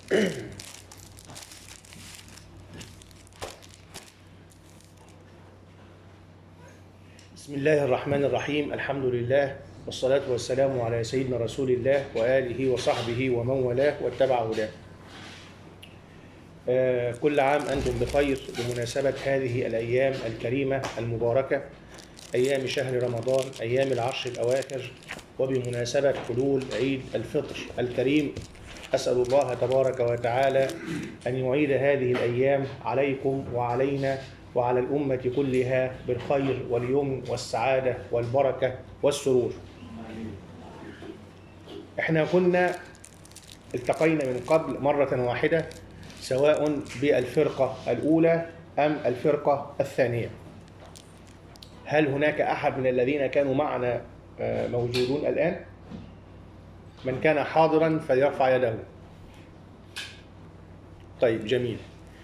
بسم الله الرحمن الرحيم. الحمد لله والصلاة والسلام على سيدنا رسول الله وآله وصحبه ومن والاه واتبع هداه. كل عام أنتم بخير بمناسبة هذه الأيام الكريمة المباركة، أيام شهر رمضان، أيام العشر الأواخر، وبمناسبة حلول عيد الفطر الكريم. أسأل الله تبارك وتعالى أن يعيد هذه الأيام عليكم وعلينا وعلى الأمة كلها بالخير واليمن والسعادة والبركة والسرور. احنا كنا التقينا من قبل مرة واحدة، سواء بالفرقة الأولى أم الفرقة الثانية. هل هناك أحد من الذين كانوا معنا موجودون الآن؟ من كان حاضرا فليرفع يده. طيب، جميل.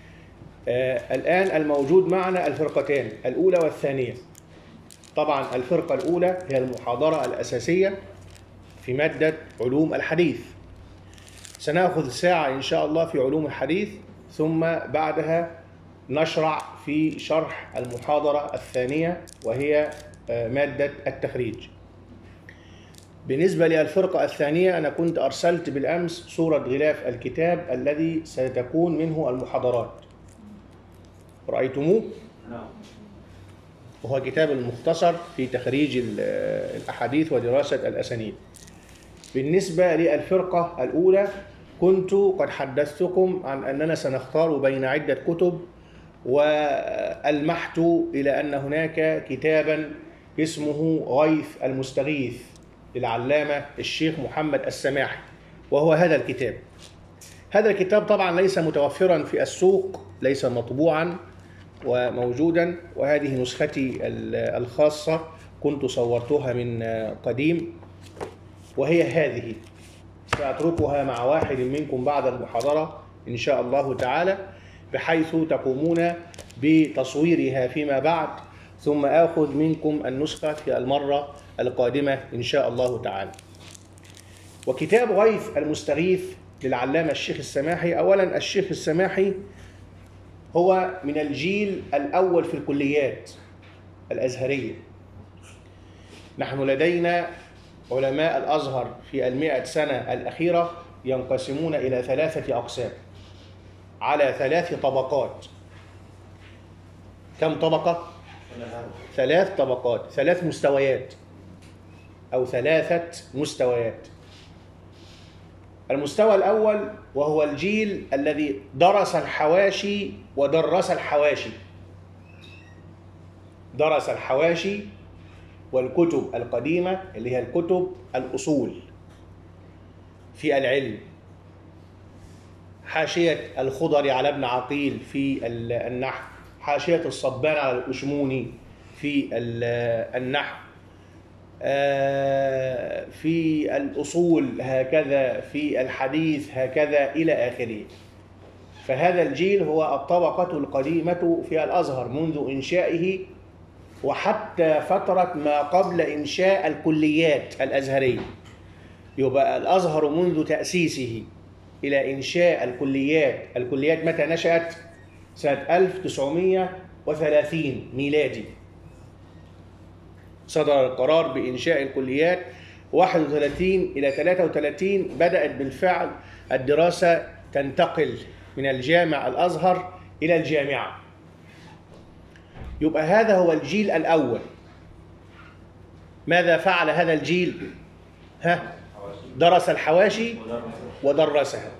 الآن الموجود معنا الفرقتان الأولى والثانية. طبعا الفرقة الأولى هي المحاضرة الأساسية في مادة علوم الحديث. سنأخذ ساعة إن شاء الله في علوم الحديث، ثم بعدها نشرع في شرح المحاضرة الثانية وهي مادة التخريج. بالنسبة للفرقة الثانية، أنا كنت أرسلت بالأمس صورة غلاف الكتاب الذي ستكون منه المحاضرات. رأيتموه؟ نعم. وهو كتاب المختصر في تخريج الأحاديث ودراسة الأسانيد. بالنسبة للفرقة الأولى، كنت قد حدثتكم عن أننا سنختار بين عدة كتب، وألمحت إلى أن هناك كتابا اسمه غيث المستغيث للعلامة الشيخ محمد السماحي، وهو هذا الكتاب. هذا الكتاب طبعا ليس متوفرا في السوق، ليس مطبوعا وموجودا، وهذه نسختي الخاصة كنت صورتها من قديم، وهي هذه. سأتركها مع واحد منكم بعد المحاضرة إن شاء الله تعالى، بحيث تقومون بتصويرها فيما بعد، ثم آخذ منكم النسخة في المرة القادمة إن شاء الله تعالى. وكتاب غيث المستغيث للعلامة الشيخ السماحي، أولا الشيخ السماحي هو من الجيل الأول في الكليات الأزهرية. نحن لدينا علماء الأزهر في 100 سنة الأخيرة ينقسمون إلى 3 أقسام على 3 طبقات. كم طبقة؟ 3 طبقات، 3 مستويات أو 3 مستويات. المستوى الأول وهو الجيل الذي درس الحواشي ودرس الحواشي. درس الحواشي والكتب القديمة اللي هي الكتب الأصول في العلم، حاشية الخضري على ابن عقيل في النحو، حاشية الصبان على الأشموني في النحو، في الأصول هكذا، في الحديث هكذا إلى آخره. فهذا الجيل هو الطبقة القديمة في الأزهر منذ إنشائه، وحتى فترة ما قبل إنشاء الكليات الأزهرية. يبقى الأزهر منذ تأسيسه إلى إنشاء الكليات متى نشأت؟ سنة 1930 ميلادي. صدر القرار بإنشاء الكليات. 31 إلى 33 بدأت بالفعل الدراسة تنتقل من الجامع الأزهر إلى الجامعة. يبقى هذا هو الجيل الأول. ماذا فعل هذا الجيل؟ درس الحواشي ودرسها.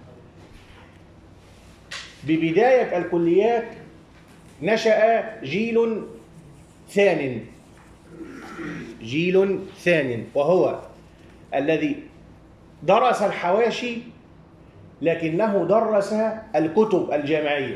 ببداية الكليات نشأ جيل ثان، وهو الذي درس الحواشي لكنه درس الكتب الجامعية.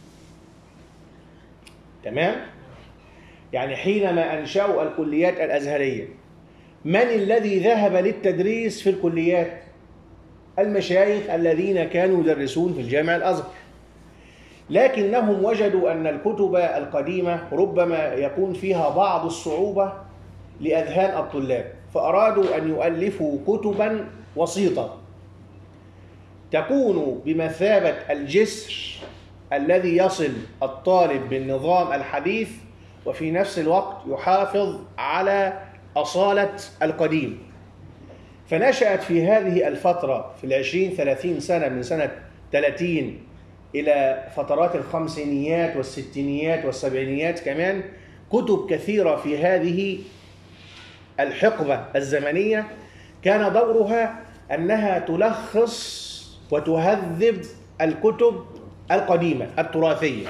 تمام؟ يعني حينما أنشأوا الكليات الأزهرية، من الذي ذهب للتدريس في الكليات؟ المشايخ الذين كانوا يدرسون في الجامع الأزهر. لكنهم وجدوا أن الكتب القديمة ربما يكون فيها بعض الصعوبة لأذهان الطلاب، فأرادوا أن يؤلفوا كتبا وسيطة تكون بمثابة الجسر الذي يصل الطالب بالنظام الحديث، وفي نفس الوقت يحافظ على أصالة القديم. فنشأت في هذه الفترة في 20-30 سنة، من سنة 30 إلى فترات الخمسينيات والستينيات والسبعينيات كمان، كتب كثيرة في هذه الحقبة الزمنية كان دورها أنها تلخص وتهذب الكتب القديمة التراثية.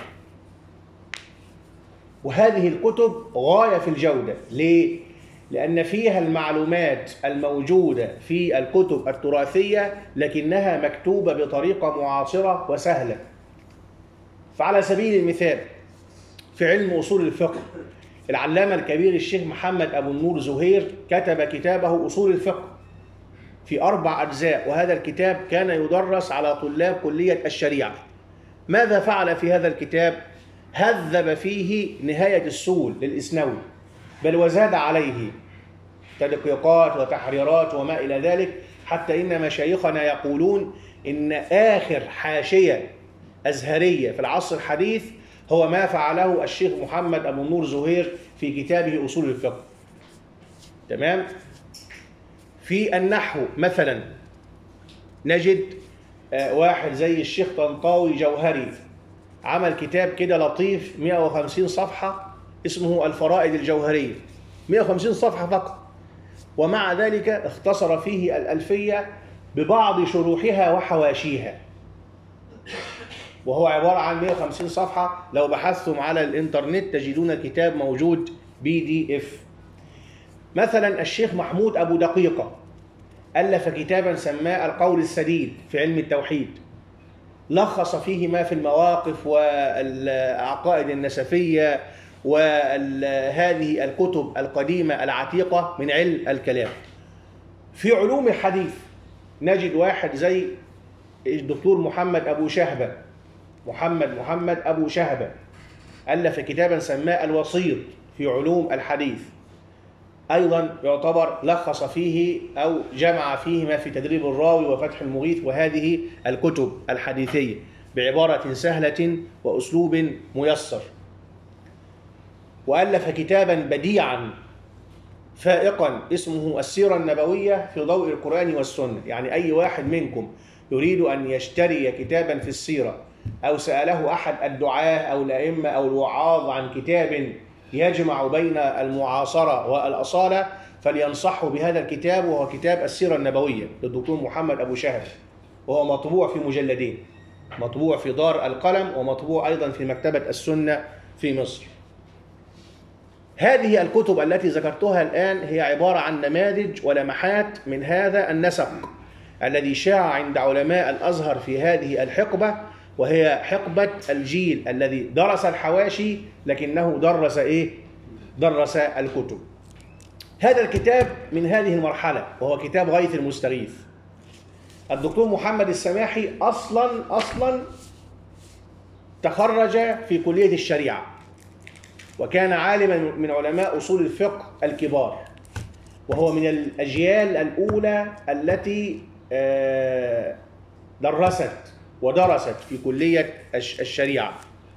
وهذه الكتب غاية في الجودة. ليه؟ لأن فيها المعلومات الموجودة في الكتب التراثية لكنها مكتوبة بطريقة معاصرة وسهلة. فعلى سبيل المثال في علم أصول الفقه، العلامة الكبير الشيخ محمد أبو النور زهير كتب كتابه أصول الفقه في 4 أجزاء، وهذا الكتاب كان يدرس على طلاب كلية الشريعة. ماذا فعل في هذا الكتاب؟ هذب فيه نهاية السول للإسنوي، بل وزاد عليه تدقيقات وتحريرات وما إلى ذلك، حتى إن مشايخنا يقولون إن آخر حاشية أزهرية في العصر الحديث هو ما فعله الشيخ محمد أبو النور زهير في كتابه أصول الفقه. تمام؟ في النحو مثلا نجد واحد زي الشيخ طنطاوي جوهري عمل كتاب كده لطيف 150 صفحة اسمه الفرائد الجوهرية، 150 صفحة فقط، ومع ذلك اختصر فيه الألفية ببعض شروحها وحواشيها، وهو عبارة عن 150 صفحة. لو بحثتم على الإنترنت تجدون الكتاب موجود PDF. مثلا الشيخ محمود أبو دقيقة ألف كتابا سماه القول السديد في علم التوحيد، لخص فيه ما في المواقف والعقائد النسفية وهذه الكتب القديمة العتيقة من علم الكلام. في علوم الحديث نجد واحد زي الدكتور محمد أبو شهبة ألف كتابا سماه الوسيط في علوم الحديث، أيضا يعتبر لخص فيه أو جمع فيه ما في تدريب الراوي وفتح المغيث وهذه الكتب الحديثية بعبارة سهلة وأسلوب ميسر. وألف كتابا بديعا فائقا اسمه السيرة النبوية في ضوء القرآن والسنة. يعني أي واحد منكم يريد أن يشتري كتابا في السيرة، أو سأله أحد الدعاة أو الأئمة أو الوعاظ عن كتاب يجمع بين المعاصرة والأصالة، فلينصحه بهذا الكتاب، وهو كتاب السيرة النبوية للدكتور محمد أبو شهب، وهو مطبوع في مجلدين، مطبوع في دار القلم ومطبوع أيضا في مكتبة السنة في مصر. هذه الكتب التي ذكرتها الآن هي عبارة عن نماذج ولمحات من هذا النسق الذي شاع عند علماء الأزهر في هذه الحقبة، وهي حقبة الجيل الذي درس الحواشي لكنه درس الكتب. هذا الكتاب من هذه المرحلة، وهو كتاب غيث المستغيث. الدكتور محمد السماحي أصلا تخرج في كلية الشريعة، وكان عالما من علماء أصول الفقه الكبار، وهو من الأجيال الأولى التي درست في كلية الشريعة.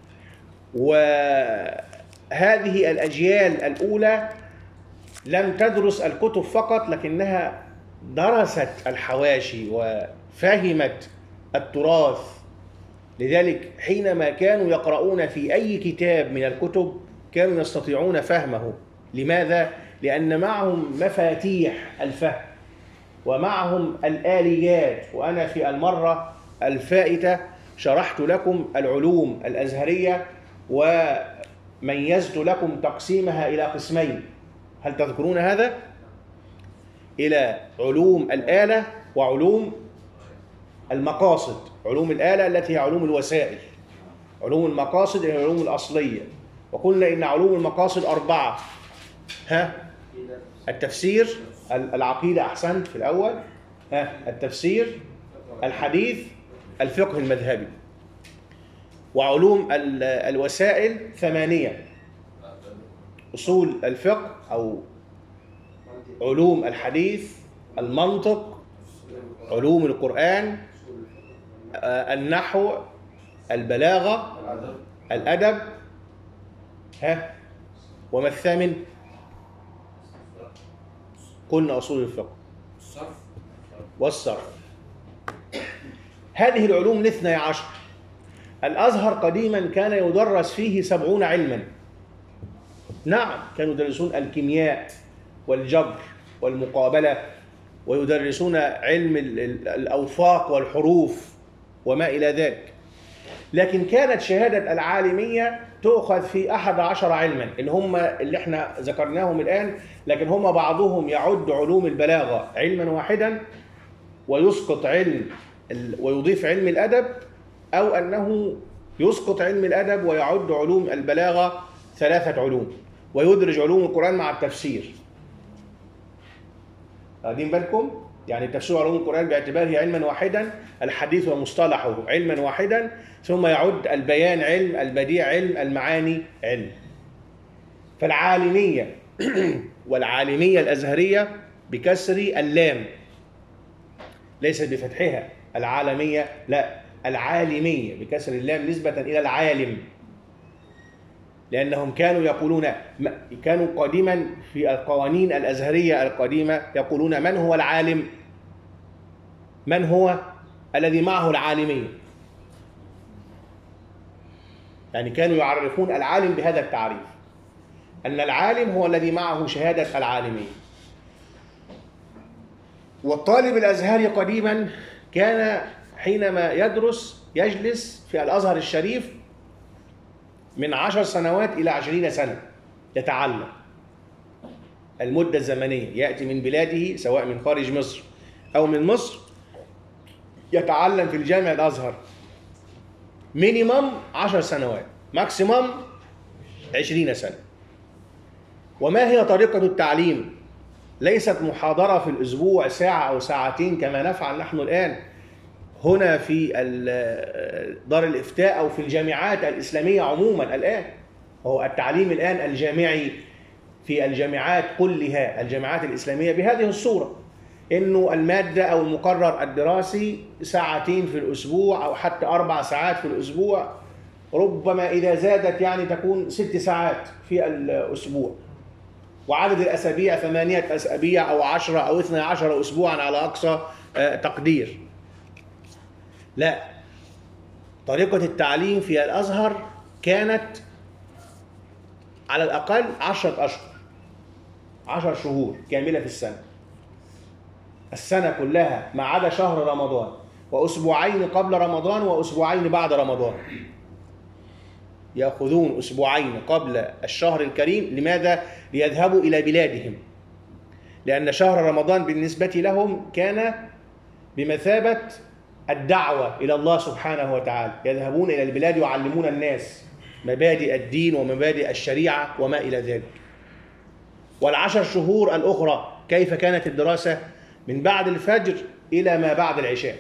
وهذه الأجيال الأولى لم تدرس الكتب فقط، لكنها درست الحواشي وفهمت التراث. لذلك حينما كانوا يقرؤون في أي كتاب من الكتب كانوا يستطيعون فهمه. لماذا؟ لأن معهم مفاتيح الفهم ومعهم الآليات. وأنا في المرة الفائتة شرحت لكم العلوم الأزهرية وميزت لكم تقسيمها إلى قسمين، هل تذكرون هذا؟ إلى علوم الآلة وعلوم المقاصد. علوم الآلة التي هي علوم الوسائل، علوم المقاصد هي العلوم الأصلية. وقلنا إن علوم المقاصد 4: التفسير، العقيدة أحسنت في الأول، التفسير، الحديث، الفقه المذهبي. وعلوم الوسائل 8: أصول الفقه أو علوم الحديث، المنطق، علوم القرآن، النحو، البلاغة، الأدب، ها، وما الثامن؟ قلنا أصول الفقه والصرف. هذه العلوم الاثني عشر. الأزهر قديما كان يدرس فيه 70 علما. نعم، كانوا يدرسون الكيمياء والجبر والمقابلة، ويدرسون علم الأوفاق والحروف وما إلى ذلك. لكن كانت شهادة العالمية تؤخذ في 11 علما اللي احنا ذكرناهم الآن، لكن هم بعضهم يعد علوم البلاغة علما واحدا ويسقط ويضيف علم الأدب، أو أنه يسقط علم الأدب ويعد علوم البلاغة 3 علوم، ويدرج علوم القرآن مع التفسير. واخدين بالكم؟ يعني تفسير علوم القرآن باعتباره علما واحدا، الحديث ومصطلحه علما واحدا، ثم يعد البيان علم، البديع علم، المعاني علم. فالعالمية والعالمية الأزهرية بكسر اللام، ليست بفتحها. العالمية لا، العالمية بكسر اللام نسبة إلى العالم، لأنهم كانوا يقولون، كانوا قديما في القوانين الأزهرية القديمة يقولون: من هو العالم؟ من هو الذي معه العالمية؟ يعني كانوا يعرفون العالم بهذا التعريف، أن العالم هو الذي معه شهادة العالمية. والطالب الأزهري قديما كان حينما يدرس يجلس في الأزهر الشريف من 10 سنوات إلى 20 سنة يتعلم. المدة الزمنية، يأتي من بلاده سواء من خارج مصر أو من مصر، يتعلم في الجامع الأزهر مينيمم 10 سنوات، ماكسيمم 20 سنة. وما هي طريقة التعليم؟ ليست محاضرة في الأسبوع ساعة أو ساعتين كما نفعل نحن الآن هنا في دار الإفتاء أو في الجامعات الإسلامية عموما. الآن هو التعليم الآن الجامعي في الجامعات كلها، الجامعات الإسلامية، بهذه الصورة، إنه المادة أو المقرر الدراسي 2 ساعات في الأسبوع أو حتى 4 ساعات في الأسبوع، ربما إذا زادت يعني تكون 6 ساعات في الأسبوع، وعدد الأسابيع 8 أسابيع أو 10 أو 12 أسبوعا على أقصى تقدير. لا، طريقة التعليم في الأزهر كانت على الأقل 10 أشهر، 10 شهور كاملة في السنة، السنة كلها ما عدا شهر رمضان، وأسبوعين قبل رمضان وأسبوعين بعد رمضان. يأخذون أسبوعين قبل الشهر الكريم. لماذا؟ ليذهبوا إلى بلادهم، لأن شهر رمضان بالنسبة لهم كان بمثابة الدعوة إلى الله سبحانه وتعالى، يذهبون إلى البلاد يعلمون الناس مبادئ الدين ومبادئ الشريعة وما إلى ذلك. وال10 شهور الأخرى كيف كانت الدراسة؟ من بعد الفجر إلى ما بعد العشاء،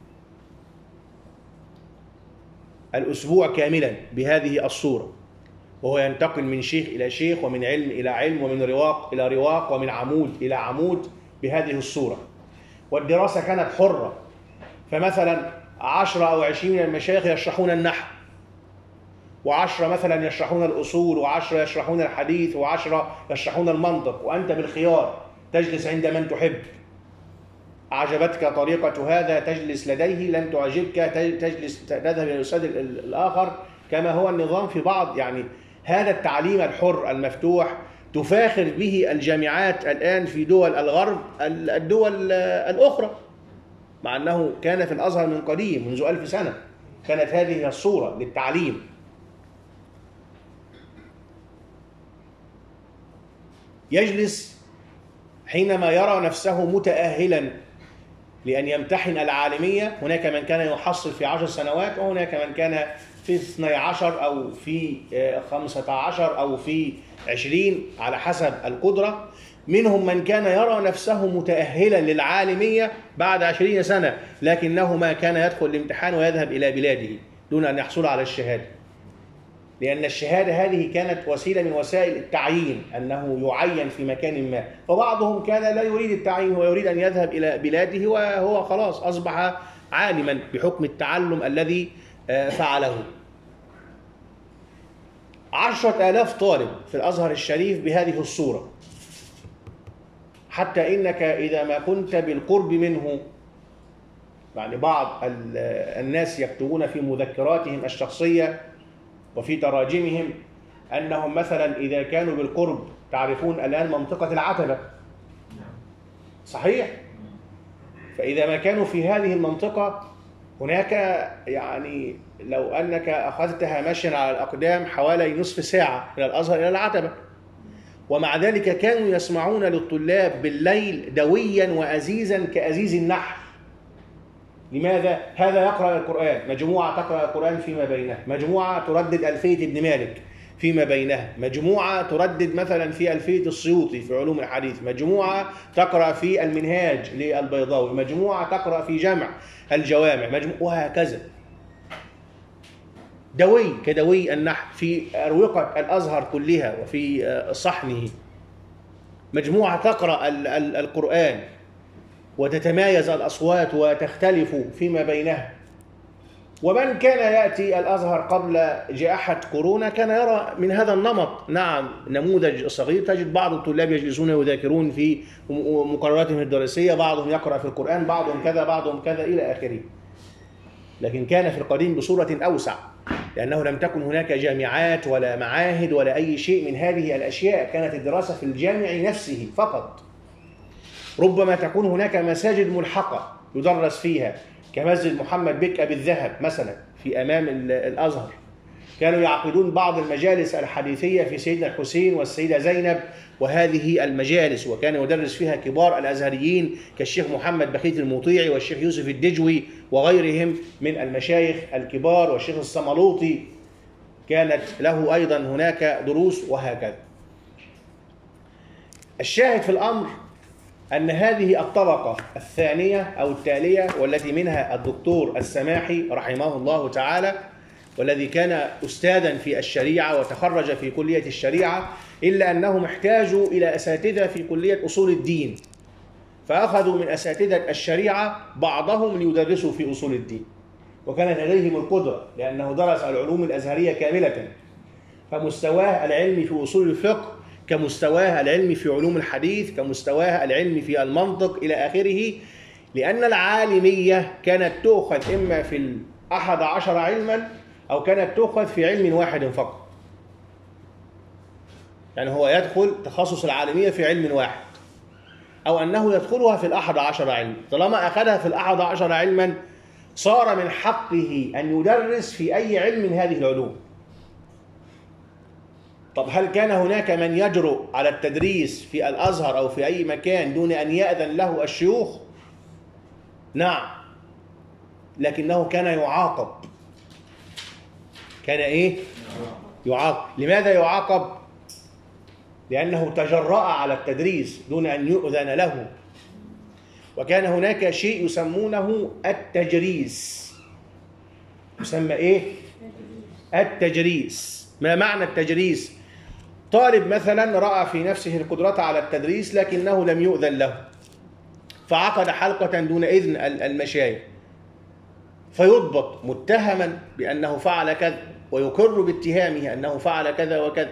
الأسبوع كاملا بهذه الصورة، وهو ينتقل من شيخ إلى شيخ، ومن علم إلى علم، ومن رواق إلى رواق، ومن عمود إلى عمود بهذه الصورة. والدراسة كانت حرة، فمثلا 10 أو 20 من المشايخ يشرحون النحو، و10 مثلا يشرحون الأصول، و10 يشرحون الحديث، و10 يشرحون المنطق، وأنت بالخيار تجلس عند من تحب. أعجبتك طريقة هذا تجلس لديه، لم تعجبك تجلس تذهب إلى الأستاذ الآخر، كما هو النظام في بعض. يعني هذا التعليم الحر المفتوح تفاخر به الجامعات الآن في دول الغرب، الدول الأخرى، مع أنه كان في الأزهر من قديم منذ 1000 سنة كانت هذه الصورة للتعليم. يجلس حينما يرى نفسه متأهلا لأن يمتحن العالمية. هناك من كان يحصل في 10 سنوات، وهناك من كان في 12 أو في 15 أو في 20 على حسب القدرة. منهم من كان يرى نفسه متأهلا للعالمية بعد 20 سنة، لكنه ما كان يدخل الامتحان ويذهب إلى بلاده دون أن يحصل على الشهادة، لأن الشهادة هذه كانت وسيلة من وسائل التعيين، أنه يعين في مكان ما. فبعضهم كان لا يريد التعيين، ويريد أن يذهب إلى بلاده، وهو خلاص أصبح عالما بحكم التعلم الذي فعله. 10,000 طالب في الأزهر الشريف بهذه الصورة، حتى إنك إذا ما كنت بالقرب منه، يعني بعض الناس يكتبون في مذكراتهم الشخصية وفي تراجمهم أنهم مثلا إذا كانوا بالقرب، تعرفون الآن منطقة العتبة صحيح؟ فإذا ما كانوا في هذه المنطقة هناك يعني لو أنك أخذتها مشيا على الأقدام حوالي نصف ساعة من الأزهر إلى العتبة، ومع ذلك كانوا يسمعون للطلاب بالليل دويا وأزيزا كأزيز النحل. لماذا؟ هذا يقرأ القرآن، مجموعة تقرأ القرآن فيما بينها، مجموعة تردد ألفية ابن مالك فيما بينها، مجموعة تردد مثلا في ألفية السيوطي في علوم الحديث، مجموعة تقرأ في المنهاج للبيضاوي، مجموعة تقرأ في جمع الجوامع، وهكذا دوي كدوي النحل في أروقة الأزهر كلها وفي صحنه. مجموعة تقرأ القرآن وتتمايز الأصوات وتختلف فيما بينها. ومن كان يأتي الأزهر قبل جائحة كورونا كان يرى من هذا النمط، نعم نموذج صغير، تجد بعض الطلاب يجلسون ويذاكرون في مقرراتهم الدراسية، بعضهم يقرأ في القرآن، بعضهم كذا بعضهم كذا إلى آخره. لكن كان في القديم بصورة أوسع، لأنه لم تكن هناك جامعات ولا معاهد ولا أي شيء من هذه الأشياء، كانت الدراسة في الجامع نفسه فقط. ربما تكون هناك مساجد ملحقة يدرس فيها، كمسجد محمد بك أبي الذهب مثلا في أمام الأزهر. كانوا يعقدون بعض المجالس الحديثية في سيدنا الحسين والسيدة زينب وهذه المجالس، وكان يدرس فيها كبار الأزهريين كالشيخ محمد بخيت المطيعي والشيخ يوسف الدجوي وغيرهم من المشايخ الكبار، والشيخ الصملوطي كانت له أيضا هناك دروس، وهكذا. الشاهد في الأمر أن هذه الطبقة الثانية أو التالية، والتي منها الدكتور السماحي رحمه الله تعالى، والذي كان أستاذا في الشريعة وتخرج في كلية الشريعة، إلا أنهم احتاجوا إلى أساتذة في كلية أصول الدين، فأخذوا من أساتذة الشريعة بعضهم ليدرسوا في أصول الدين، وكانت لديهم القدرة لأنه درس العلوم الأزهرية كاملة، فمستواه العلمي في أصول الفقه كمستواه العلمي في علوم الحديث، كمستواه العلمي في المنطق إلى آخره، لأن العالمية كانت تؤخذ إما في 11 علما أو كانت تؤخذ في علم واحد فقط. يعني هو يدخل تخصص العالمية في علم واحد، أو أنه يدخلها في 11 علما. طالما أخذها في 11 علما صار من حقه أن يدرس في أي علم من هذه العلوم. طب هل كان هناك من يجرؤ على التدريس في الأزهر أو في أي مكان دون أن يأذن له الشيوخ؟ نعم، لكنه كان يعاقب. كان إيه؟ يعاقب. لماذا يعاقب؟ لأنه تجرأ على التدريس دون أن يؤذن له. وكان هناك شيء يسمونه التجريس. يسمى إيه؟ التجريس. ما معنى التجريس؟ طالب مثلا رأى في نفسه القدرة على التدريس لكنه لم يؤذن له، فعقد حلقة دون إذن المشايخ، فيضبط متهما بأنه فعل كذا ويقر باتهامه أنه فعل كذا وكذا،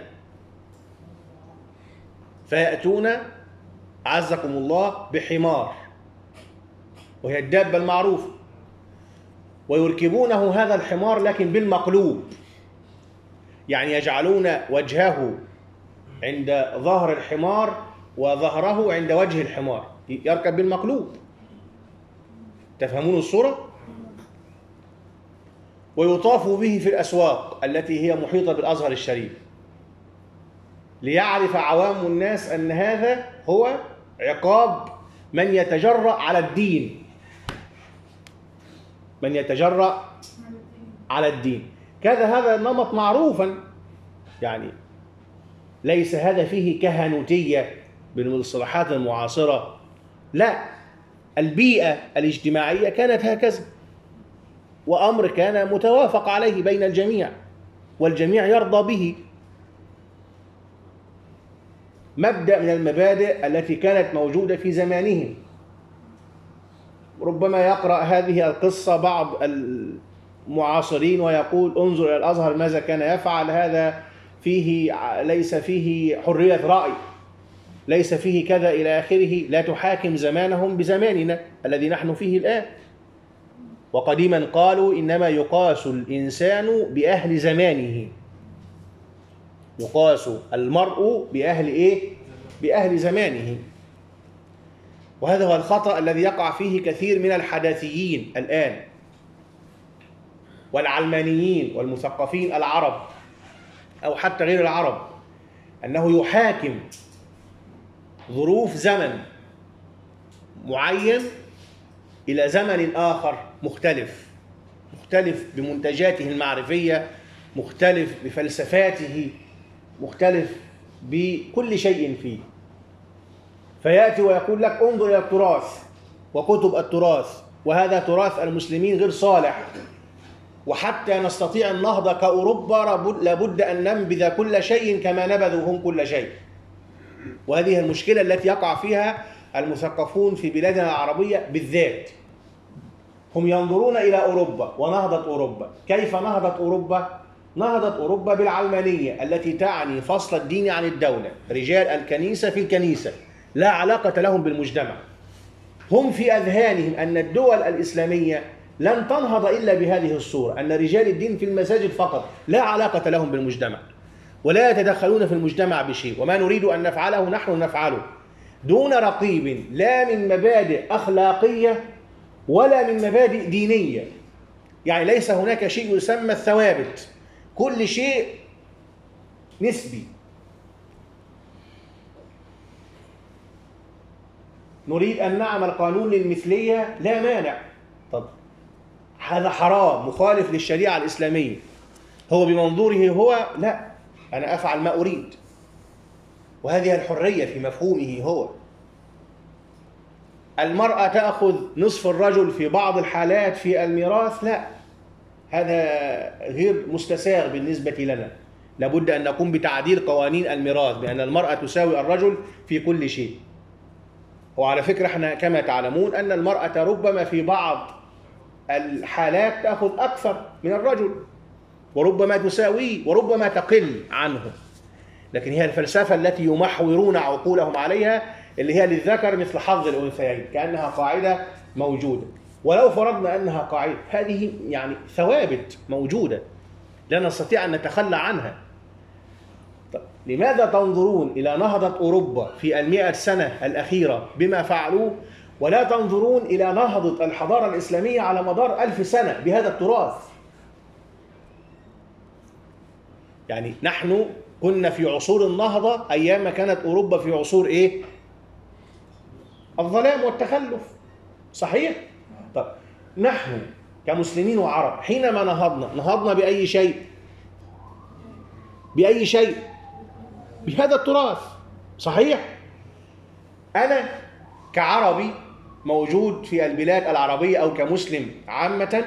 فيأتون عزكم الله بحمار وهي الدابة المعروفة، ويركبونه هذا الحمار لكن بالمقلوب، يعني يجعلون وجهه عند ظهر الحمار وظهره عند وجه الحمار، يركب بالمقلوب. تفهمون الصورة؟ ويطاف به في الأسواق التي هي محيطة بالأزهر الشريف، ليعرف عوام الناس أن هذا هو عقاب من يتجرأ على الدين، من يتجرأ على الدين. هذا النمط معروفا، يعني ليس هذا فيه كهنوتية بالمصطلحات المعاصرة، لا، البيئة الاجتماعية كانت هكذا، وأمر كان متوافق عليه بين الجميع والجميع يرضى به. مبدأ من المبادئ التي كانت موجودة في زمانهم. ربما يقرأ هذه القصة بعض المعاصرين ويقول انظر إلى الأزهر ماذا كان يفعل، هذا ليس فيه حرية رأي، ليس فيه كذا إلى آخره. لا تحاكم زمانهم بزماننا الذي نحن فيه الآن. وقديما قالوا إنما يقاس الإنسان بأهل زمانه، يقاس المرء بأهل إيه؟ بأهل زمانه. وهذا هو الخطأ الذي يقع فيه كثير من الحداثيين الآن والعلمانيين والمثقفين العرب أو حتى غير العرب، أنه يحاكم ظروف زمن معين إلى زمن آخر مختلف بمنتجاته المعرفية، مختلف بفلسفاته، مختلف بكل شيء فيه. فيأتي ويقول لك انظر إلى التراث وكتب التراث، وهذا تراث المسلمين غير صالح، وحتى نستطيع النهضة كأوروبا لابد أن ننبذ كل شيء كما نبذوا هم كل شيء. وهذه المشكلة التي يقع فيها المثقفون في بلادنا العربية بالذات. هم ينظرون إلى أوروبا ونهضة أوروبا. كيف نهضة أوروبا؟ نهضة أوروبا بالعلمانية التي تعني فصل الدين عن الدولة، رجال الكنيسة في الكنيسة، لا علاقة لهم بالمجتمع. هم في أذهانهم أن الدول الإسلامية لن تنهض إلا بهذه الصورة، أن رجال الدين في المساجد فقط، لا علاقة لهم بالمجتمع ولا يتدخلون في المجتمع بشيء، وما نريد أن نفعله نحن نفعله دون رقيب، لا من مبادئ أخلاقية ولا من مبادئ دينية. يعني ليس هناك شيء يسمى الثوابت، كل شيء نسبي. نريد أن نعمل قانون للمثلية، لا مانع. طب هذا حرام مخالف للشريعة الإسلامية. هو بمنظوره هو لا، أنا أفعل ما أريد، وهذه الحرية في مفهومه هو. المرأة تأخذ نصف الرجل في بعض الحالات في الميراث، لا، هذا غير مستساغ بالنسبة لنا. لابد أن نقوم بتعديل قوانين الميراث بأن المرأة تساوي الرجل في كل شيء. وعلى فكرة احنا كما تعلمون أن المرأة ربما في بعض الحالات تأخذ أكثر من الرجل، وربما تساويه وربما تقل عنه. لكن هي الفلسفة التي يمحورون عقولهم عليها، اللي هي للذكر مثل حظ الأنثيين، كأنها قاعدة موجودة. ولو فرضنا أنها قاعدة، هذه يعني ثوابت موجودة لا نستطيع أن نتخلى عنها. طيب لماذا تنظرون إلى نهضة أوروبا في 100 سنة الأخيرة بما فعلوه، ولا تنظرون إلى نهضة الحضارة الإسلامية على مدار 1000 سنة بهذا التراث؟ يعني نحن كنا في عصور النهضة أيام ما كانت أوروبا في عصور إيه؟ الظلام والتخلف، صحيح؟ طب نحن كمسلمين وعرب حينما نهضنا بأي شيء؟ بأي شيء؟ بهذا التراث، صحيح؟ أنا كعربي موجود في البلاد العربية أو كمسلم عامة،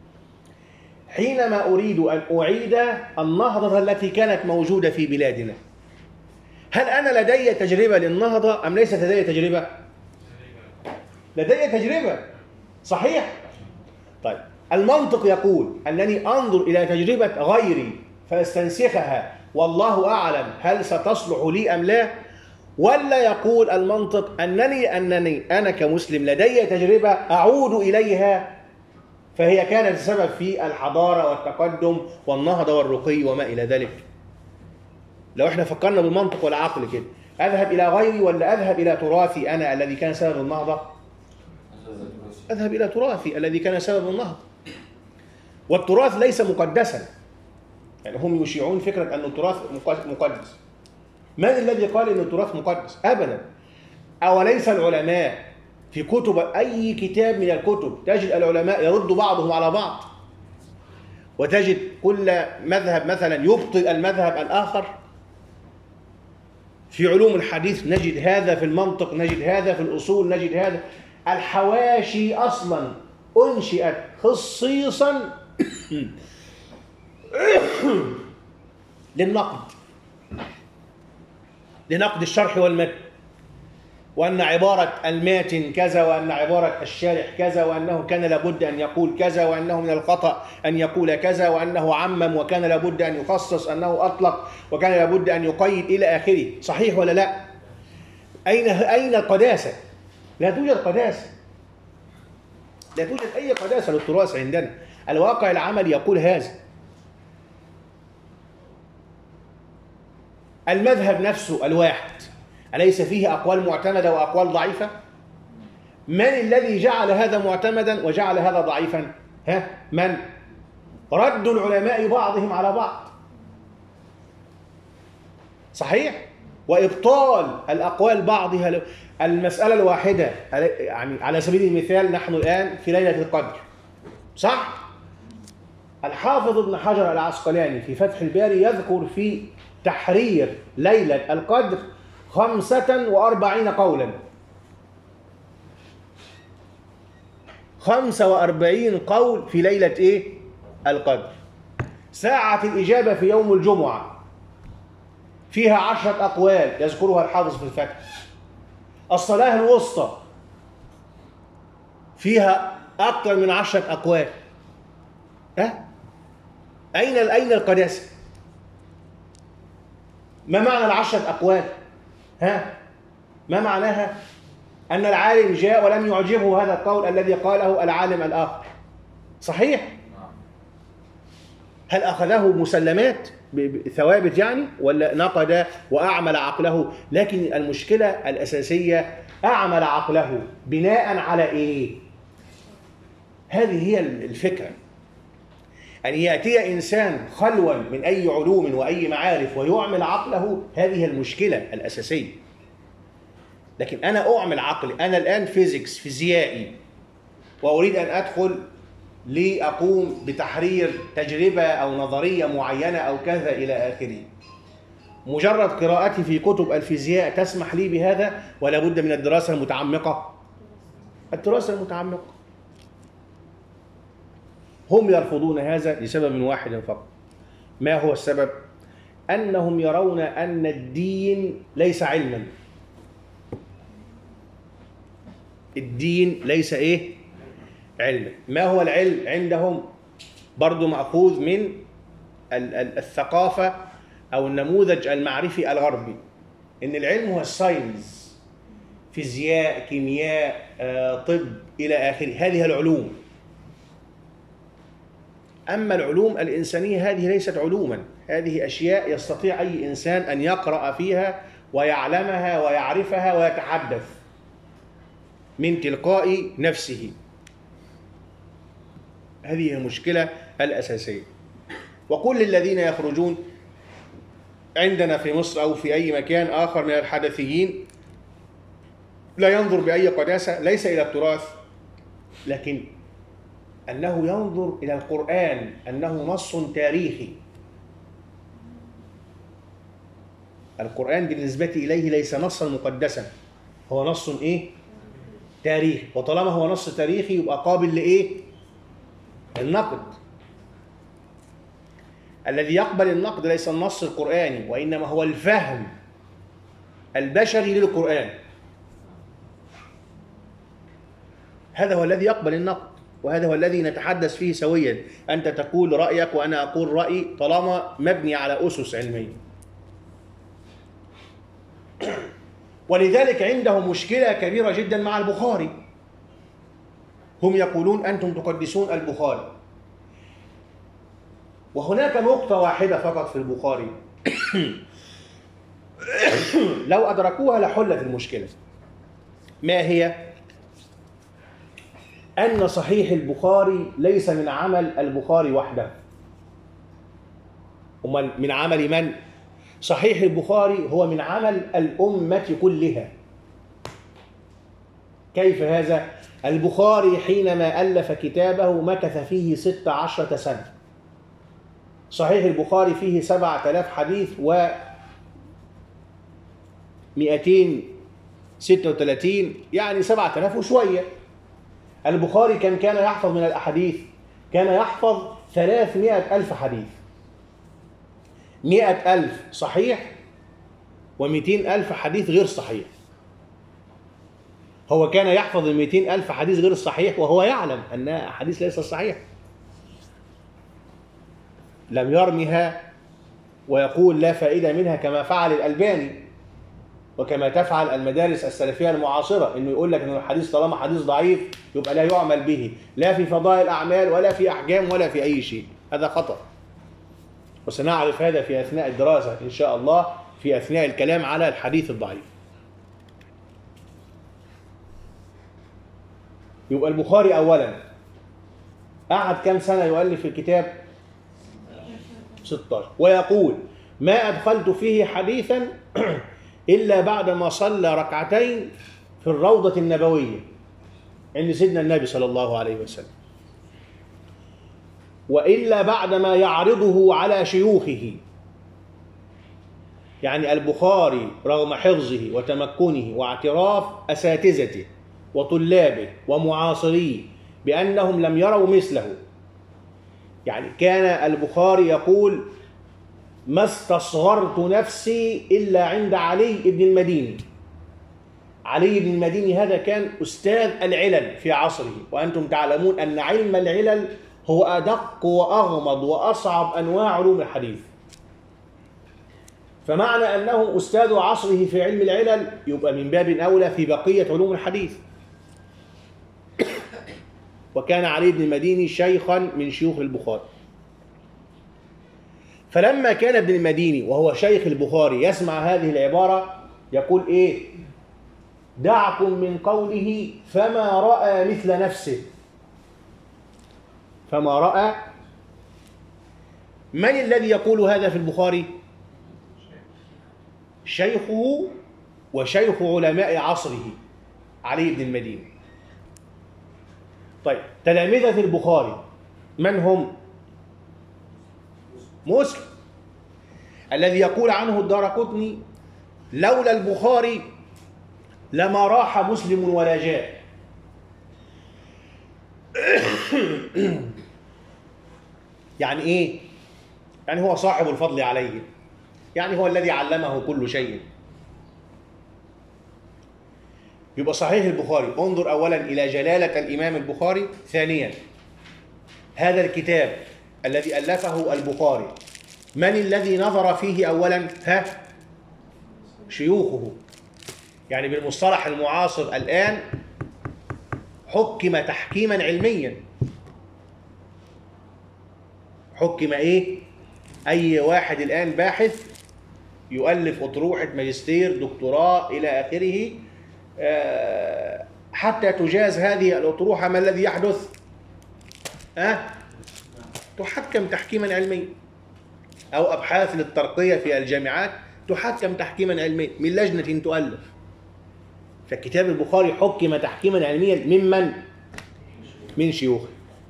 حينما أريد أن أعيد النهضة التي كانت موجودة في بلادنا، هل أنا لدي تجربة للنهضة أم ليست لدي تجربة؟ لدي تجربة، صحيح؟ طيب المنطق يقول أنني أنظر إلى تجربة غيري فاستنسخها والله أعلم هل ستصلح لي أم لا، ولا يقول المنطق أنني أنا كمسلم لدي تجربة أعود إليها فهي كانت السبب في الحضارة والتقدم والنهضة والرقي وما إلى ذلك؟ لو احنا فكرنا بالمنطق والعقل كده، أذهب إلى غيري ولا أذهب إلى تراثي أنا الذي كان سبب النهضة؟ أذهب إلى تراثي الذي كان سبب النهضة. والتراث ليس مقدسا، يعني هم يشيعون فكرة أن التراث مقدس. من الذي قال أن التراث مقدس؟ أبدا. أوليس العلماء في كتب أي كتاب من الكتب تجد العلماء يرد بعضهم على بعض، وتجد كل مذهب مثلا يبطل المذهب الآخر؟ في علوم الحديث نجد هذا، في المنطق نجد هذا، في الأصول نجد هذا. الحواشي أصلا أنشئت خصيصا للنقد، لنقد الشرح والمتن. وأن عبارة الماتن كذا، وأن عبارة الشارح كذا، وأنه كان لابد أن يقول كذا، وأنه من الخطأ أن يقول كذا، وأنه عمم وكان لابد أن يخصص، أنه أطلق وكان لابد أن يقيد إلى آخره. صحيح ولا لا؟ أين القداسة؟ لا توجد قداسة، لا توجد أي قداسة للتراث عندنا. الواقع العملي يقول هذا. المذهب نفسه الواحد أليس فيه أقوال معتمدة وأقوال ضعيفة؟ من الذي جعل هذا معتمدا وجعل هذا ضعيفا؟ من؟ رد العلماء بعضهم على بعض. صحيح؟ وإبطال الأقوال بعضها. المسألة الواحدة، يعني على سبيل المثال نحن الآن في ليلة القدر، صح؟ الحافظ ابن حجر العسقلاني في فتح الباري يذكر في تحرير ليلة القدر 45 قولا. 45 قول في ليلة إيه؟ القدر. ساعة الإجابة في يوم الجمعة فيها 10 أقوال يذكرها الحافظ في الفتح. الصلاة الوسطى فيها أكثر من 10 أقوال. أين القداسة؟ ما معنى 10 أقوال؟ ما معناها؟ أن العالم جاء ولم يعجبه هذا القول الذي قاله العالم الآخر. صحيح؟ هل أخذه مسلمات ثوابت يعني، ولا نقد وأعمل عقله؟ لكن المشكلة الأساسية أعمل عقله بناء على إيه؟ هذه هي الفكرة. أن يأتي إنسان خلوا من أي علوم وأي معارف ويعمل عقله، هذه المشكلة الأساسية. لكن أنا أعمل عقلي، أنا الآن فيزيائي، وأريد أن أدخل لأقوم بتحرير تجربة أو نظرية معينة أو كذا إلى آخره. مجرد قراءتي في كتب الفيزياء تسمح لي بهذا، ولا بد من الدراسة المتعمقة؟ الدراسة المتعمقة. هم يرفضون هذا لسبب واحد فقط. ما هو السبب؟ أنهم يرون أن الدين ليس علما. الدين ليس إيه؟ علما. ما هو العلم عندهم؟ برضو مأخوذ من الثقافة أو النموذج المعرفي الغربي. إن العلم هو الساينس، فيزياء، كيمياء، طب إلى آخره. هذه العلوم. أما العلوم الإنسانية هذه ليست علوما، هذه أشياء يستطيع أي إنسان أن يقرأ فيها ويعلمها ويعرفها ويتحدث من تلقاء نفسه. هذه المشكلة الأساسية. وكل الذين يخرجون عندنا في مصر أو في أي مكان آخر من الحدثيين لا ينظر بأي قداسة ليس إلى التراث، لكن أنه ينظر إلى القرآن أنه نص تاريخي. القرآن بالنسبة إليه ليس نصا مقدسا، هو نص إيه؟ تاريخي. وطالما هو نص تاريخي يبقى قابل لإيه؟ النقد. الذي يقبل النقد ليس النص القرآني، وإنما هو الفهم البشري للقرآن. هذا هو الذي يقبل النقد، وهذا هو الذي نتحدث فيه سويا. أنت تقول رأيك وأنا أقول رأيي طالما مبني على أسس علمية. ولذلك عندهم مشكلة كبيرة جدا مع البخاري. هم يقولون أنتم تقدسون البخاري. وهناك نقطة واحدة فقط في البخاري لو أدركوها لحلت المشكلة. ما هي؟ أن صحيح البخاري ليس من عمل البخاري وحده. من عمل من؟ صحيح البخاري هو من عمل الأمة كلها. كيف هذا؟ البخاري حينما ألف كتابه مكث فيه 16 سنة. صحيح البخاري فيه 7000 حديث و 236، يعني 7000 وشوية. البخاري كان يحفظ من الأحاديث؟ كان يحفظ 300,000 حديث. 100,000 صحيح و200,000 حديث غير صحيح. هو كان يحفظ 200,000 حديث غير الصحيح وهو يعلم أنها أحاديث ليست صحيحة، لم يرمها ويقول لا فائدة منها كما فعل الألباني وكما تفعل المدارس السلفية المعاصرة، إنه يقول لك إن الحديث طالما حديث ضعيف يبقى لا يعمل به، لا في فضائل الأعمال ولا في أحكام ولا في أي شيء. هذا خطأ، وسنعرف هذا في أثناء الدراسة إن شاء الله، في أثناء الكلام على الحديث الضعيف. يبقى البخاري أولا قعد كم سنة يؤلف الكتاب؟ 16. ويقول ما أدخلت فيه حديثا إلا بعدما صلى ركعتين في الروضة النبوية عند سيدنا النبي صلى الله عليه وسلم، وإلا بعدما يعرضه على شيوخه. يعني البخاري رغم حفظه وتمكنه واعتراف أساتذته وطلابه ومعاصريه بأنهم لم يروا مثله، يعني كان البخاري يقول ما استصغرت نفسي إلا عند علي بن المديني. علي بن المديني هذا كان أستاذ العلل في عصره، وأنتم تعلمون أن علم العلل هو أدق وأغمض وأصعب أنواع علوم الحديث، فمعنى أنه أستاذ عصره في علم العلل يبقى من باب أولى في بقية علوم الحديث. وكان علي بن المديني شيخا من شيوخ البخاري. فلما كان ابن المديني وهو شيخ البخاري يسمع هذه العبارة يقول إيه؟ دعكم من قوله فما رأى مثل نفسه. فما رأى، من الذي يقول هذا في البخاري؟ شيخه وشيخ علماء عصره علي بن المديني. طيب تلامذة البخاري من هم؟ مسلم الذي يقول عنه الدارقطني لولا البخاري لما راح مسلم ولا جاء. يعني ايه؟ يعني هو صاحب الفضل عليه، يعني هو الذي علمه كل شيء. يبقى صحيح البخاري انظر اولا الى جلالة الامام البخاري، ثانيا هذا الكتاب الذي ألفه البخاري من الذي نظر فيه أولا؟ شيوخه. يعني بالمصطلح المعاصر الآن حكم تحكيما علميا. حكم إيه؟ أي واحد الآن باحث يؤلف أطروحة ماجستير دكتوراه إلى آخره، حتى تجاز هذه الأطروحة ما الذي يحدث؟ تحكم تحكيما علميا. أو أبحاث للترقية في الجامعات تحكم تحكيما علميا من لجنة تؤلف. فكتاب البخاري حكم تحكيما علميا ممن؟ من شيوخه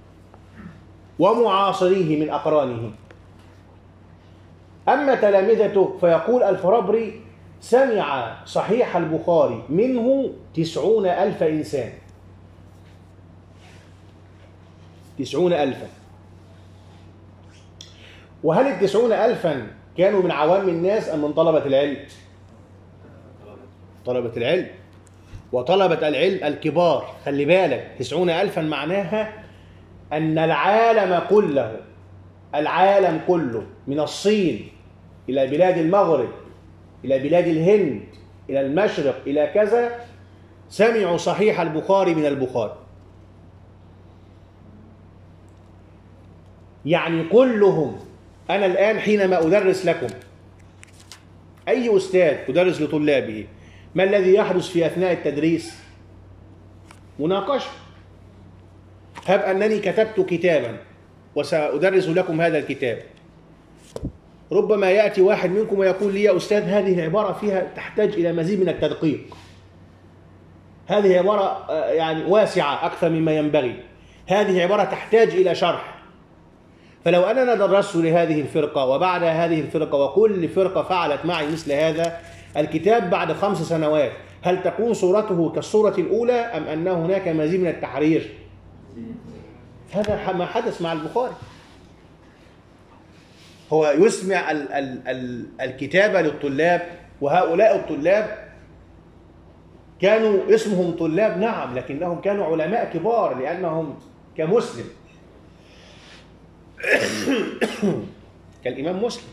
ومعاصريه من أقرانه. أما تلامذته فيقول الفرابري سمع صحيح البخاري منه 90,000 إنسان. 90,000. وهل 90,000 كانوا من عوام الناس أم من طلبة العلم؟ طلبة العلم. وطلبة العلم الكبار. خلي بالك 90,000 معناها أن العالم كله من الصين إلى بلاد المغرب إلى بلاد الهند إلى المشرق إلى كذا سمعوا صحيح البخاري من البخاري. يعني كلهم. أنا الآن حينما أدرس لكم، أي أستاذ يدرس لطلابه، ما الذي يحدث في أثناء التدريس؟ مناقشة. هب أنني كتبت كتابا وسأدرس لكم هذا الكتاب، ربما يأتي واحد منكم ويقول لي يا أستاذ هذه العبارة فيها تحتاج إلى مزيد من التدقيق، هذه عبارة يعني واسعة أكثر مما ينبغي، هذه عبارة تحتاج إلى شرح. فلو أننا درست لهذه الفرقة وبعد هذه الفرقة وكل فرقة فعلت معي مثل هذا الكتاب بعد 5 سنوات، هل تكون صورته كالصورة الأولى أم أن هناك مزيد من التحرير؟ هذا ما حدث مع البخاري. هو يسمع الكتابة للطلاب، وهؤلاء الطلاب كانوا اسمهم طلاب نعم، لكنهم كانوا علماء كبار لأنهم كمسلم كالإمام مسلم.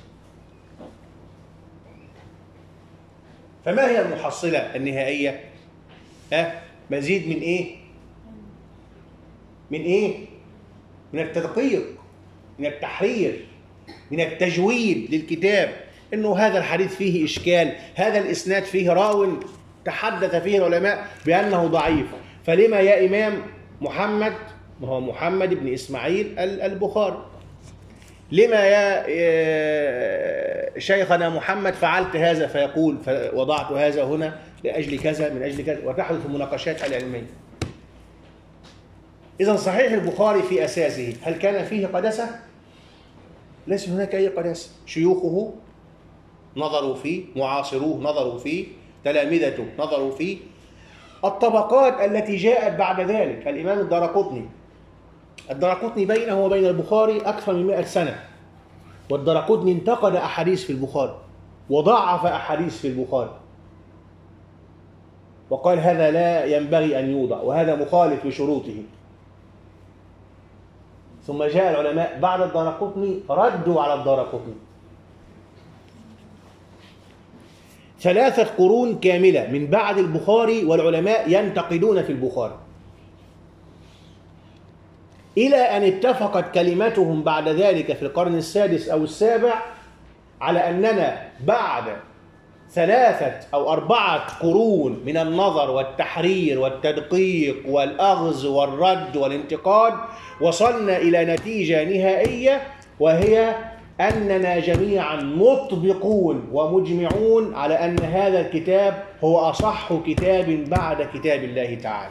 فما هي المحصلة النهائية؟ مزيد من إيه؟ من إيه؟ من التدقيق، من التحرير، من التجويد للكتاب، إنه هذا الحديث فيه إشكال، هذا الإسناد فيه راو تحدث فيه العلماء بأنه ضعيف، فلما يا إمام محمد، ما هو محمد بن إسماعيل البخاري، لما يا شيخنا محمد فعلت هذا، فيقول وضعت هذا هنا لأجل كذا من أجل كذا، وتحدث المناقشات العلمية. إذن صحيح البخاري في أساسه هل كان فيه قداسة؟ ليس هناك أي قداسة. شيوخه نظروا فيه، معاصروه نظروا فيه، تلامذته نظروا فيه. الطبقات التي جاءت بعد ذلك، الإمام الدارقطني بينه وبين البخاري أكثر من 100 سنة، والدارقطني انتقد أحاديث في البخاري وضعف أحاديث في البخاري وقال هذا لا ينبغي أن يوضع وهذا مخالف لشروطه. ثم جاء العلماء بعد الدارقطني ردوا على الدارقطني 3 قرون كاملة من بعد البخاري والعلماء ينتقدون في البخاري، إلى أن اتفقت كلمتهم بعد ذلك في القرن السادس أو السابع على أننا بعد 3 أو 4 قرون من النظر والتحرير والتدقيق والأخذ والرد والانتقاد وصلنا إلى نتيجة نهائية، وهي أننا جميعا مطبقون ومجمعون على أن هذا الكتاب هو أصح كتاب بعد كتاب الله تعالى.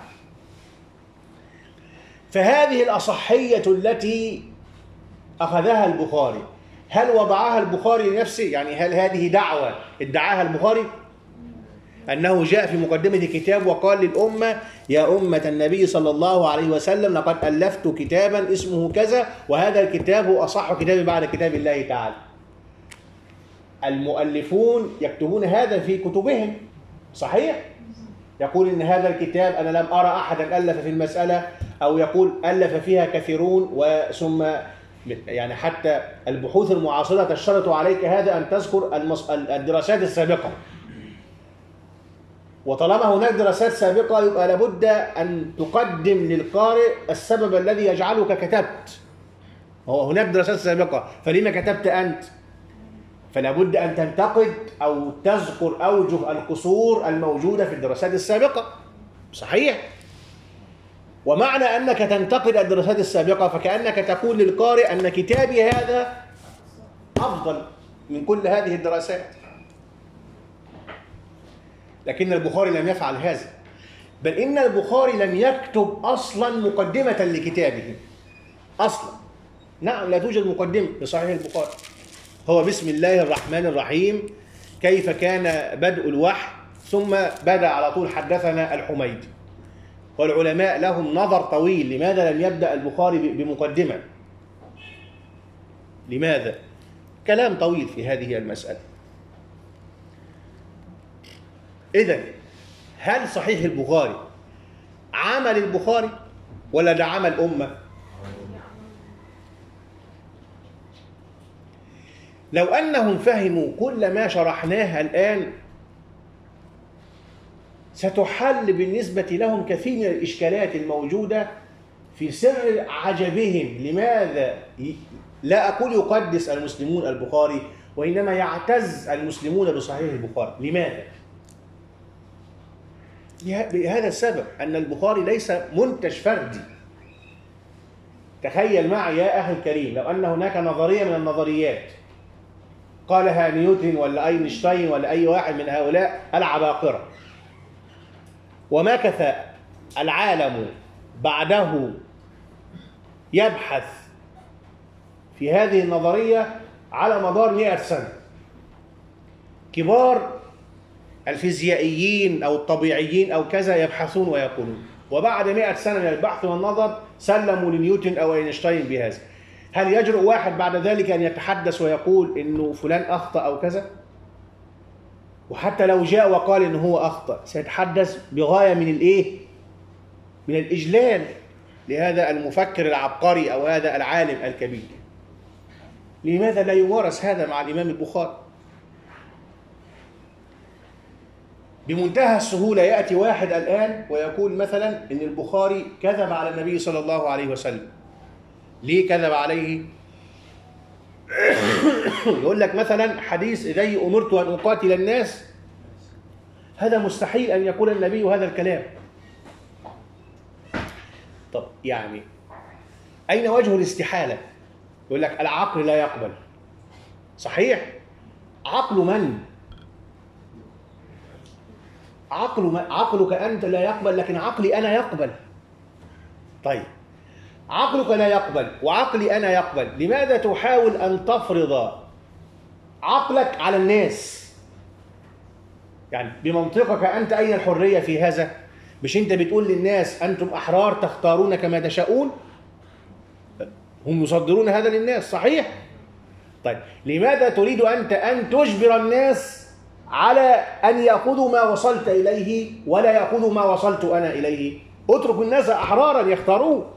فهذه الأصحية التي أخذها البخاري، هل وضعها البخاري لنفسه؟ يعني هل هذه دعوة ادعاها البخاري؟ أنه جاء في مقدمة الكتاب وقال للأمة يا أمة النبي صلى الله عليه وسلم لقد ألفت كتابا اسمه كذا وهذا الكتاب هو أصح كتاب بعد كتاب الله تعالى. المؤلفون يكتبون هذا في كتبهم، صحيح؟ يقول إن هذا الكتاب أنا لم أرى أحدا ألف في المسألة، أو يقول ألف فيها كثيرون، وثم يعني حتى البحوث المعاصرة تشترط عليك هذا أن تذكر الدراسات السابقة، وطالما هناك دراسات سابقة يبقى لابد أن تقدم للقارئ السبب الذي يجعلك كتبت. هو هناك دراسات سابقة، فلما كتبت أنت؟ فلابد أن تنتقد أو تذكر أوجه القصور الموجودة في الدراسات السابقة، صحيح؟ ومعنى أنك تنتقد الدراسات السابقة فكأنك تقول للقارئ أن كتابي هذا أفضل من كل هذه الدراسات. لكن البخاري لم يفعل هذا، بل إن البخاري لم يكتب أصلا مقدمة لكتابه أصلا. نعم، لا توجد مقدمة لصحيح البخاري، هو بسم الله الرحمن الرحيم كيف كان بدء الوحي، ثم بدأ على طول حدثنا الحميدي. والعلماء لهم نظر طويل، لماذا لم يبدأ البخاري بمقدمة؟ لماذا؟ كلام طويل في هذه المسألة. إذن هل صحيح البخاري عمل البخاري ولا ده عمل أمة؟ لو أنهم فهموا كل ما شرحناه الآن ستحل بالنسبة لهم كثير من الإشكالات الموجودة في سر عجبهم. لماذا لا أقول يقدس المسلمون البخاري، وإنما يعتز المسلمون بصحيح البخاري؟ لماذا؟ لهذا السبب، أن البخاري ليس منتج فردي. تخيل معي يا أخي الكريم لو أن هناك نظرية من النظريات قالها نيوتن ولا أينشتاين ولا أي واحد من هؤلاء العباقرة، ومكث العالم بعده يبحث في هذه النظرية على مدار 100 سنة. كبار الفيزيائيين أو الطبيعيين أو كذا يبحثون ويقولون، وبعد 100 سنة من البحث والنظر سلموا لنيوتن أو أينشتاين بهذا. هل يجرؤ واحد بعد ذلك أن يتحدث ويقول إنه فلان أخطأ أو كذا؟ وحتى لو جاء وقال إن هو أخطأ سيتحدث بغاية من الإيه؟ من الإجلال لهذا المفكر العبقري أو هذا العالم الكبير. لماذا لا يمارس هذا مع الإمام البخاري؟ بمنتهى السهولة يأتي واحد الآن ويقول مثلا إن البخاري كذب على النبي صلى الله عليه وسلم. ليه كذب عليه؟ يقول لك مثلا حديث إلي أمرت أن أقاتل الناس، هذا مستحيل أن يقول النبي هذا الكلام. طب يعني أين وجه الاستحالة؟ يقول لك العقل لا يقبل. صحيح؟ عقل من؟ عقلك أنت لا يقبل، لكن عقلي أنا يقبل. طيب عقلك لا يقبل وعقلي أنا يقبل، لماذا تحاول أن تفرض عقلك على الناس؟ يعني بمنطقك أنت أين الحرية في هذا؟ مش أنت بتقول للناس أنتم أحرار تختارون كما تشاءون؟ هم يصدرون هذا للناس، صحيح؟ طيب لماذا تريد أنت أن تجبر الناس على أن يأخذوا ما وصلت إليه ولا يأخذوا ما وصلت أنا إليه؟ اترك الناس أحرارا يختارون.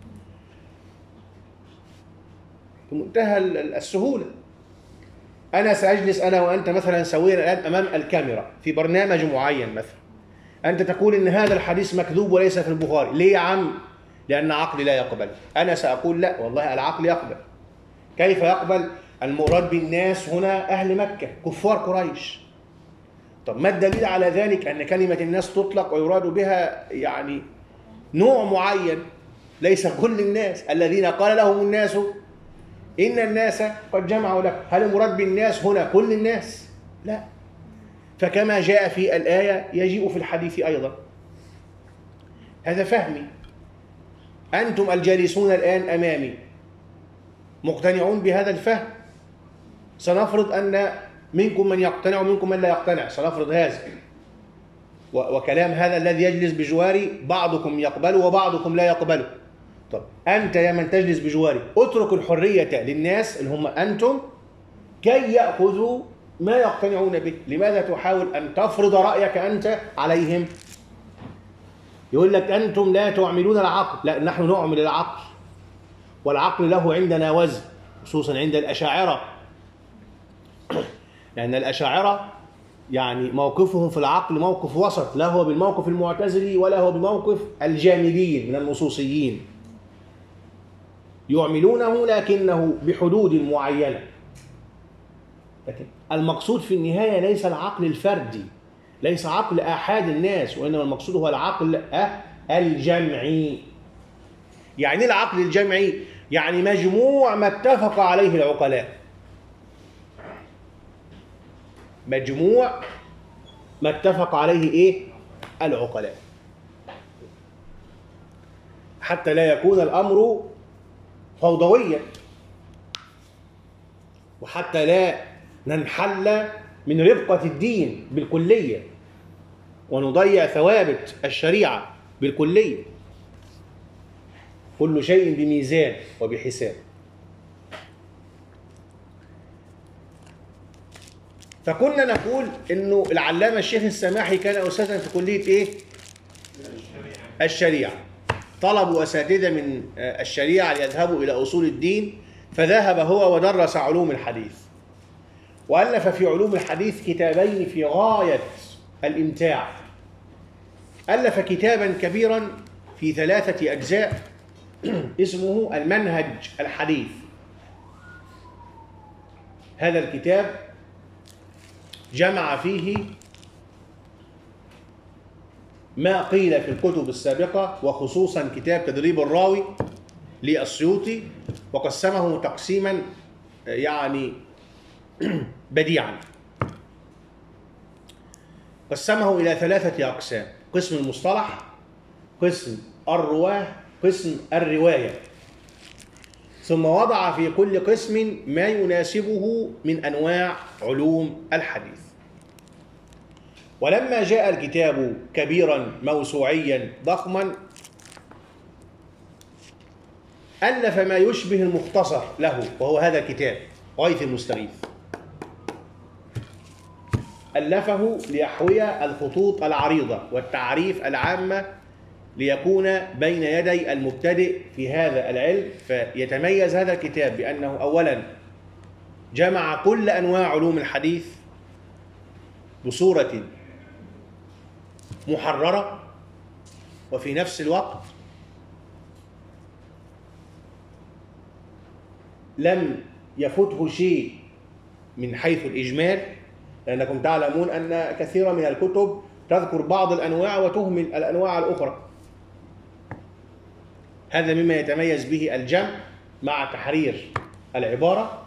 بمنتهى السهولة. أنا سأجلس أنا وأنت مثلا سويا الآن أمام الكاميرا في برنامج معين مثلا، أنت تقول إن هذا الحديث مكذوب وليس في البخاري. ليه يا عم؟ لأن عقلي لا يقبل. أنا سأقول لا والله العقل يقبل. كيف يقبل؟ المراد بالناس هنا أهل مكة كفار قريش. طب ما الدليل على ذلك؟ أن كلمة الناس تطلق ويراد بها يعني نوع معين، ليس كل الناس. الذين قال لهم الناس إن الناس قد جمعوا لكم، هل المراد بالناس هنا كل الناس؟ لا. فكما جاء في الآية يجيء في الحديث أيضا. هذا فهمي. أنتم الجالسون الآن أمامي مقتنعون بهذا الفهم؟ سنفرض أن منكم من يقتنع ومنكم من لا يقتنع، سنفرض هذا، وكلام هذا الذي يجلس بجواري بعضكم يقبله وبعضكم لا يقبله. طب أنت يا من تجلس بجواري اترك الحرية للناس اللي هم أنتم كي يأخذوا ما يقتنعون به. لماذا تحاول أن تفرض رأيك أنت عليهم؟ يقول لك أنتم لا تعملون العقل. لا، نحن نعمل العقل، والعقل له عندنا وزن، خصوصا عند الأشاعرة، لأن الأشاعرة يعني موقفهم في العقل موقف وسط، لا هو بالموقف المعتزلي ولا هو بموقف الجامدين من النصوصيين. يعملونه لكنه بحدود معينة. لكن المقصود في النهاية ليس العقل الفردي، ليس عقل آحاد الناس، وإنما المقصود هو العقل الجمعي. يعني العقل الجمعي يعني مجموع ما اتفق عليه العقلاء، مجموع ما اتفق عليه إيه؟ العقلاء، حتى لا يكون الأمر فوضويا، وحتى لا ننحل من ربقة الدين بالكلية ونضيع ثوابت الشريعة بالكلية. كل شيء بميزان وبحساب. فكنا نقول إنه العلامة الشيخ السماحي كان أستاذا في كلية إيه؟ الشريعة. طلبوا أساتذة من الشريعة ليذهبوا إلى أصول الدين، فذهب هو ودرس علوم الحديث، وألف في علوم الحديث كتابين في غاية الإمتاع. ألف كتابا كبيرا في 3 أجزاء اسمه المنهج الحديث. هذا الكتاب جمع فيه ما قيل في الكتب السابقة، وخصوصا كتاب تدريب الراوي للسيوطي، وقسمه تقسيما يعني بديعا. قسمه إلى 3 أقسام: قسم المصطلح، قسم الرواه، قسم الرواية. ثم وضع في كل قسم ما يناسبه من أنواع علوم الحديث. ولما جاء الكتاب كبيرا موسوعيا ضخما، ألف ما يشبه المختصر له، وهو هذا الكتاب غيث المستغيث. ألفه ليحوي الخطوط العريضة والتعريف العامة ليكون بين يدي المبتدئ في هذا العلم. فيتميز هذا الكتاب بأنه أولا جمع كل أنواع علوم الحديث بصورة محررة، وفي نفس الوقت لم يفته شيء من حيث الإجمال، لأنكم تعلمون أن كثيرا من الكتب تذكر بعض الأنواع وتهمل الأنواع الأخرى. هذا مما يتميز به الجمع مع تحرير العبارة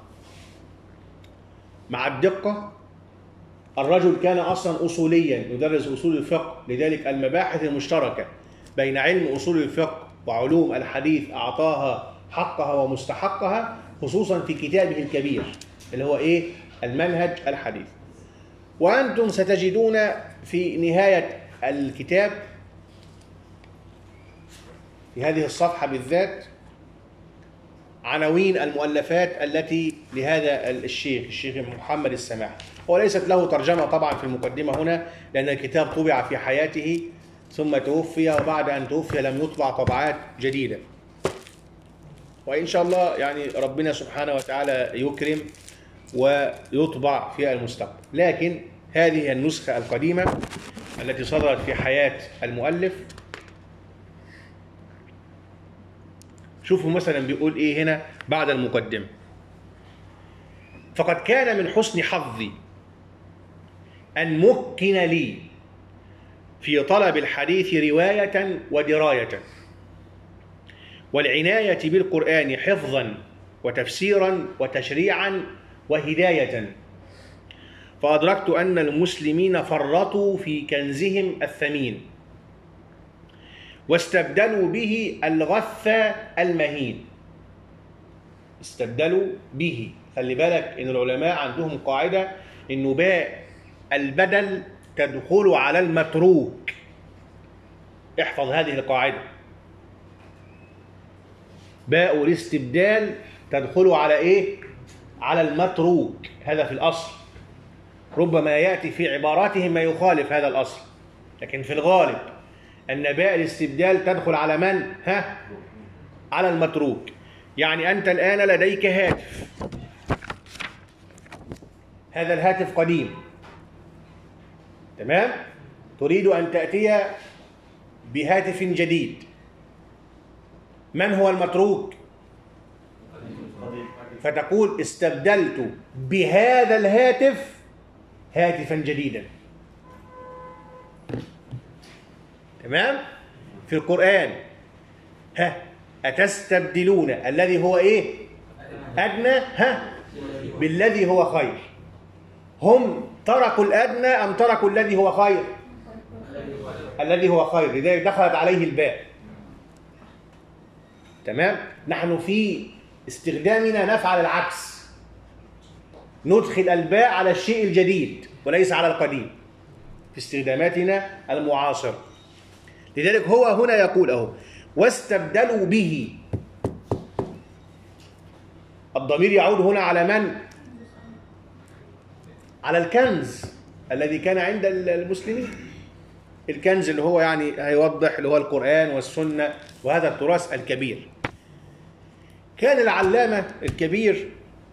مع الدقة. الرجل كان أصلا أصوليا يدرس أصول الفقه، لذلك المباحث المشتركة بين علم أصول الفقه وعلوم الحديث أعطاها حقها ومستحقها، خصوصا في كتابه الكبير اللي هو المنهج الحديث. وأنتم ستجدون في نهاية الكتاب في هذه الصفحة بالذات عناوين المؤلفات التي لهذا الشيخ محمد السماحي. هو ليست له ترجمة طبعا في المقدمة هنا، لأن الكتاب طبع في حياته ثم توفي، وبعد أن توفي لم يطبع طبعات جديدة، وإن شاء الله يعني ربنا سبحانه وتعالى يكرم ويطبع في المستقبل. لكن هذه النسخة القديمة التي صدرت في حياة المؤلف. شوفوا مثلا بيقول إيه هنا بعد المقدمة: فقد كان من حسن حظي أن مكن لي في طلب الحديث رواية ودراية، والعناية بالقرآن حفظا وتفسيرا وتشريعا وهداية، فأدركت أن المسلمين فرطوا في كنزهم الثمين واستبدلوا به الغث المهين. استبدلوا به، خلي بالك إن العلماء عندهم قاعدة إنه باء البدل تدخل على المتروك. احفظ هذه القاعدة، باء الاستبدال تدخل على على المتروك. هذا في الأصل، ربما يأتي في عباراتهم ما يخالف هذا الأصل، لكن في الغالب أن باء الاستبدال تدخل على من؟ على المتروك. يعني أنت الآن لديك هاتف، هذا الهاتف قديم، تمام؟ تريد أن تأتي بهاتف جديد، من هو المتروك؟ فتقول استبدلت بهذا الهاتف هاتفا جديدا. تمام؟ في القرآن أتستبدلون الذي هو أدنى بالذي هو خير. هم تركوا الأدنى أم تركوا الذي هو خير؟ الذي هو خير، لذلك دخلت عليه الباء. تمام؟ نحن في استخدامنا نفعل العكس، ندخل الباء على الشيء الجديد وليس على القديم في استخداماتنا المعاصرة. لذلك هو هنا يقول واستبدلوا به. الضمير يعود هنا على من؟ على الكنز الذي كان عند المسلمين. الكنز اللي هو يعني هيوضح اللي هو القرآن والسنة وهذا التراث الكبير. كان العلامة الكبير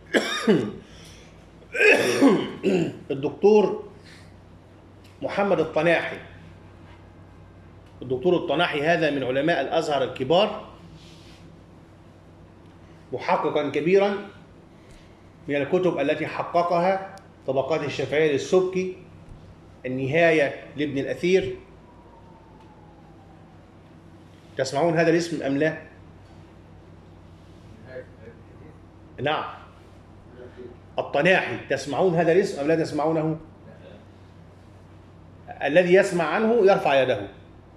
الدكتور محمد الطناحي. الدكتور الطناحي هذا من علماء الأزهر الكبار، محققا كبيرا، من الكتب التي حققها طبقات الشافعية للسبكي، النهاية لابن الأثير. تسمعون هذا الاسم أم لا؟ نعم، الطناحي، تسمعون هذا الاسم أم لا تسمعونه؟ الذي يسمع عنه يرفع يده.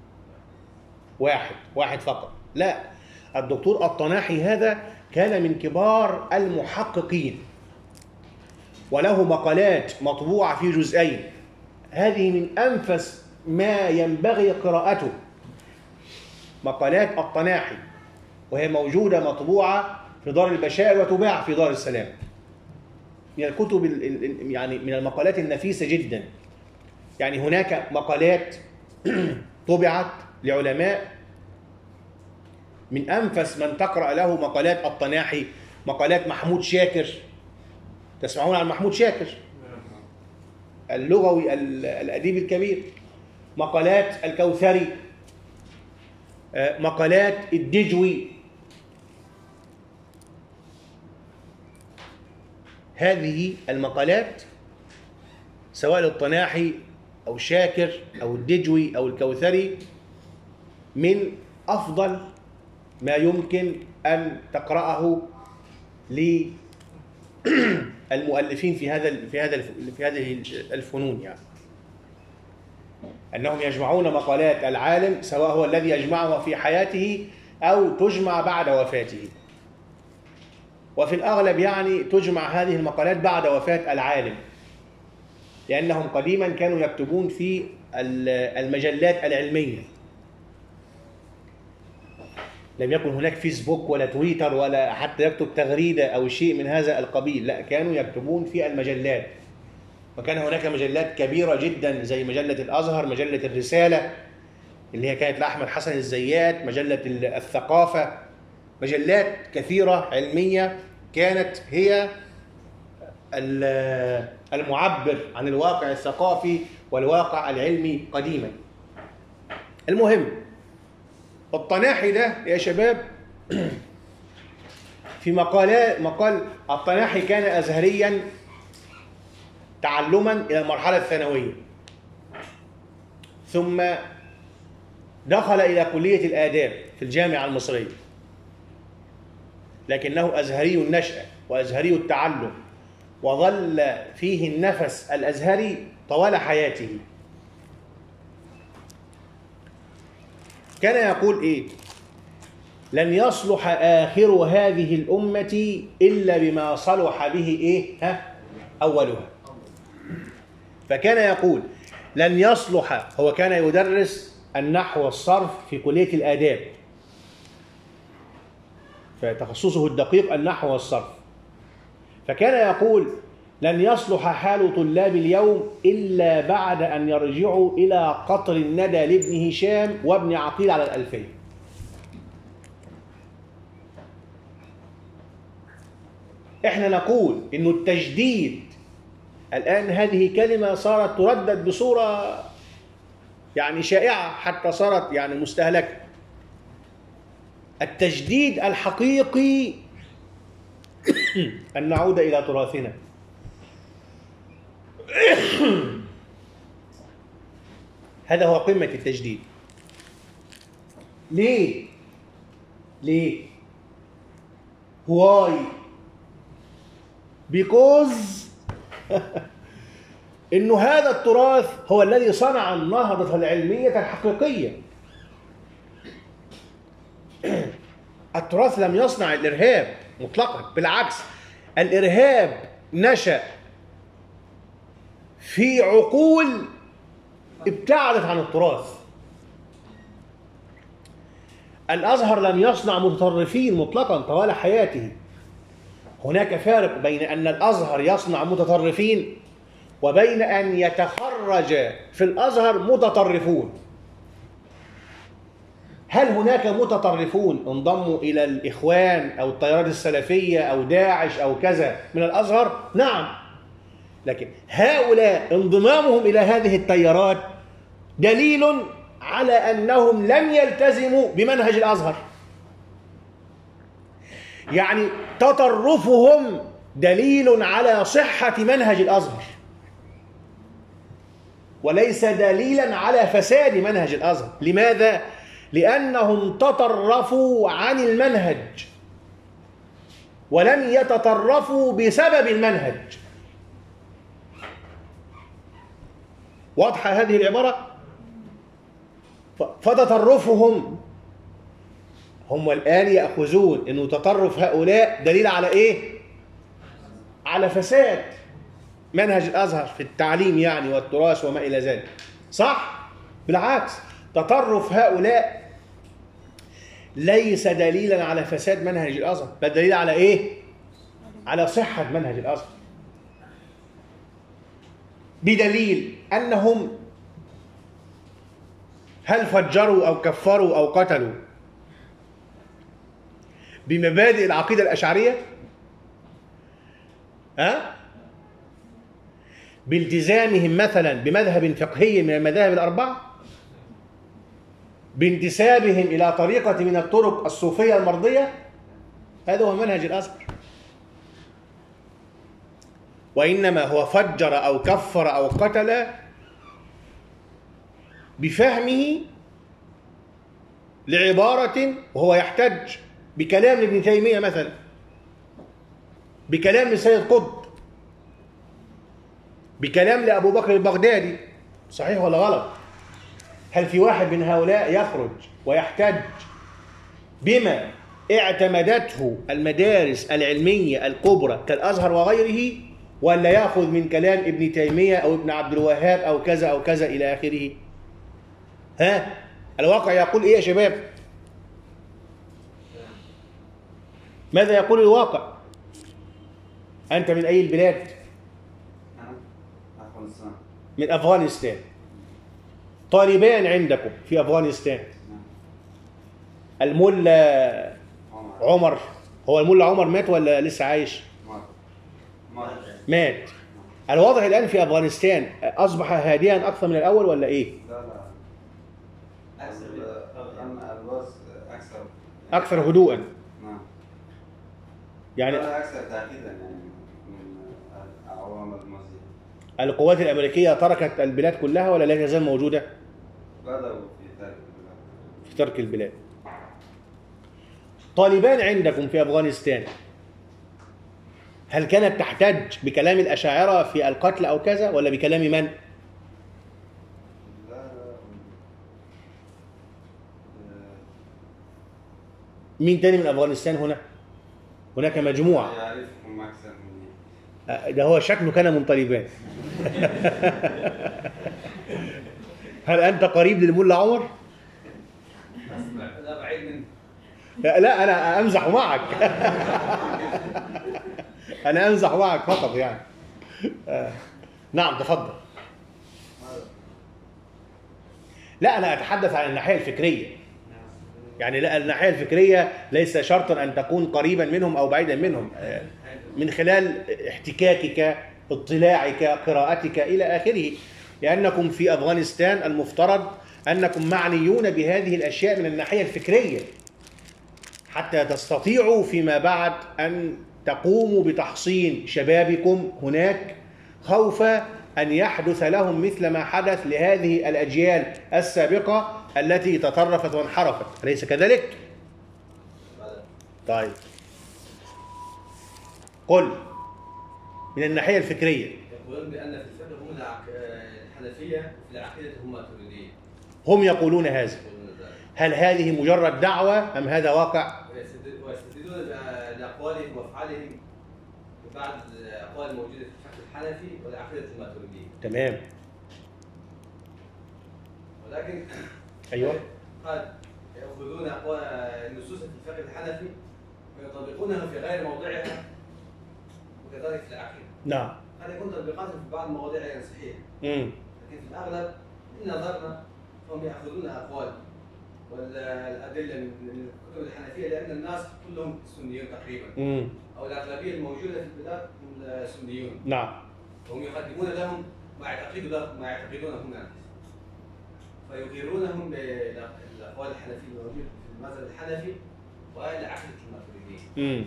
واحد فقط. لا، الدكتور الطناحي هذا كان من كبار المحققين، وله مقالات مطبوعة في جزئين. هذه من أنفس ما ينبغي قراءته، مقالات الطناحي، وهي موجودة مطبوعة في دار البشائر وتباع في دار السلام. من الكتب يعني من المقالات النفيسة جدا يعني هناك مقالات طبعت لعلماء من أنفس من تقرأ له مقالات الطناحي، مقالات محمود شاكر. تسمعون عن محمود شاكر اللغوي الأديب الكبير، مقالات الكوثري، مقالات الدجوي. هذه المقالات سواء للطناحي أو شاكر أو الدجوي أو الكوثري من أفضل ما يمكن أن تقرأه للمؤلفين في هذه الفنون، يعني أنهم يجمعون مقالات العالم سواء هو الذي يجمعها في حياته أو تجمع بعد وفاته، وفي الأغلب يعني تجمع هذه المقالات بعد وفاة العالم، لأنهم قديما كانوا يكتبون في المجلات العلمية. لم يكن هناك فيسبوك ولا تويتر ولا حتى يكتب تغريدة أو شيء من هذا القبيل، لا، كانوا يكتبون في المجلات. وكان هناك مجلات كبيرة جدا زي مجلة الأزهر، مجلة الرسالة اللي هي كانت لأحمد حسن الزيات، مجلة الثقافة، مجلات كثيرة علمية كانت هي المعبر عن الواقع الثقافي والواقع العلمي قديما. المهم، الطناحي ده يا شباب في مقال الطناحي كان أزهريا تعلما إلى المرحلة الثانوية، ثم دخل إلى كلية الآداب في الجامعة المصرية، لكنه أزهري النشأة وأزهري التعلم، وظل فيه النفس الأزهري طوال حياته. كان يقول إيه؟ لن يصلح آخر هذه الأمة إلا بما صلح به إيه؟ أولها. فكان يقول لن يصلح، هو كان يدرس النحو والصرف في كلية الآداب، فتخصصه الدقيق النحو والصرف. فكان يقول لن يصلح حال طلاب اليوم إلا بعد أن يرجعوا إلى قطر الندى لابن هشام وابن عقيل على الألفية. إحنا نقول إنه التجديد الآن هذه كلمة صارت تردد بصورة يعني شائعة حتى صارت يعني مستهلكة. التجديد الحقيقي أن نعود إلى تراثنا. هذا هو قمة التجديد. ليه؟ Why? Because إنه هذا التراث هو الذي صنع النهضة العلمية الحقيقية. التراث لم يصنع الإرهاب مطلقا، بالعكس، الإرهاب نشأ في عقول ابتعدت عن التراث. الأزهر لم يصنع متطرفين مطلقا طوال حياته. هناك فارق بين أن الأزهر يصنع متطرفين وبين أن يتخرج في الأزهر متطرفون. هل هناك متطرفون انضموا إلى الإخوان أو التيارات السلفية أو داعش أو كذا من الأزهر؟ نعم، لكن هؤلاء انضمامهم إلى هذه التيارات دليل على أنهم لم يلتزموا بمنهج الأزهر. يعني تطرفهم دليل على صحة منهج الأزهر وليس دليلا على فساد منهج الأزهر. لماذا؟ لأنهم تطرفوا عن المنهج ولم يتطرفوا بسبب المنهج. واضحة هذه العبارة؟ فتطرفهم هم الآن يأخذون أنه تطرف هؤلاء دليل على إيه؟ على فساد منهج الأزهر في التعليم يعني والتراث وما إلى ذلك. صح؟ بالعكس، تطرف هؤلاء ليس دليلا على فساد منهج الأزهر، بل دليل على إيه؟ على صحة منهج الأزهر، بدليل أنهم هل فجروا أو كفروا أو قتلوا بمبادئ العقيدة الأشعرية؟ بالتزامهم مثلا بمذهب فقهي من المذاهب الأربعة؟ بانتسابهم إلى طريقة من الطرق الصوفية المرضية؟ هذا هو منهج الأزهر. وإنما هو فجر أو كفر أو قتل بفهمه لعبارة، وهو يحتج بكلام ابن تيمية مثلا، بكلام لسيد قطب، بكلام لأبو بكر البغدادي. صحيح ولا غلط؟ هل في واحد من هؤلاء يخرج ويحتج بما اعتمدته المدارس العلمية الكبرى كالأزهر وغيره، ولا يأخذ من كلام ابن تيمية أو ابن عبد الوهاب أو كذا أو كذا إلى آخره؟ الواقع يقول إيه يا شباب؟ ماذا يقول الواقع؟ أنت من أي البلاد؟ من أفغانستان. طالبان عندكم في أفغانستان. الملا عمر، هو الملا عمر مات ولا لسه عايش؟ مات. الوضع الآن في أفغانستان أصبح هادئا أكثر من الأول ولا إيه؟ أكثر هدوءا. يعني أكثر تأكيدا من عوامل المزيد. القوات الأمريكية تركت البلاد كلها ولا لا تزال موجودة؟ بدأوا في ترك البلاد. طالبان عندكم في أفغانستان هل كانت تحتج بكلام الأشاعرة في القتل أو كذا ولا بكلام من؟ مين تاني من أفغانستان هنا؟ هناك مجموعة. ده هو شكله كان من طالبان. هل أنت قريب للملا عمر؟ لا بعيد منه. لا أنا أمزح معك. أنا أمزح معك فقط يعني. نعم تفضل. لا أنا أتحدث عن الناحية الفكرية. يعني لا، الناحية الفكرية ليس شرطا أن تكون قريبا منهم أو بعيدا منهم، من خلال احتكاكك، اطلاعك، قراءتك إلى آخره، لأنكم في أفغانستان المفترض أنكم معنيون بهذه الأشياء من الناحية الفكرية حتى تستطيعوا فيما بعد أن تقوموا بتحصين شبابكم هناك، خوف أن يحدث لهم مثل ما حدث لهذه الأجيال السابقة التي تطرفت وانحرفت، أليس كذلك؟ طيب قل من الناحية الفكرية. يقولون بأن في الفقه هم الحنفية، في العقيدة هم الماتريدية. هم يقولون هذا. هل هذه مجرد دعوة أم هذا واقع؟ ويستدلون بأقوالهم وأفعالهم ببعض الأقوال الموجودة في الفقه الحنفي والعقيدة الماتريدية. تمام. ولكن أيوه. قد يأخذون أقوال النصوص في الفقه الحنفي ويطبقونها في غير موضعها وكذلك في العقيدة. نعم. قد يكون تطبيقاتهم في بعض المواضيع غير صحيحة. لكن في الأغلب إن نظرنا فهم يأخذون أقوال والأدلة من الكتب الحنفية، لأن الناس كلهم سنيون تقريبا. أو الأغلبية الموجودة في البلاد هم سنيون. نعم. وهم يقدمون لهم ما يعتقدونه هنا، فيغيرونهم بالأقوال الحنفية الموجودة في المذهب الحنفي والعقيدة الماتريدية.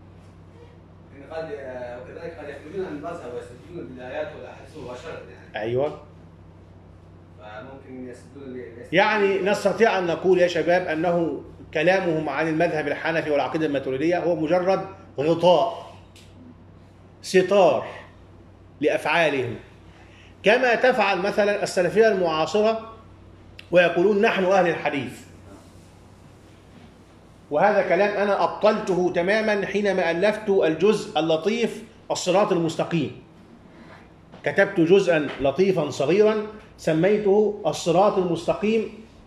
وكذلك قد يخرجون عن المذهب ويستدلون بالآيات والأحاديث مباشرة يعني. أيوه. فممكن يستدلون يعني نستطيع أن نقول يا شباب أنه كلامهم عن المذهب الحنفي والعقيدة الماتريدية هو مجرد غطاء، ستار لأفعالهم، كما تفعل مثلا السلفية المعاصرة ويقولون نحن أهل الحديث. وهذا كلام أنا أبطلته تماما حينما ألفت الجزء اللطيف الصراط المستقيم. كتبت جزءا لطيفا صغيرا سميته الصراط المستقيم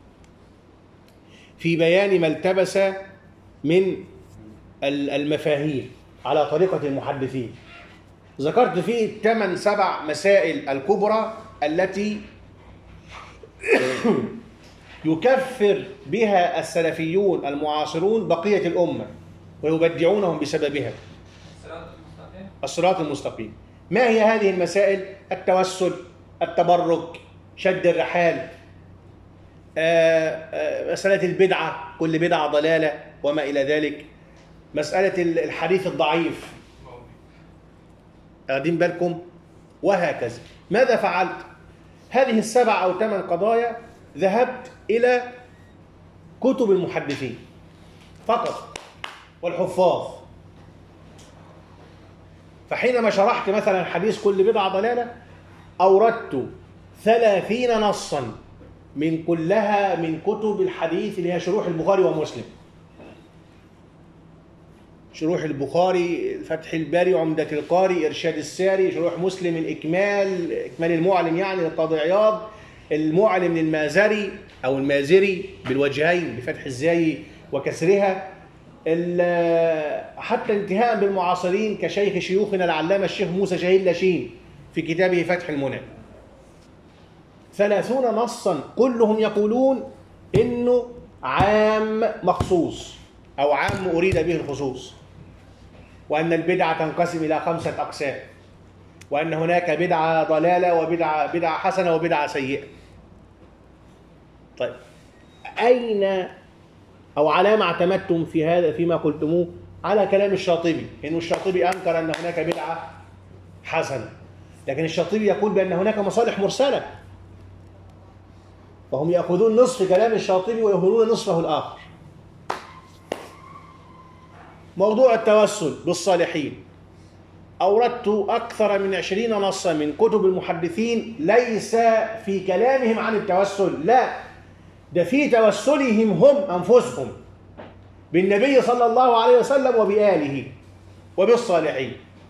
في بيان ما التبس من المفاهيم على طريقة المحدثين. ذكرت فيه 8-7 مسائل الكبرى التي يكفر بها السلفيون المعاصرون بقية الأمة ويبدعونهم بسببها. الصراط المستقيم. ما هي هذه المسائل؟ التوسل، التبرك، شد الرحال، مسألة البدعة، كل بدعة ضلالة وما إلى ذلك، مسألة الحديث الضعيف، واخدين بالكم؟ وهكذا. ماذا فعلت؟ هذه 7 أو 8 قضايا ذهبت إلى كتب المحدثين فقط والحفاظ. فحينما شرحت مثلا حديث كل بدعة ضلالة أوردت 30 نصا من كلها من كتب الحديث اللي هي شروح البخاري ومسلم، شروح البخاري، فتح الباري، عمدة القاري، إرشاد الساري، شروح مسلم، الإكمال، إكمال المعلم يعني للقاضي عياض، المعلم للمازري أو المازري بالوجهين بفتح الزاي وكسرها، حتى انتهاء بالمعاصرين كشيخ شيوخنا العلامة الشيخ موسى شهيد لاشين في كتابه فتح المنى. 30 نصا كلهم يقولون إنه عام مخصوص أو عام أريد به الخصوص، وأن البدعة تنقسم إلى 5 أقسام، وأن هناك بدعة ضلالة وبدعة حسنة وبدعة سيئة. طيب أين أو على ما اعتمدتم في هذا فيما قلتموه؟ على كلام الشاطبي، إنه الشاطبي أنكر أن هناك بدعة حسنة، لكن الشاطبي يقول بأن هناك مصالح مرسلة، فهم يأخذون نصف كلام الشاطبي ويهملون نصفه الآخر. موضوع التوسل بالصالحين أوردت أكثر من 20 نصا من كتب المحدثين، ليس في كلامهم عن التوسل، لا، ده في توسلهم هم أنفسهم بالنبي صلى الله عليه وسلم وبآله وبالصالحين.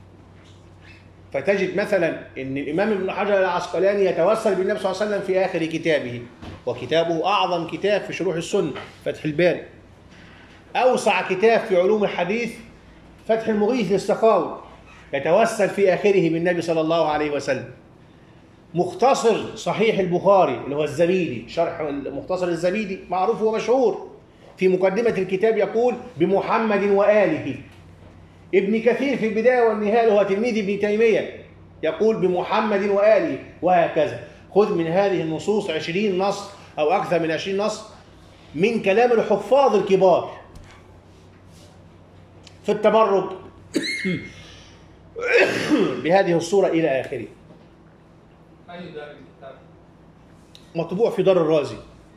فتجد مثلا أن الإمام ابن حجر العسقلاني يتوسل بالنبي صلى الله عليه وسلم في آخر كتابه، وكتابه أعظم كتاب في شروح السنة فتح الباري، أوسع كتاب في علوم الحديث فتح المغيث للسخاوي، يتوسل في آخره بالنبي صلى الله عليه وسلم. مختصر صحيح البخاري اللي هو الزبيدي، شرح مختصر الزبيدي معروف ومشهور، في مقدمة الكتاب يقول بمحمد وآله. ابن كثير في البداية والنهاية هو تلميذ ابن تيمية يقول بمحمد وآله، وهكذا. خذ من هذه النصوص 20 نص أو أكثر من 20 نص من كلام الحفاظ الكبار في التبرك بهذه الصورة إلى آخره. أي دار الكتاب؟ مطبوع في دار الرازي،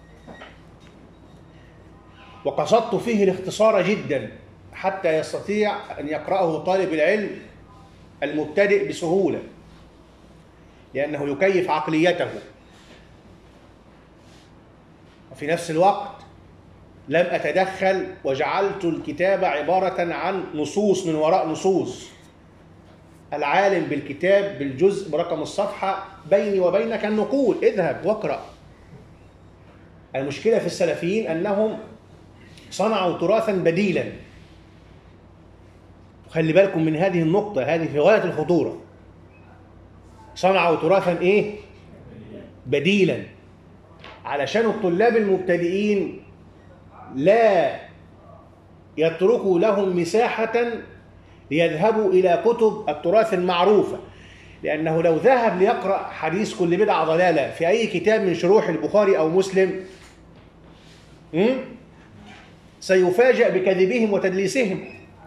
وقصدت فيه الاختصار جدا حتى يستطيع أن يقرأه طالب العلم المبتدئ بسهولة، لأنه يكيف عقليته، وفي نفس الوقت لم أتدخل وجعلت الكتابة عبارة عن نصوص من وراء نصوص، العالم بالكتاب بالجزء برقم الصفحة بيني وبينك النقول، اذهب واقرأ. المشكلة في السلفيين أنهم صنعوا تراثا بديلا، خلي بالكم من هذه النقطة، هذه في غاية الخطورة. صنعوا تراثا إيه؟ بديلا، علشان الطلاب المبتدئين لا يتركوا لهم مساحة ليذهبوا إلى كتب التراث المعروفة، لأنه لو ذهب ليقرأ حديث كل بدعة ضلالة في أي كتاب من شروح البخاري أو مسلم سيفاجأ بكذبهم وتدليسهم،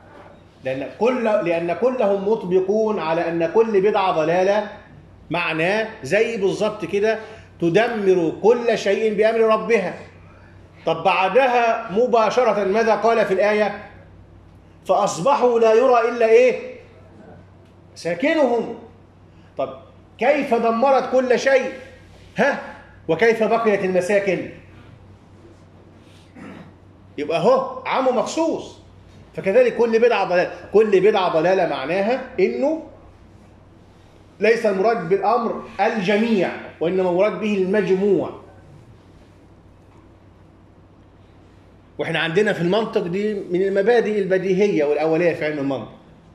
لأن كلهم مطبقون على أن كل بدعة ضلالة معناه زي بالضبط كده تدمر كل شيء بأمر ربها. طب بعدها مباشرة ماذا قال في الآية؟ فأصبحوا لا يرى إلا إيه؟ ساكنهم. طب كيف دمرت كل شيء؟ وكيف بقيت المساكن؟ يبقى هو عام مخصوص. فكذلك كل بدعة ضلالة، كل بدعة ضلالة معناها إنه ليس المراد بالأمر الجميع، وإنما المراد به المجموع. وإحنا عندنا في المنطق دي من المبادئ البديهية والأولية في علم المنطق،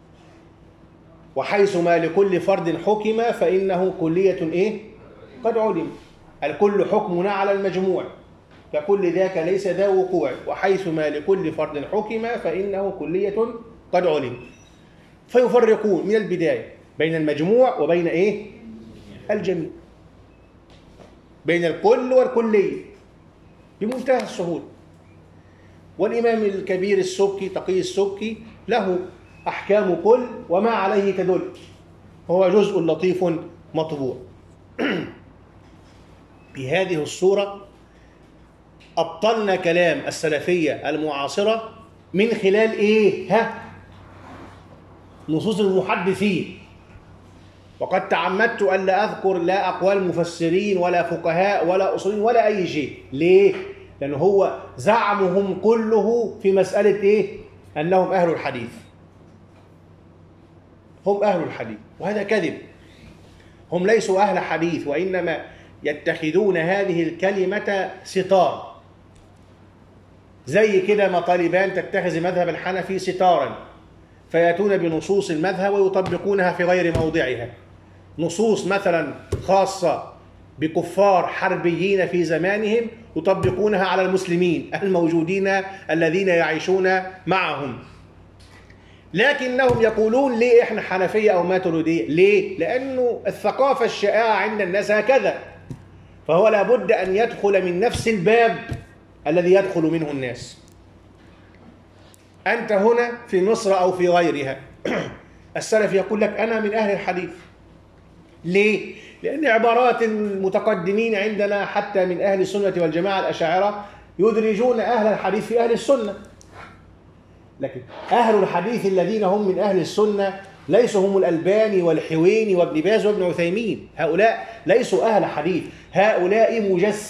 وحيث ما لكل فرد حكم فإنه كلية إيه؟ قد علم. الكل حكمنا على المجموع، فكل ذاك ليس ذا وقوع، وحيثما لكل فرد حكم فإنه كلية قد علم. فيفرقون من البداية بين المجموع وبين إيه؟ الجميع، بين الكل والكلية بمنتهى السهولة. والإمام الكبير السبكي تقي السبكي له أحكام كل وما عليه تدل، هو جزء لطيف مطبوع. بهذه الصورة أبطلنا كلام السلفية المعاصرة من خلال إيه؟ نصوص المحدثين. وقد تعمدت ألا أذكر لا أقوال مفسرين ولا فقهاء ولا أصوليين ولا أي شيء. ليه؟ لأنه هو زعمهم كله في مسألة إيه؟ أنهم أهل الحديث. هم أهل الحديث، وهذا كذب. هم ليسوا أهل حديث، وإنما يتخذون هذه الكلمة ستار، زي كده ما طالبان تتخذ مذهب الحنفي ستارا، فيأتون بنصوص المذهب ويطبقونها في غير موضعها. نصوص مثلا خاصة بكفار حربيين في زمانهم يطبقونها على المسلمين الموجودين الذين يعيشون معهم. لكنهم يقولون ليه احنا حنفية أو ماتريدية؟ ليه؟ لأنه الثقافة الشائعة عند الناس هكذا، فهو لابد أن يدخل من نفس الباب الذي يدخل منه الناس. أنت هنا في مصر أو في غيرها السلف يقول لك أنا من أهل الحديث. ليه؟ لأن عبارات المتقدمين عندنا حتى من أهل السنة والجماعة الأشاعرة يدرجون أهل الحديث في أهل السنة، لكن أهل الحديث الذين هم من أهل السنة ليسوا هم الألباني والحويني وابن باز وابن عثيمين. هؤلاء ليسوا أهل حديث، هؤلاء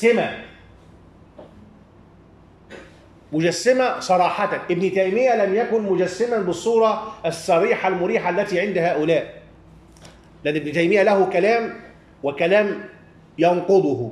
مجسمة صراحة. ابن تيمية لم يكن مجسما بالصورة الصريحة المريحة التي عند هؤلاء، لأن ابن تيمية له كلام وكلام ينقضه،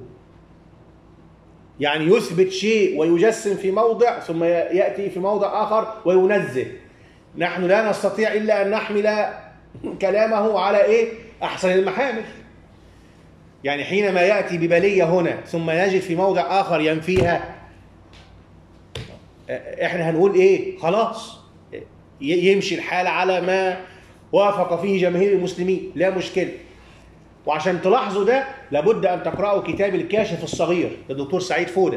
يعني يثبت شيء ويجسم في موضع ثم يأتي في موضع آخر وينزه. نحن لا نستطيع إلا أن نحمل كلامه على إيه؟ أحسن المحامل. يعني حينما يأتي ببلية هنا ثم يجد في موضع آخر ينفيها، إحنا هنقول إيه؟ خلاص يمشي الحال على ما وافق فيه جماهير المسلمين، لا مشكلة. وعشان تلاحظوا ده لابد أن تقرأوا كتاب الكاشف الصغير للدكتور سعيد فودة.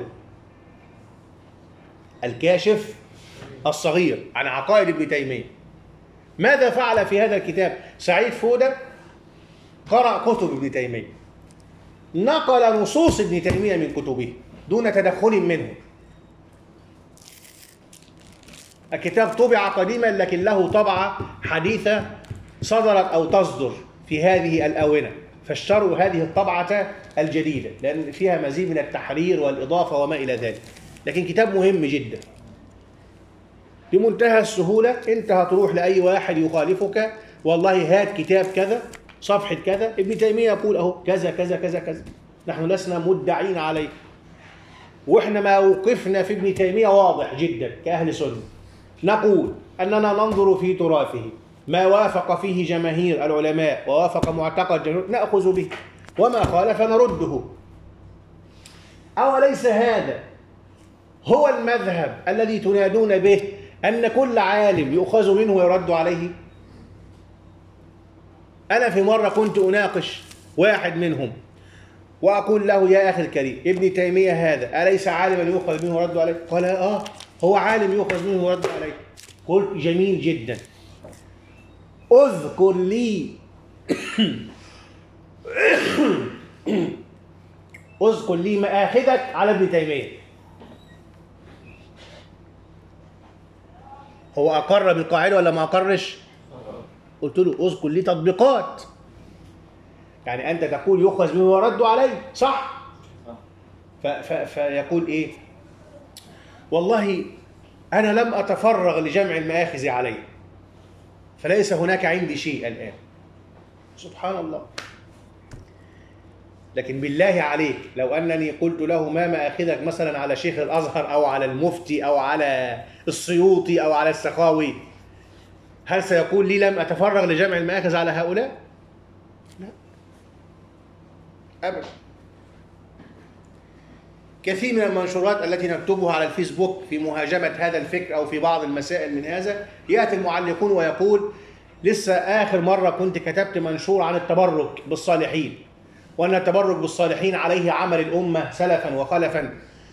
الكاشف الصغير عن عقائد ابن تيمية. ماذا فعل في هذا الكتاب؟ سعيد فودة قرأ كتب ابن تيمية، نقل نصوص ابن تيمية من كتبه دون تدخل منه. الكتاب طبع قديما لكن له طبعة حديثة صدرت أو تصدر في هذه الآونة، فاشتروا هذه الطبعة الجديدة لأن فيها مزيد من التحرير والإضافة وما إلى ذلك. لكن كتاب مهم جدا بمنتهى السهولة. أنت هتروح لأي واحد يخالفك، والله هات كتاب كذا صفحة كذا ابن تيمية يقول أهو كذا كذا كذا كذا. نحن لسنا مدعين عليه، وإحنا موقفنا في ابن تيمية واضح جدا كأهل سنة. نقول أننا ننظر في تراثه ما وافق فيه جماهير العلماء ووافق معتقد جماهير نأخذ به، وما خالف نرده. أوليس هذا هو المذهب الذي تنادون به أن كل عالم يؤخذ منه ويرد عليه؟ أنا في مرة كنت أناقش واحد منهم وأقول له يا أخي الكريم ابن تيمية هذا أليس عالما يؤخذ منه ويرد عليه؟ قال هو عالم يؤخذ منه ويرد عليه. قلت جميل جدا، اذكر لي اذكر لي مآخذك على ابن تيمية. هو أقر بالقاعدة ولا ما أقرش؟ قلت له اذكر لي تطبيقات. يعني أنت تقول يؤخذ منه ويرد عليه، صح؟ فيقول إيه؟ والله أنا لم أتفرغ لجمع المآخذ عليه، فليس هناك عندي شيء الآن. سبحان الله. لكن بالله عليك لو أنني قلت له ما مآخذك مثلا على شيخ الأزهر أو على المفتي أو على السيوطي أو على السخاوي، هل سيقول لي لم أتفرغ لجمع المآخذ على هؤلاء؟ لا أبدا. كثير من المنشورات التي نكتبها على الفيسبوك في مهاجمة هذا الفكر أو في بعض المسائل من هذا، يأتي المعلقون ويقول لسه آخر مرة كنت كتبت منشور عن التبرك بالصالحين، وأن التبرك بالصالحين عليه عمل الأمة سلفا وخلفا.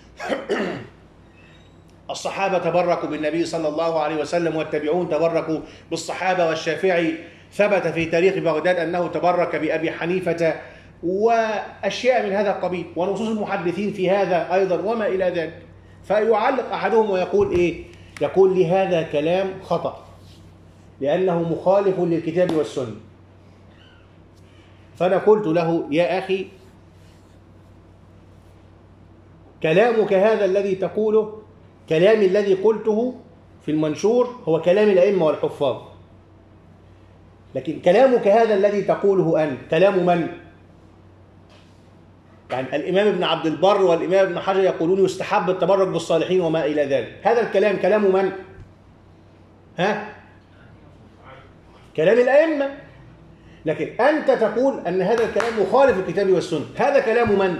الصحابة تبركوا بالنبي صلى الله عليه وسلم، والتابعون تبركوا بالصحابة، والشافعي ثبت في تاريخ بغداد أنه تبرك بأبي حنيفة، وأشياء من هذا القبيل، ونصوص المحدثين في هذا أيضا وما إلى ذلك. فيعلق أحدهم ويقول إيه؟ يقول لي هذا كلام خطأ لأنه مخالف للكتاب والسنة. فأنا قلت له يا أخي، كلامك هذا الذي تقوله، كلامي الذي قلته في المنشور هو كلام الأئمة والحفاظ، لكن كلامك هذا الذي تقوله أنت كلام من؟ يعني الإمام ابن عبد البر والإمام ابن حجر يقولون يستحب التبرك بالصالحين وما إلى ذلك. هذا الكلام كلام من؟ كلام الأئمة. لكن أنت تقول أن هذا الكلام مخالف الكتاب والسنة. هذا كلام من؟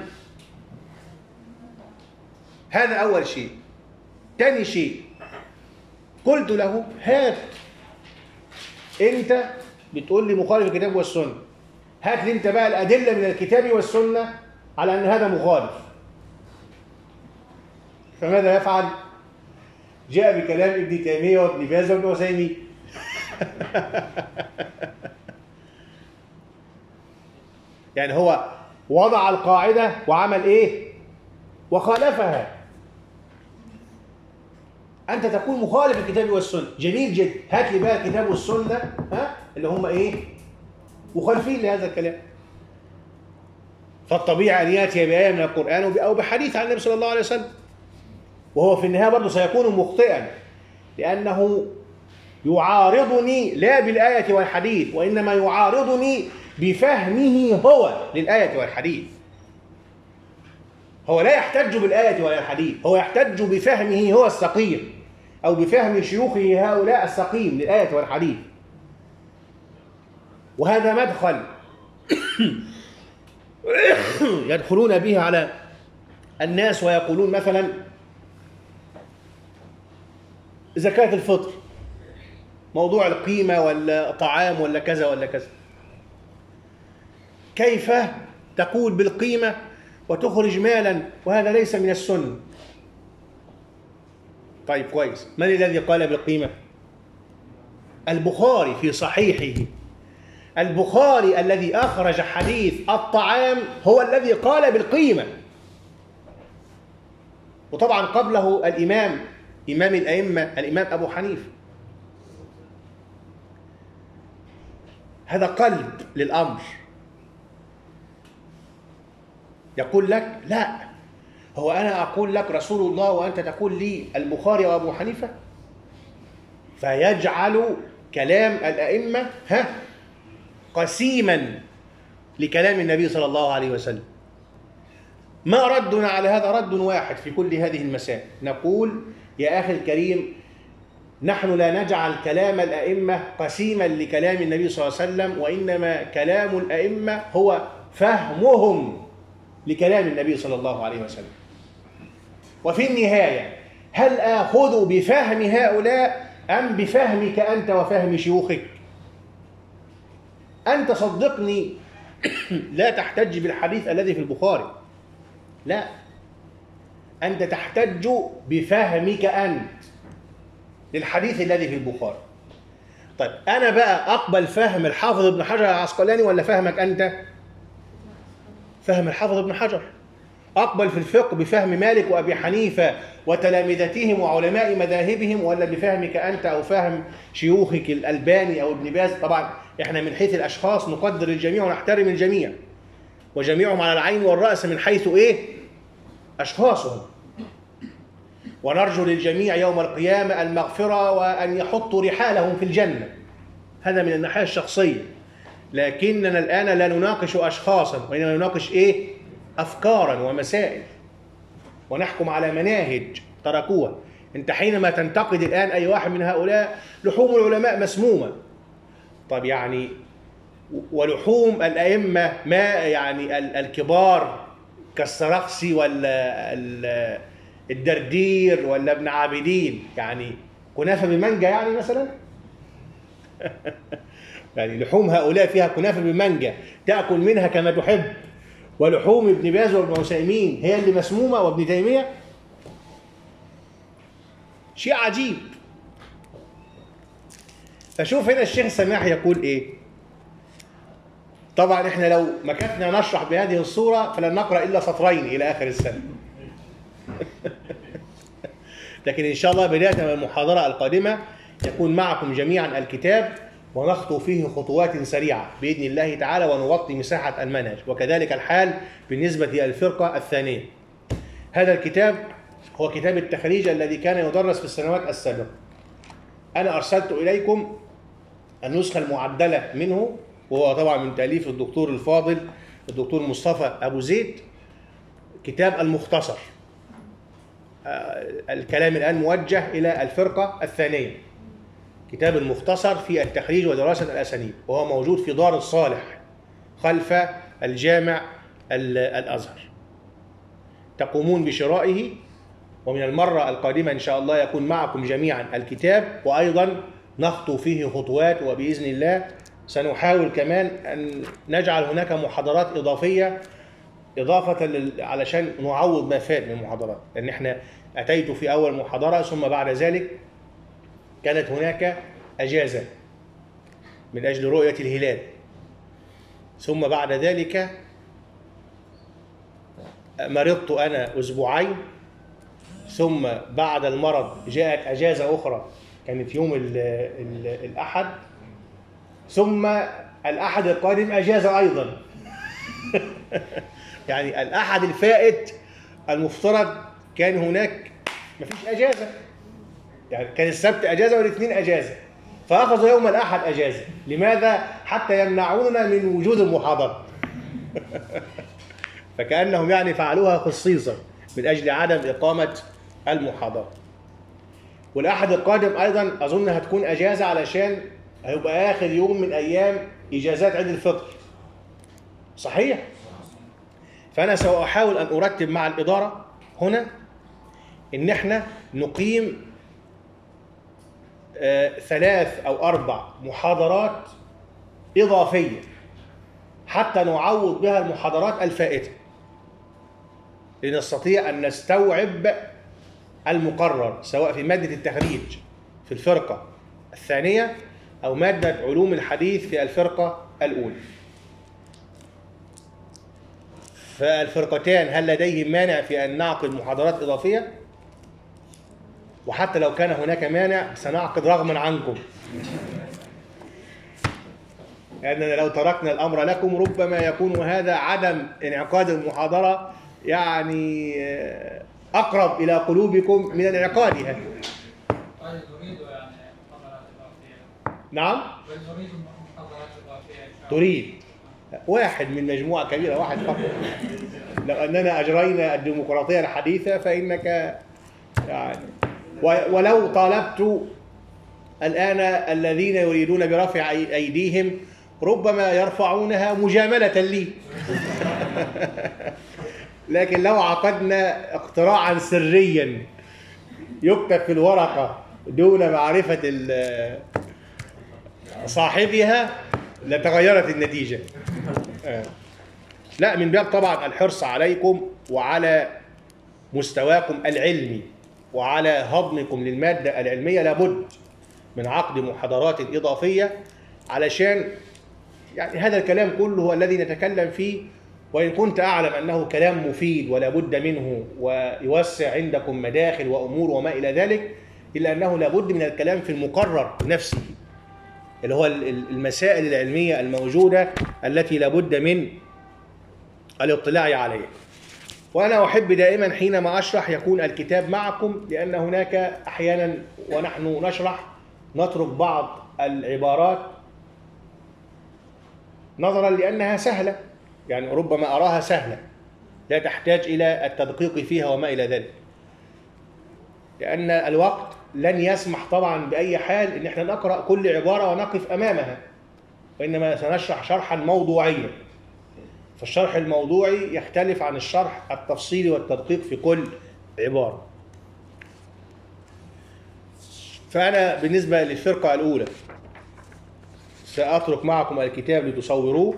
هذا أول شيء. ثاني شيء، قلت له هات، أنت بتقول لي مخالف الكتاب والسنة، هات لي أنت بقى الأدلة من الكتاب والسنة على أن هذا مخالف. فماذا يفعل؟ جاء بكلام ابن تيمية وابن باز وابن عثيمين. يعني هو وضع القاعدة وعمل إيه؟ وخالفها. أنت تكون مخالف الكتاب والسنة، جميل جدا، هات لي بقى الكتاب والسنة اللي هم إيه؟ مخالفين لهذا الكلام. فالطبيعي أن يأتي بآية من القرآن أو بحديث عن النبي صلى الله عليه وسلم، وهو في النهاية برضه سيكون مخطئا، لأنه يعارضني لا بالآية والحديث، وإنما يعارضني بفهمه هو للآية والحديث. هو لا يحتج بالآية ولا الحديث، هو يحتج بفهمه هو السقيم، أو بفهم شيوخه هؤلاء السقيم للآية والحديث. وهذا مدخل يدخلون به على الناس ويقولون مثلا زكاة الفطر، موضوع القيمة ولا طعام ولا كذا ولا كذا، كيف تقول بالقيمة وتخرج مالا وهذا ليس من السنة؟ طيب كويس، من الذي قال بالقيمة؟ البخاري في صحيحه. البخاري الذي أخرج حديث الطعام هو الذي قال بالقيمة. وطبعا قبله الإمام إمام الأئمة الإمام أبو حنيفة. هذا قلب للأمر. يقول لك لا، هو أنا أقول لك رسول الله وأنت تقول لي البخاري وأبو حنيفة، فيجعل كلام الأئمة قسيما لكلام النبي صلى الله عليه وسلم. ما ردنا على هذا؟ رد واحد في كل هذه المسائل، نقول يا أخي الكريم، نحن لا نجعل كلام الأئمة قسيما لكلام النبي صلى الله عليه وسلم، وإنما كلام الأئمة هو فهمهم لكلام النبي صلى الله عليه وسلم. وفي النهاية هل آخذ بفهم هؤلاء أم بفهمك أنت وفهم شيوخك؟ أنت صدقني لا تحتج بالحديث الذي في البخاري، لا، أنت تحتج بفهمك أنت للحديث الذي في البخاري. طيب أنا بقى أقبل فهم الحافظ ابن حجر العسقلاني ولا فهمك أنت؟ فهم الحافظ ابن حجر. أقبل في الفقه بفهم مالك وأبي حنيفة وتلامذتهم وعلماء مذاهبهم، ولا بفهمك أنت أو فهم شيوخك الألباني أو ابن باز؟ طبعا إحنا من حيث الأشخاص نقدر الجميع ونحترم الجميع، وجميعهم على العين والرأس من حيث أشخاصهم، ونرجو للجميع يوم القيامة المغفرة وأن يحطوا رحالهم في الجنة. هذا من الناحية الشخصية. لكننا الآن لا نناقش أشخاصا، وإنما نناقش أفكارا ومسائل، ونحكم على مناهج تركوها. أنت حينما تنتقد الآن أي واحد من هؤلاء، لحوم العلماء مسمومة. طب يعني ولحوم الأئمة ما يعني الكبار كالسرخسي ولا الدردير ولا ابن عابدين، يعني كنافة بمانجا يعني مثلا. يعني لحوم هؤلاء فيها كنافة بمانجا تأكل منها كما تحب، ولحوم ابن باز وابن عثيمين هي اللي مسمومة وابن تيمية. شيء عجيب. فشوف هنا الشيخ السماح يقول ايه. طبعا احنا لو مكثنا نشرح بهذه الصورة فلن نقرأ إلا سطرين إلى آخر السنة. لكن إن شاء الله بداية من المحاضرة القادمة يكون معكم جميعا الكتاب، ونخطو فيه خطوات سريعة بإذن الله تعالى، ونغطي مساحة المنهج. وكذلك الحال بالنسبة للفرقة الثانية. هذا الكتاب هو كتاب التخريج الذي كان يدرس في السنوات السابقة. أنا أرسلت إليكم النسخة المعدلة منه، وهو طبعا من تأليف الدكتور الفاضل الدكتور مصطفى أبو زيد، كتاب المختصر. الكلام الآن موجه إلى الفرقة الثانية. كتاب المختصر في التخريج ودراسة الأسانيد، وهو موجود في دار الصالح خلف الجامع الأزهر. تقومون بشرائه، ومن المرة القادمة إن شاء الله يكون معكم جميعا الكتاب، وأيضا نخطو فيه خطوات. وبإذن الله سنحاول كمان أن نجعل هناك محاضرات إضافية علشان نعوض ما فات من المحاضرات، لأن احنا أتيت في أول محاضرة ثم بعد ذلك كانت هناك أجازة من أجل رؤية الهلال، ثم بعد ذلك مرضت أنا أسبوعين، ثم بعد المرض جاءت أجازة أخرى كانت يوم الأحد، ثم الأحد القادم أجازة أيضا. يعني الأحد الفائت المفترض كان هناك مفيش أجازة، يعني كان السبت أجازة والاثنين أجازة، فأخذوا يوم الأحد أجازة. لماذا؟ حتى يمنعونا من وجود المحاضرة. فكأنهم يعني فعلوها خصيصا من أجل عدم إقامة المحاضرة. والأحد القادم أيضا أظن هتكون أجازة، علشان هيبقى آخر يوم من أيام إجازات عيد الفطر. صحيح؟ فأنا سأحاول أن أرتب مع الإدارة هنا إن احنا نقيم 3 أو 4 محاضرات إضافية حتى نعوض بها المحاضرات الفائتة، لنستطيع أن نستوعب المقرر سواء في مادة التخريج في الفرقة الثانية أو مادة علوم الحديث في الفرقة الأولى. فالفرقتان هل لديهم مانع في أن نعقد محاضرات إضافية؟ وحتى لو كان هناك مانع سنعقد رغما عنكم، لأننا لو تركنا الأمر لكم ربما يكون هذا عدم انعقاد المحاضرة يعني أقرب إلى قلوبكم من انعقادها. نريد يعني محاضرات إضافية. نعم؟ نريد محاضرات إضافية. تريد واحد من مجموعة كبيرة، واحد فقط. لو أننا أجرينا الديمقراطية الحديثة فإنك يعني، ولو طالبت الآن الذين يريدون برفع أيديهم ربما يرفعونها مجاملة لي. لكن لو عقدنا اقتراعا سريا يكتب في الورقة دون معرفة صاحبها لتغيرت النتيجة. لا، من باب طبعا الحرص عليكم وعلى مستواكم العلمي وعلى هضمكم للمادة العلمية لابد من عقد محاضرات إضافية، علشان يعني هذا الكلام كله هو الذي نتكلم فيه، وإن كنت أعلم أنه كلام مفيد ولا بد منه ويوسع عندكم مداخل وأمور وما إلى ذلك، إلا أنه لابد من الكلام في المقرر نفسه اللي هو المسائل العلمية الموجودة التي لابد من الاطلاع عليها. وأنا أحب دائما حينما أشرح يكون الكتاب معكم، لأن هناك أحيانا ونحن نشرح نترك بعض العبارات نظرا لأنها سهلة، يعني ربما أراها سهلة لا تحتاج إلى التدقيق فيها وما إلى ذلك، لأن الوقت لن يسمح طبعا بأي حال إن احنا نقرأ كل عبارة ونقف أمامها، وإنما سنشرح شرحا موضوعيا. فالشرح الموضوعي يختلف عن الشرح التفصيلي والتدقيق في كل عبارة. فأنا بالنسبة للفرقة الأولى سأترك معكم الكتاب لتصوروه.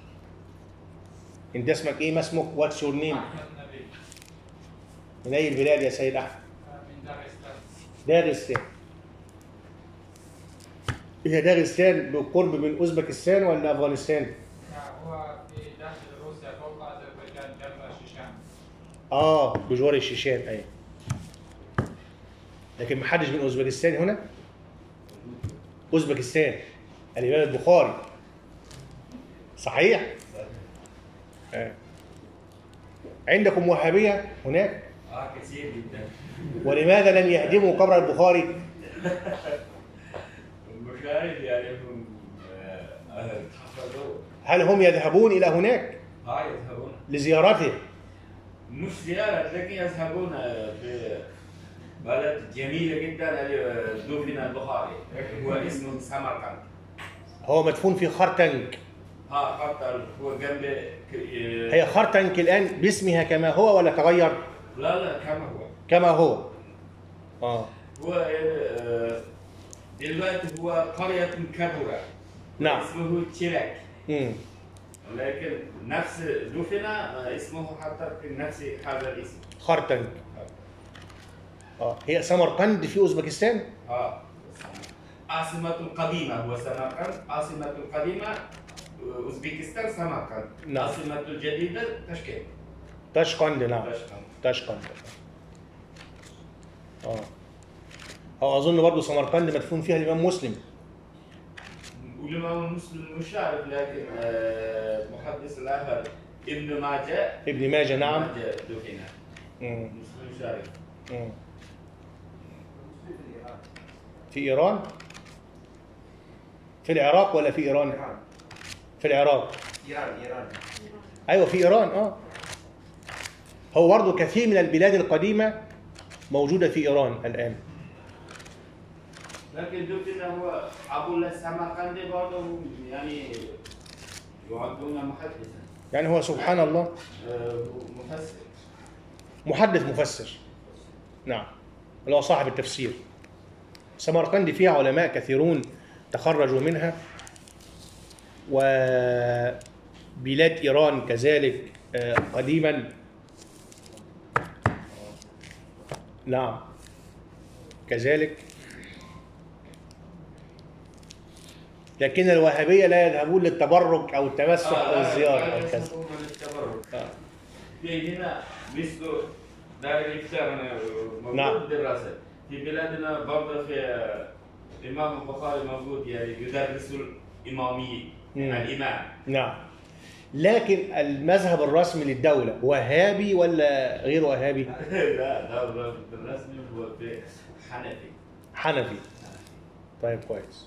انت اسمك ايه؟ ما اسمك؟ واتس يور نيم؟ أحمد نبيل من اي البلاد يا سيد احمد؟ من داغستان. داغستان. هي داغستان بالقرب من اوزبكستان ولا افغانستان؟ هو في داخل روسيا فوق أذربيجان جنب الشيشان. بجوار الشيشان. ايوه. لكن ما حدش من اوزبكستان هنا؟ اوزبكستان الامام البخاري صحيح؟ عندكم وهابية هناك؟ كثير جدا. ولماذا لم يهدموا قبر البخاري؟ مش عارف يعني هم حفظوه. هل هم يذهبون إلى هناك يذهبون لزيارته؟ مش زيارة، لكن يذهبون في بلد جميلة جدا دفن البخاري، هو اسمه سمرقند. هو مدفون في خرتنك. خطر هو جنب. هي خرتنك الآن باسمها كما هو ولا تغير؟ لا كما هو. كما هو. هو دلوقتي هو قرية كبرى. نعم. اسمه تشيلك. لكن نفس دفن اسمه حتى في نفس هذا الاسم. خرتنك. هي سمرقند في اوزبكستان؟ عاصمة القديمة هو سمرقند، عاصمة القديمة أوزبكستان سمرقند. نعم. عاصمة الجديدة تشكند. تشقند. نعم. تشقند. هو أظن برضه سمرقند مدفون فيها الإمام مسلم. والإمام مسلم مش عارف، لكن محدث الآخر ابن ماجه. نعم. ماجه دفن. مسلم مش عارف. في إيران؟ في العراق ولا في إيران؟ في العراق. إيران. أيوة في إيران. هو برضه كثير من البلاد القديمة موجودة في إيران الآن. لكن دفن هو أبو السمرقندي برضه يعني يعدون محدثا. يعني هو سبحان الله مفسر. محدث مفسر. نعم. اللي هو صاحب التفسير. سمرقند فيها علماء كثيرون تخرجوا منها، وبلاد إيران كذلك قديما. نعم كذلك. لكن الوهابية لا يذهبون للتبرك أو التمسح أو الزيارة أو كذا. في هنا مثل دار الإفتاء موجود. نعم. دراسة في بلادنا برضه في الإمام البخاري موجود، يعني يدرس الإمامية الإمام. نعم. لكن المذهب الرسمي للدولة وهابي ولا غير وهابي؟ لا الرسمي هو حنفي. طيب كويس.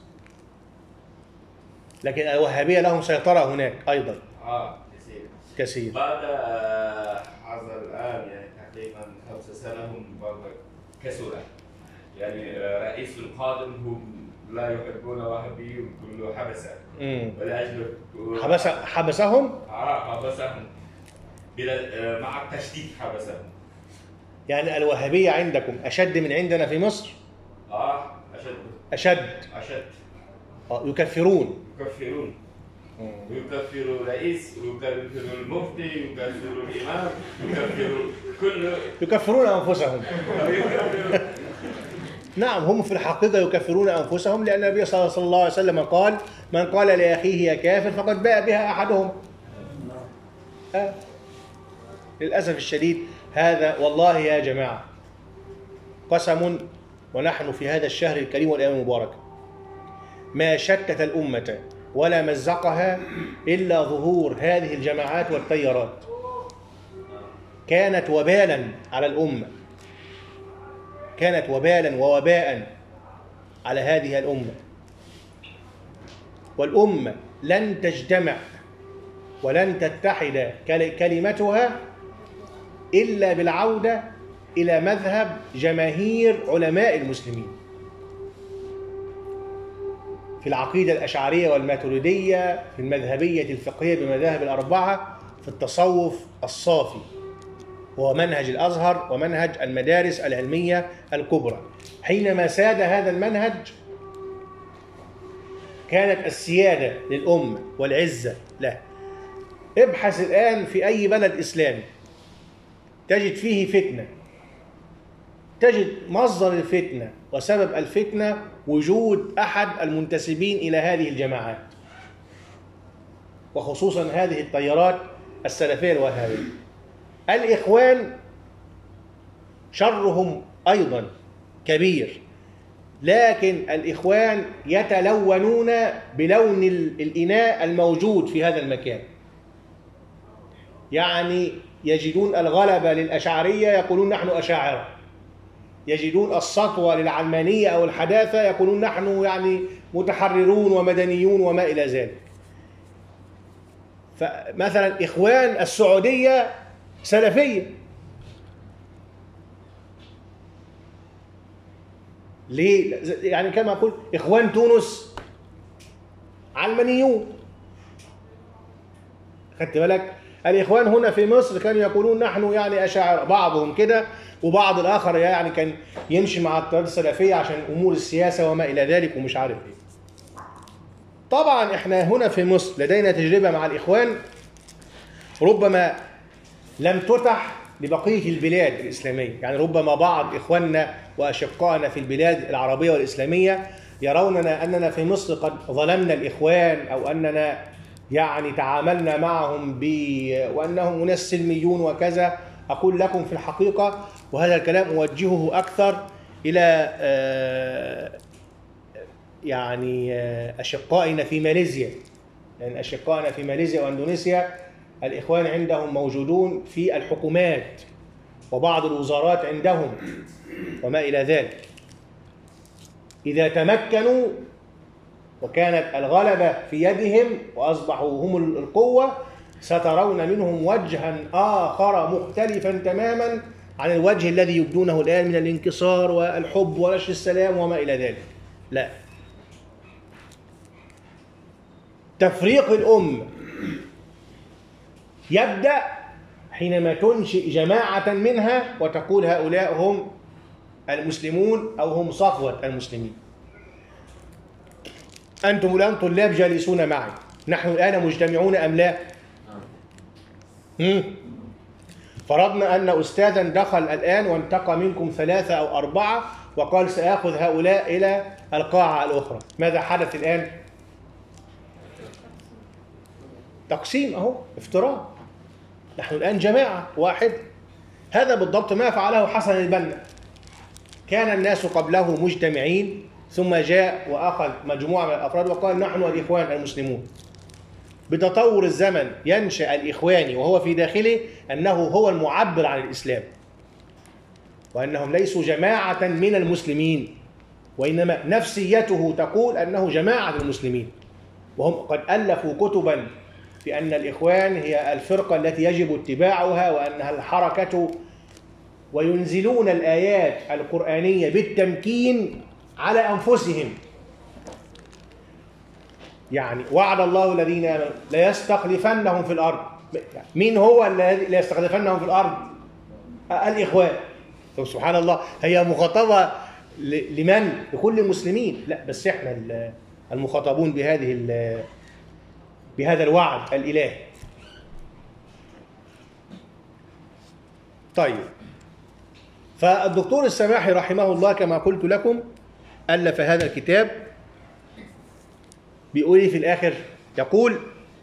لكن الوهابية لهم سيطرة هناك أيضا. كثير. بعد حصل الآن يعني تقريبا 5 سنة هم برضه كسرة. يعني رئيس القادم هم لا يحبون وهابي وكله حبسه. ولأجل حبسهم؟ حبسهم مع التشديد حبسهم. يعني الوهابية عندكم أشد من عندنا في مصر؟ أشد. يكفرون. يكفر الرئيس، يكفر المفتي، يكفر الإمام، يكفر كله. يكفرون أنفسهم. نعم هم في الحقيقة يكفرون أنفسهم، لأن النبي صلى الله عليه وسلم قال: من قال لأخيه يا كافر فقد باء بها أحدهم. للأسف الشديد هذا. والله يا جماعة قسم ونحن في هذا الشهر الكريم والأيام المباركة ما شتت الأمة ولا مزقها إلا ظهور هذه الجماعات والتيارات. كانت وبالا على الأمة، كانت وبالا ووباء على هذه الأمة. والأمة لن تجتمع ولن تتحد كلمتها إلا بالعودة إلى مذهب جماهير علماء المسلمين في العقيدة الأشعرية والماتريدية، في المذهبية الفقهية بمذاهب الأربعة، في التصوف الصافي، هو منهج الأزهر ومنهج المدارس العلمية الكبرى. حينما ساد هذا المنهج كانت السيادة للأمة والعزة له. ابحث الآن في أي بلد إسلامي تجد فيه فتنة، تجد مصدر الفتنة وسبب الفتنة وجود أحد المنتسبين إلى هذه الجماعات، وخصوصا هذه التيارات السلفية الوهابية. الإخوان شرهم أيضا كبير، لكن الإخوان يتلونون بلون الإناء الموجود في هذا المكان. يعني يجدون الغلبة للأشعرية يقولون نحن أشاعرة، يجدون السطوة للعلمانية أو الحداثة يقولون نحن يعني متحررون ومدنيون وما إلى ذلك. فمثلا إخوان السعودية سلفية، ليه؟ يعني كما أقول إخوان تونس علمانيون. خدت بالك؟ الإخوان هنا في مصر كانوا يقولون نحن يعني أشاعرة، بعضهم كده وبعض الآخر يعني كان يمشي مع التيارات السلفية عشان أمور السياسة وما إلى ذلك ومش عارف إيه. طبعا إحنا هنا في مصر لدينا تجربة مع الإخوان ربما لم تتح لبقية البلاد الإسلامية. يعني ربما بعض إخواننا وأشقائنا في البلاد العربية والإسلامية يروننا أننا في مصر قد ظلمنا الإخوان، أو أننا يعني تعاملنا معهم وأنهم أناس سلميون وكذا. أقول لكم في الحقيقة، وهذا الكلام أوجهه أكثر إلى يعني أشقائنا في ماليزيا، لأن أشقائنا في ماليزيا وأندونيسيا الإخوان عندهم موجودون في الحكومات وبعض الوزارات عندهم وما إلى ذلك. إذا تمكنوا وكانت الغلبة في يدهم وأصبحوا هم القوة سترون منهم وجها آخر مختلفا تماما عن الوجه الذي يبدونه الآن من الانكسار والحب ونشر السلام وما إلى ذلك. لا، تفريق الأمة يبدأ حينما تنشئ جماعة منها وتقول هؤلاء هم المسلمون أو هم صفوة المسلمين. أنتم الآن طلاب جالسون معي، نحن الآن مجتمعون أم لا؟ فرضنا أن أستاذا دخل الآن وانتقى منكم 3 أو 4 وقال سآخذ هؤلاء إلى القاعة الأخرى. ماذا حدث الآن؟ تقسيم، أهو افتراء. نحن الآن جماعة واحد. هذا بالضبط ما فعله حسن البنا. كان الناس قبله مجتمعين، ثم جاء وأخذ مجموعة من الأفراد وقال نحن الإخوان المسلمون. بتطور الزمن ينشأ الإخواني وهو في داخله أنه هو المعبر عن الإسلام، وأنهم ليسوا جماعة من المسلمين، وإنما نفسيته تقول أنه جماعة المسلمين. وهم قد ألفوا كتبا في أن الإخوان هي الفرقة التي يجب اتباعها وأنها الحركة، وينزلون الآيات القرآنية بالتمكين على أنفسهم. يعني وعد الله الذين آمنوا ليستخلفنهم في الأرض. مين هو الذي ليستخلفنهم في الأرض؟ الإخوان. سبحان الله، هي مخاطبة لمن؟ لكل المسلمين. لا، بس احنا المخاطبون بهذا الوعد الإلهي. طيب، فالدكتور السماحي رحمه الله كما قلت لكم ألف هذا الكتاب. بيقول في الآخر، يقول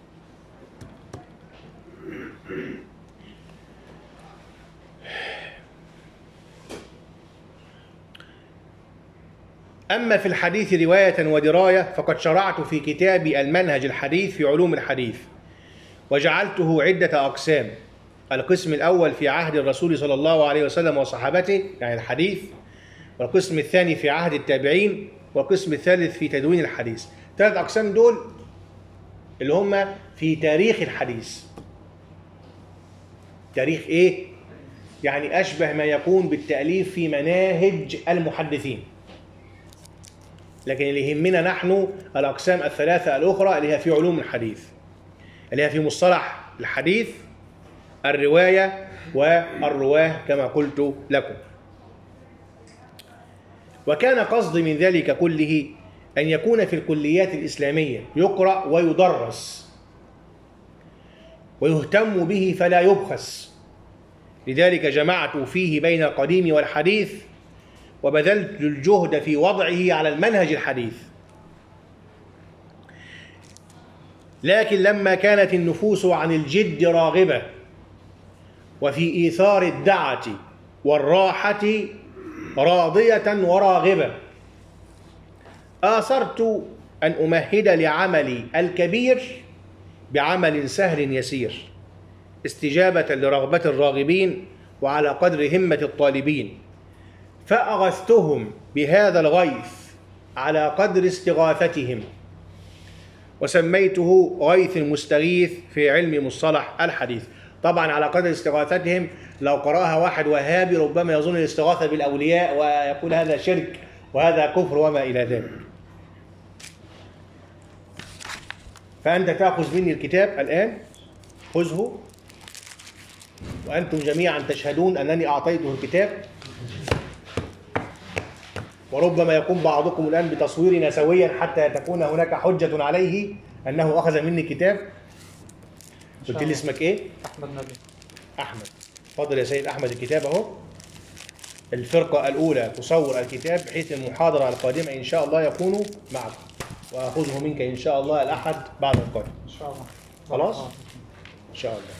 أما في الحديث رواية ودراية فقد شرعت في كتابي المنهج الحديث في علوم الحديث، وجعلته عدة أقسام. القسم الأول في عهد الرسول صلى الله عليه وسلم وصحابته، يعني الحديث، والقسم الثاني في عهد التابعين، والقسم الثالث في تدوين الحديث. 3 أقسام دول اللي هم في تاريخ الحديث. تاريخ إيه؟ يعني أشبه ما يكون بالتأليف في مناهج المحدثين. لكن اللي يهمنا نحن الأقسام ال3 الأخرى اللي هي في علوم الحديث، اللي هي في مصطلح الحديث الرواية والرواه كما قلت لكم. وكان قصدي من ذلك كله أن يكون في الكليات الإسلامية يقرأ ويدرس ويهتم به فلا يبخس. لذلك جمعت فيه بين القديم والحديث، وبذلت الجهد في وضعه على المنهج الحديث. لكن لما كانت النفوس عن الجد راغبة وفي إيثار الدعة والراحة راضية وراغبة، آثرت أن أمهد لعملي الكبير بعمل سهل يسير، استجابة لرغبة الراغبين وعلى قدر همة الطالبين، فأغثتهم بهذا الغيث على قدر استغاثتهم، وسميته غيث المستغيث في علم مصطلح الحديث. طبعا على قدر استغاثتهم، لو قرأها واحد وهابي ربما يظن الاستغاثة بالأولياء ويقول هذا شرك وهذا كفر وما إلى ذلك. فأنت تأخذ مني الكتاب الآن، خذه، وأنتم جميعا تشهدون أنني أعطيته الكتاب، وربما يقوم بعضكم الآن بتصويرنا سويا حتى تكون هناك حجة عليه أنه أخذ مني كتاب. قلت لي اسمك إيه؟ أحمد نبي. أحمد. فضل يا سيد أحمد الكتاب أهو. الفرقة الأولى تصور الكتاب بحيث المحاضرة القادمة إن شاء الله يكونوا معكم، وأخذه منك إن شاء الله الأحد بعد القادم. إن شاء الله. خلاص؟ إن شاء الله.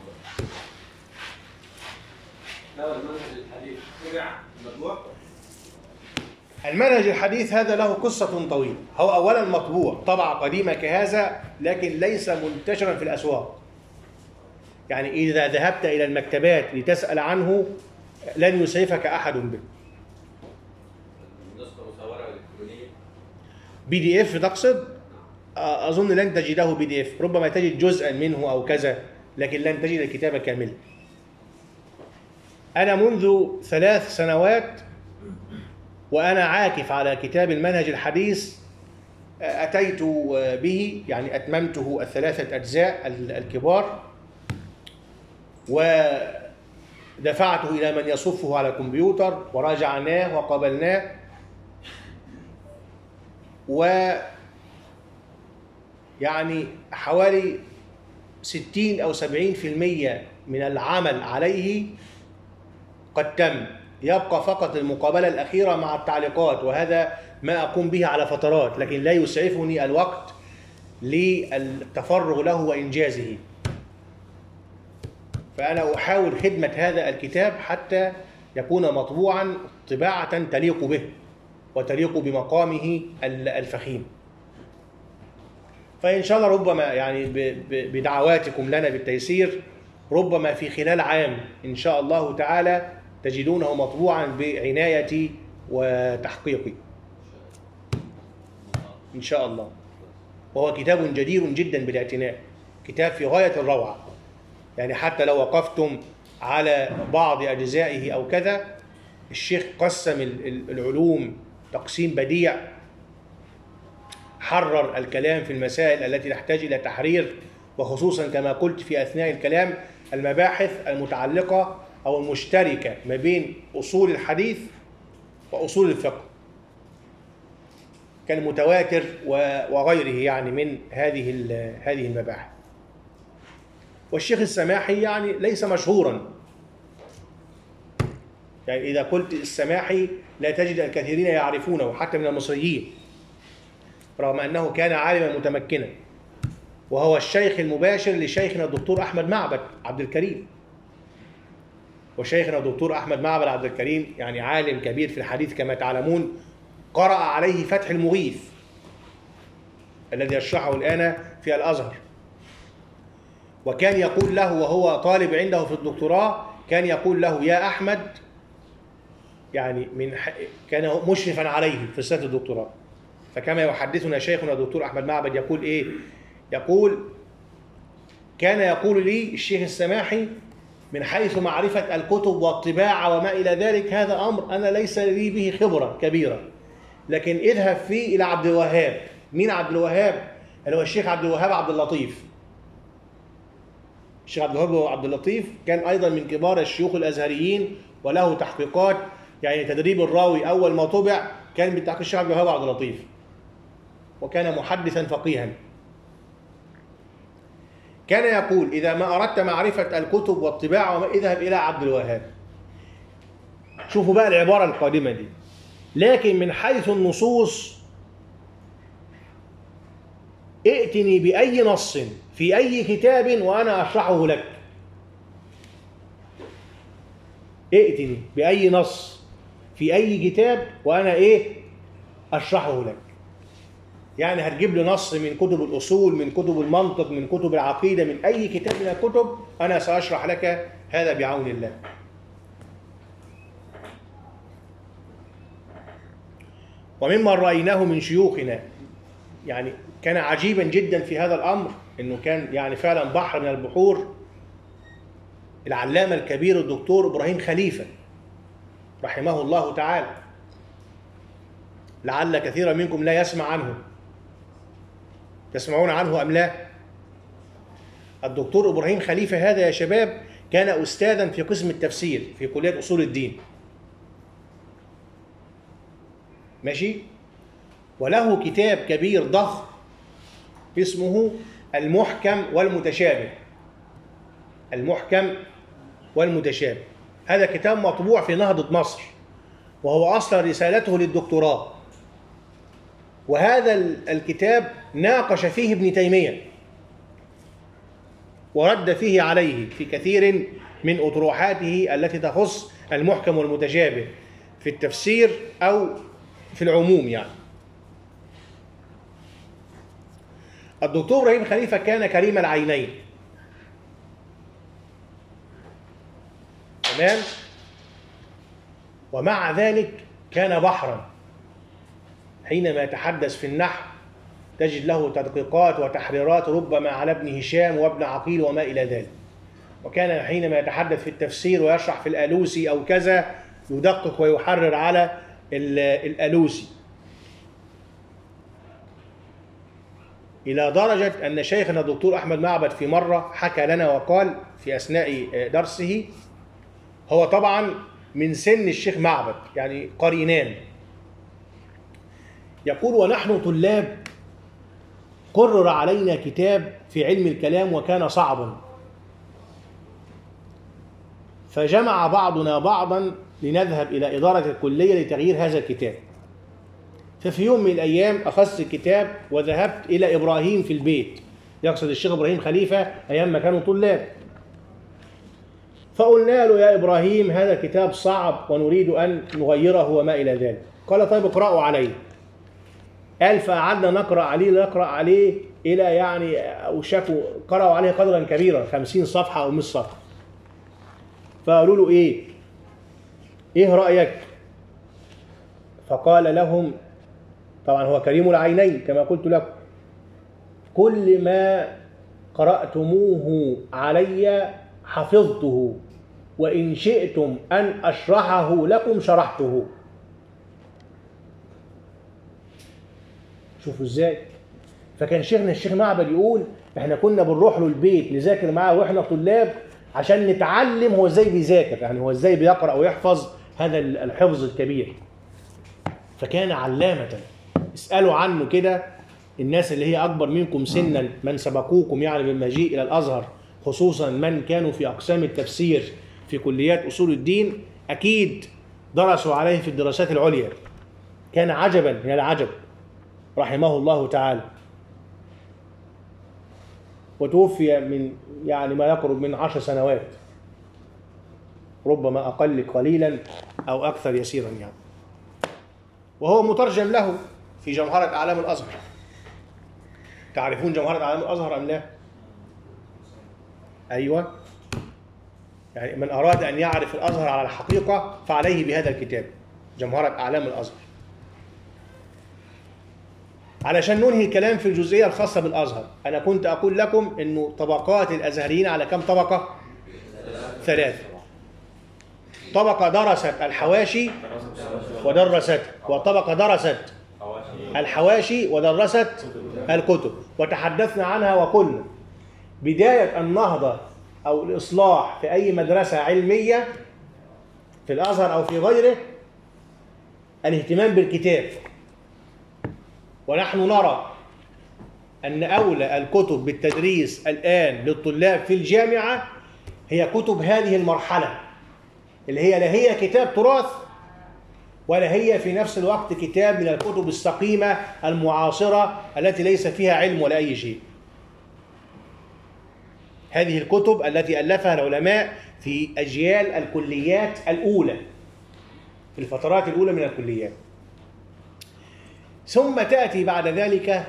المنهج الحديث تبع المطبوع؟ المنهج الحديث هذا له قصة طويلة. هو أولا مطبوع طبعة قديمة كهذا، لكن ليس منتشرا في الأسواق. يعني إذا ذهبت إلى المكتبات لتسأل عنه لن يسعفك أحد به. النسخة مصورة إلكترونية؟ PDF تقصد؟ أظن لن تجده PDF، ربما تجد جزءا منه أو كذا، لكن لن تجد الكتاب كاملا. أنا منذ 3 سنوات وأنا عاكف على كتاب المنهج الحديث. أتيت به، يعني أتممته 3 أجزاء الكبار، ودفعته إلى من يصفه على الكمبيوتر وراجعناه وقبلناه، يعني حوالي 60 أو 70% من العمل عليه قد تم. يبقى فقط المقابلة الأخيرة مع التعليقات، وهذا ما أقوم به على فترات، لكن لا يسعفني الوقت للتفرغ له وإنجازه. فأنا أحاول خدمة هذا الكتاب حتى يكون مطبوعا طباعة تليق به وتليق بمقامه الفخيم. فإن شاء الله ربما يعني بدعواتكم لنا بالتيسير، ربما في خلال عام إن شاء الله تعالى تجدونه مطبوعا بعنايتي وتحقيقي إن شاء الله. وهو كتاب جدير جدا بالاعتناء، كتاب في غاية الروعة. يعني حتى لو وقفتم على بعض أجزائه أو كذا، الشيخ قسم العلوم تقسيم بديع، حرر الكلام في المسائل التي تحتاج إلى تحرير، وخصوصا كما قلت في أثناء الكلام المباحث المتعلقة أو المشتركة ما بين أصول الحديث وأصول الفقه كالمتواتر وغيره، يعني من هذه المباحث. والشيخ السماحي يعني ليس مشهورا، يعني إذا قلت السماحي لا تجد الكثيرين يعرفونه حتى من المصريين، رغم أنه كان عالما متمكنا، وهو الشيخ المباشر لشيخنا الدكتور أحمد معبد عبد الكريم. وشيخنا الدكتور أحمد معبد عبد الكريم يعني عالم كبير في الحديث كما تعلمون، قرأ عليه فتح المغيث الذي يشرحه الآن في الأزهر، وكان يقول له وهو طالب عنده في الدكتوراه، كان يقول له يا أحمد، يعني كان مشرفا عليه في رسالة الدكتوراه. فكما يحدثنا شيخنا الدكتور أحمد معبد يقول إيه؟ يقول كان يقول لي الشيخ السماحي من حيث معرفة الكتب والطباعة وما إلى ذلك، هذا أمر أنا ليس لي به خبرة كبيرة، لكن اذهب فيه إلى عبد الوهاب. مين عبد الوهاب؟ اللي هو الشيخ عبد الوهاب عبد اللطيف. الشيخ عبد الوهاب عبد اللطيف كان أيضا من كبار الشيوخ الأزهريين وله تحقيقات، يعني تدريب الراوي أول ما طبع كان بتحقيق الشيخ عبد الوهاب عبد اللطيف، وكان محدثا فقيها. كان يقول: إذا ما أردت معرفة الكتب والطباعة اذهب إلى عبد الوهاب. شوفوا بقى العبارة القادمة دي: لكن من حيث النصوص ائتني بأي نص في أي كتاب وأنا أشرحه لك. ائتني بأي نص في أي كتاب وأنا أشرحه لك. يعني هتجيب لي نص من كتب الأصول، من كتب المنطق، من كتب العقيدة، من أي كتاب من الكتب، أنا سأشرح لك هذا بعون الله. ومما رأيناه من شيوخنا، يعني كان عجيبا جدا في هذا الأمر، إنه كان يعني فعلا بحر من البحور، العلامة الكبير الدكتور إبراهيم خليفة رحمه الله تعالى، لعل كثيرا منكم لا يسمع عنه. تسمعون عنه أم لا؟ الدكتور إبراهيم خليفة هذا يا شباب كان أستاذا في قسم التفسير في كلية أصول الدين، ماشي؟ وله كتاب كبير ضخم اسمه المحكم والمتشابه. المحكم والمتشابه هذا كتاب مطبوع في نهضة مصر، وهو أصل رسالته للدكتوراه. وهذا الكتاب ناقش فيه ابن تيمية ورد فيه عليه في كثير من أطروحاته التي تخص المحكم والمتشابه في التفسير أو في العموم. يعني الدكتور إبراهيم خليفة كان كريم العينين، تمام؟ ومع ذلك كان بحرا. حينما يتحدث في النحو تجد له تدقيقات وتحريرات ربما على ابن هشام وابن عقيل وما إلى ذلك. وكان حينما يتحدث في التفسير ويشرح في الألوسي أو كذا يدقق ويحرر على الألوسي، إلى درجة أن شيخنا الدكتور أحمد معبد في مرة حكى لنا وقال في أثناء درسه، هو طبعا من سن الشيخ معبد يعني قرينان، يقول: ونحن طلاب قرر علينا كتاب في علم الكلام وكان صعبا، فجمع بعضنا بعضا لنذهب إلى إدارة الكلية لتغيير هذا الكتاب. ففي يوم من الأيام أخذت الكتاب وذهبت إلى إبراهيم في البيت، يقصد الشيخ إبراهيم خليفة أيام ما كانوا طلاب. فقلنا له: يا إبراهيم هذا الكتاب صعب ونريد أن نغيره وما إلى ذلك. قال: طيب اقرأوا عليه. قال: فقعدنا نقرأ عليه إلى يعني أوشكوا قرأوا عليه قدرا كبيرا 50 صفحة أو 100 صفحة. فقالوا له: إيه رأيك؟ فقال لهم، طبعا هو كريم العينين كما قلت لكم: كل ما قرأتموه علي حفظته، وإن شئتم أن أشرحه لكم شرحته. شوفوا إزاي. فكان شيخنا الشيخ معبد يقول: إحنا كنا بنروح له البيت نذاكر معاه وإحنا طلاب عشان نتعلم هو إزاي بيذاكر، يعني هو إزاي بيقرأ ويحفظ هذا الحفظ الكبير. فكان علامة. اسألوا عنه كده الناس اللي هي أكبر منكم سنا، من سبقوكم يعني بالمجيء إلى الأزهر، خصوصا من كانوا في أقسام التفسير في كليات أصول الدين، أكيد درسوا عليه في الدراسات العليا. كان عجبا من العجب رحمه الله تعالى، وتوفي من يعني ما يقرب من 10 سنوات، ربما أقل قليلا أو أكثر يسيرا يعني. وهو مترجم له في جوهرة أعلام الأزهر. تعرفون جوهرة أعلام الأزهر أم لا؟ أيوة، يعني من أراد أن يعرف الأزهر على الحقيقة فعليه بهذا الكتاب جوهرة أعلام الأزهر. علشان ننهي الكلام في الجزئية الخاصة بالأزهر، أنا كنت أقول لكم أنه طبقات الأزهريين على كم طبقة؟ 3. طبقة درست الحواشي ودرست، وطبقة درست الحواشي ودرست الكتب، وتحدثنا عنها وقلنا بداية النهضة أو الإصلاح في أي مدرسة علمية في الأزهر أو في غيره الاهتمام بالكتاب. ونحن نرى أن أولى الكتب بالتدريس الآن للطلاب في الجامعة هي كتب هذه المرحلة، اللي هي لا هي كتاب تراث ولا هي في نفس الوقت كتاب من الكتب السقيمة المعاصرة التي ليس فيها علم ولا أي شيء. هذه الكتب التي ألفها العلماء في أجيال الكليات الأولى، في الفترات الأولى من الكليات. ثم تأتي بعد ذلك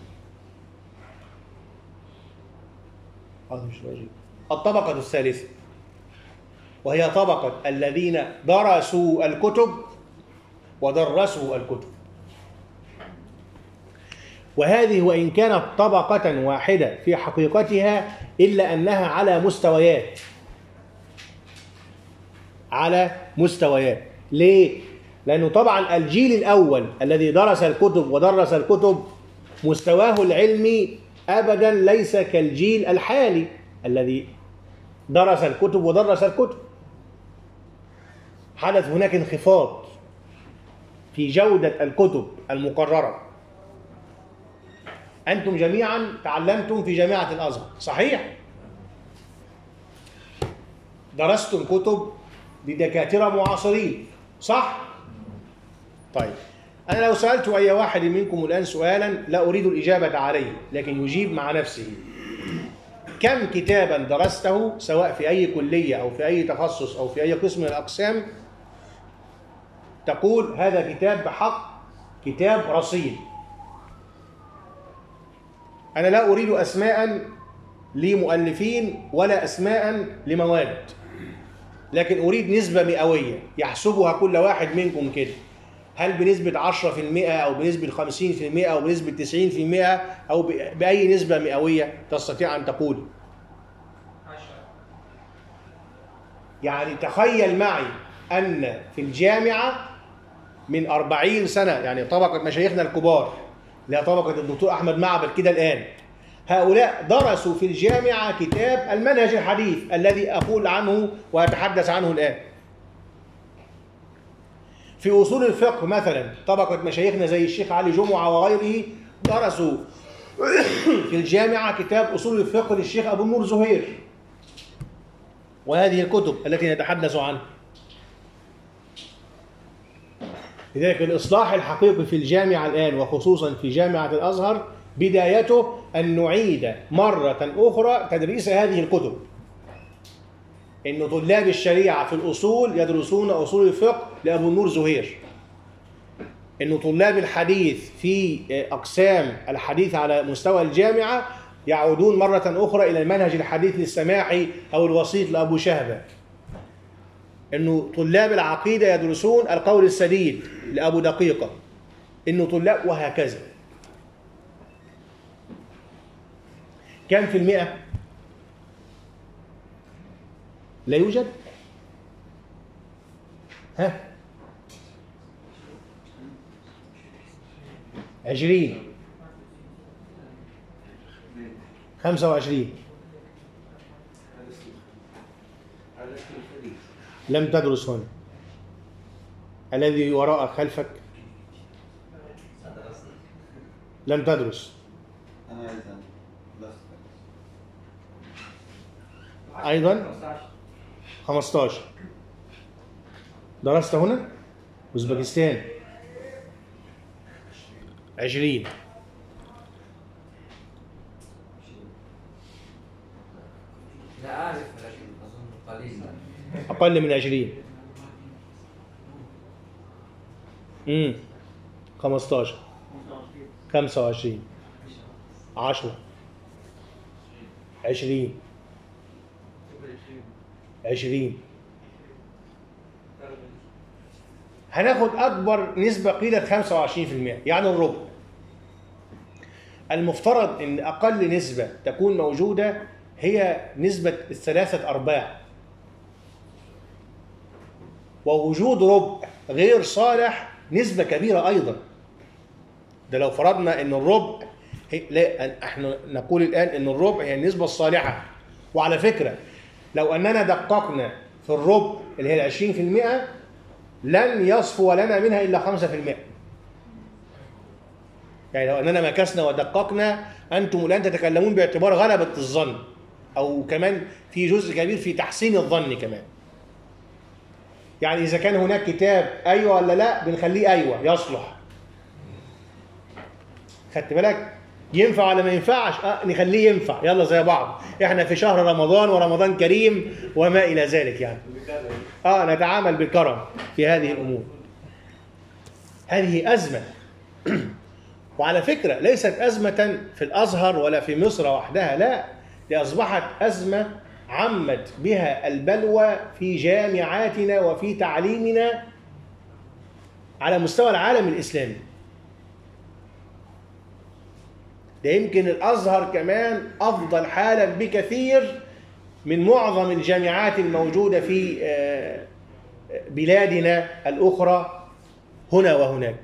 الطبقة الثالثة، وهي طبقة الذين درسوا الكتب ودرسوا الكتب. وهذه وإن كانت طبقة واحدة في حقيقتها إلا أنها على مستويات. على مستويات. ليه؟ لأنه طبعا الجيل الأول الذي درس الكتب ودرس الكتب مستواه العلمي أبدا ليس كالجيل الحالي الذي درس الكتب ودرس الكتب. حدث هناك انخفاض في جودة الكتب المقررة. أنتم جميعا تعلمتم في جامعة الأزهر، صحيح؟ درستم كتب لدكاترة معاصرين، صح؟ طيب، أنا لو سألت أي واحد منكم الآن سؤالا لا أريد الإجابة عليه لكن يجيب مع نفسه: كم كتابا درسته سواء في أي كلية أو في أي تخصص أو في أي قسم من الأقسام تقول هذا كتاب بحق كتاب رصين؟ أنا لا أريد أسماء لمؤلفين ولا أسماء لمواد، لكن أريد نسبة مئوية يحسبها كل واحد منكم كده. هل بنسبة 10% أو بنسبة 50% أو بنسبة 90% أو بأي نسبة مئوية تستطيع أن تقول؟ يعني تخيل معي أن في الجامعة من 40 سنة، يعني طبقة مشايخنا الكبار اللي هي طبقة الدكتور أحمد معبد كده الآن، هؤلاء درسوا في الجامعة كتاب المنهج الحديث الذي أقول عنه وأتحدث عنه الآن. في أصول الفقه مثلا طبقة مشايخنا زي الشيخ علي جمعة وغيره درسوا في الجامعة كتاب أصول الفقه للشيخ أبو النور زهير، وهذه الكتب التي نتحدث عنها. لذلك الإصلاح الحقيقي في الجامعة الآن وخصوصا في جامعة الأزهر بدايته أن نعيد مرة أخرى تدريس هذه الكتب. إن طلاب الشريعة في الأصول يدرسون أصول الفقه لأبو النور زهير. إن طلاب الحديث في أقسام الحديث على مستوى الجامعة يعودون مرة أخرى إلى المنهج الحديث للسماحي أو الوسيط لأبو شهبة. إنه طلاب العقيدة يدرسون القول السديد لأبو دقيقة. إنه طلاب وهكذا. كم في المئة؟ لا يوجد؟ ها؟ 20 25 لم تدرس هنا. الذي وراءك خلفك لم تدرس أيضا 15 درست هنا. أوزبكستان 20 لا أعرف لكن أظن قليلا. أقل من 20. 15 25 10 20 20. هناخد أكبر نسبة قيلت 25%، يعني الربع. المفترض أن أقل نسبة تكون موجودة هي نسبة 3/4، ووجود ربع غير صالح نسبة كبيرة أيضا. ده لو فرضنا أن الربع لا، احنا نقول الآن أن الربع هي النسبة الصالحة. وعلى فكرة لو أننا دققنا في الربع اللي هي 20% لن يصفو لنا منها إلا 5%. يعني لو أننا مكسنا ودققنا، أنتم الآن تتكلمون باعتبار غلبة الظن، أو كمان في جزء كبير في تحسين الظن كمان. يعني إذا كان هناك كتاب أيوة ولا لا، بنخليه أيوة يصلح. خدت بالك؟ ينفع ولا ما ينفعش؟ نخليه ينفع، يلا زي بعض، احنا في شهر رمضان ورمضان كريم وما إلى ذلك يعني. نتعامل بالكرم في هذه الأمور. هذه أزمة. وعلى فكرة ليست أزمة في الأزهر ولا في مصر وحدها، لا، دي أصبحت أزمة عمت بها البلوى في جامعاتنا وفي تعليمنا على مستوى العالم الإسلامي. ده يمكن الأزهر كمان أفضل حالا بكثير من معظم الجامعات الموجودة في بلادنا الأخرى هنا وهناك.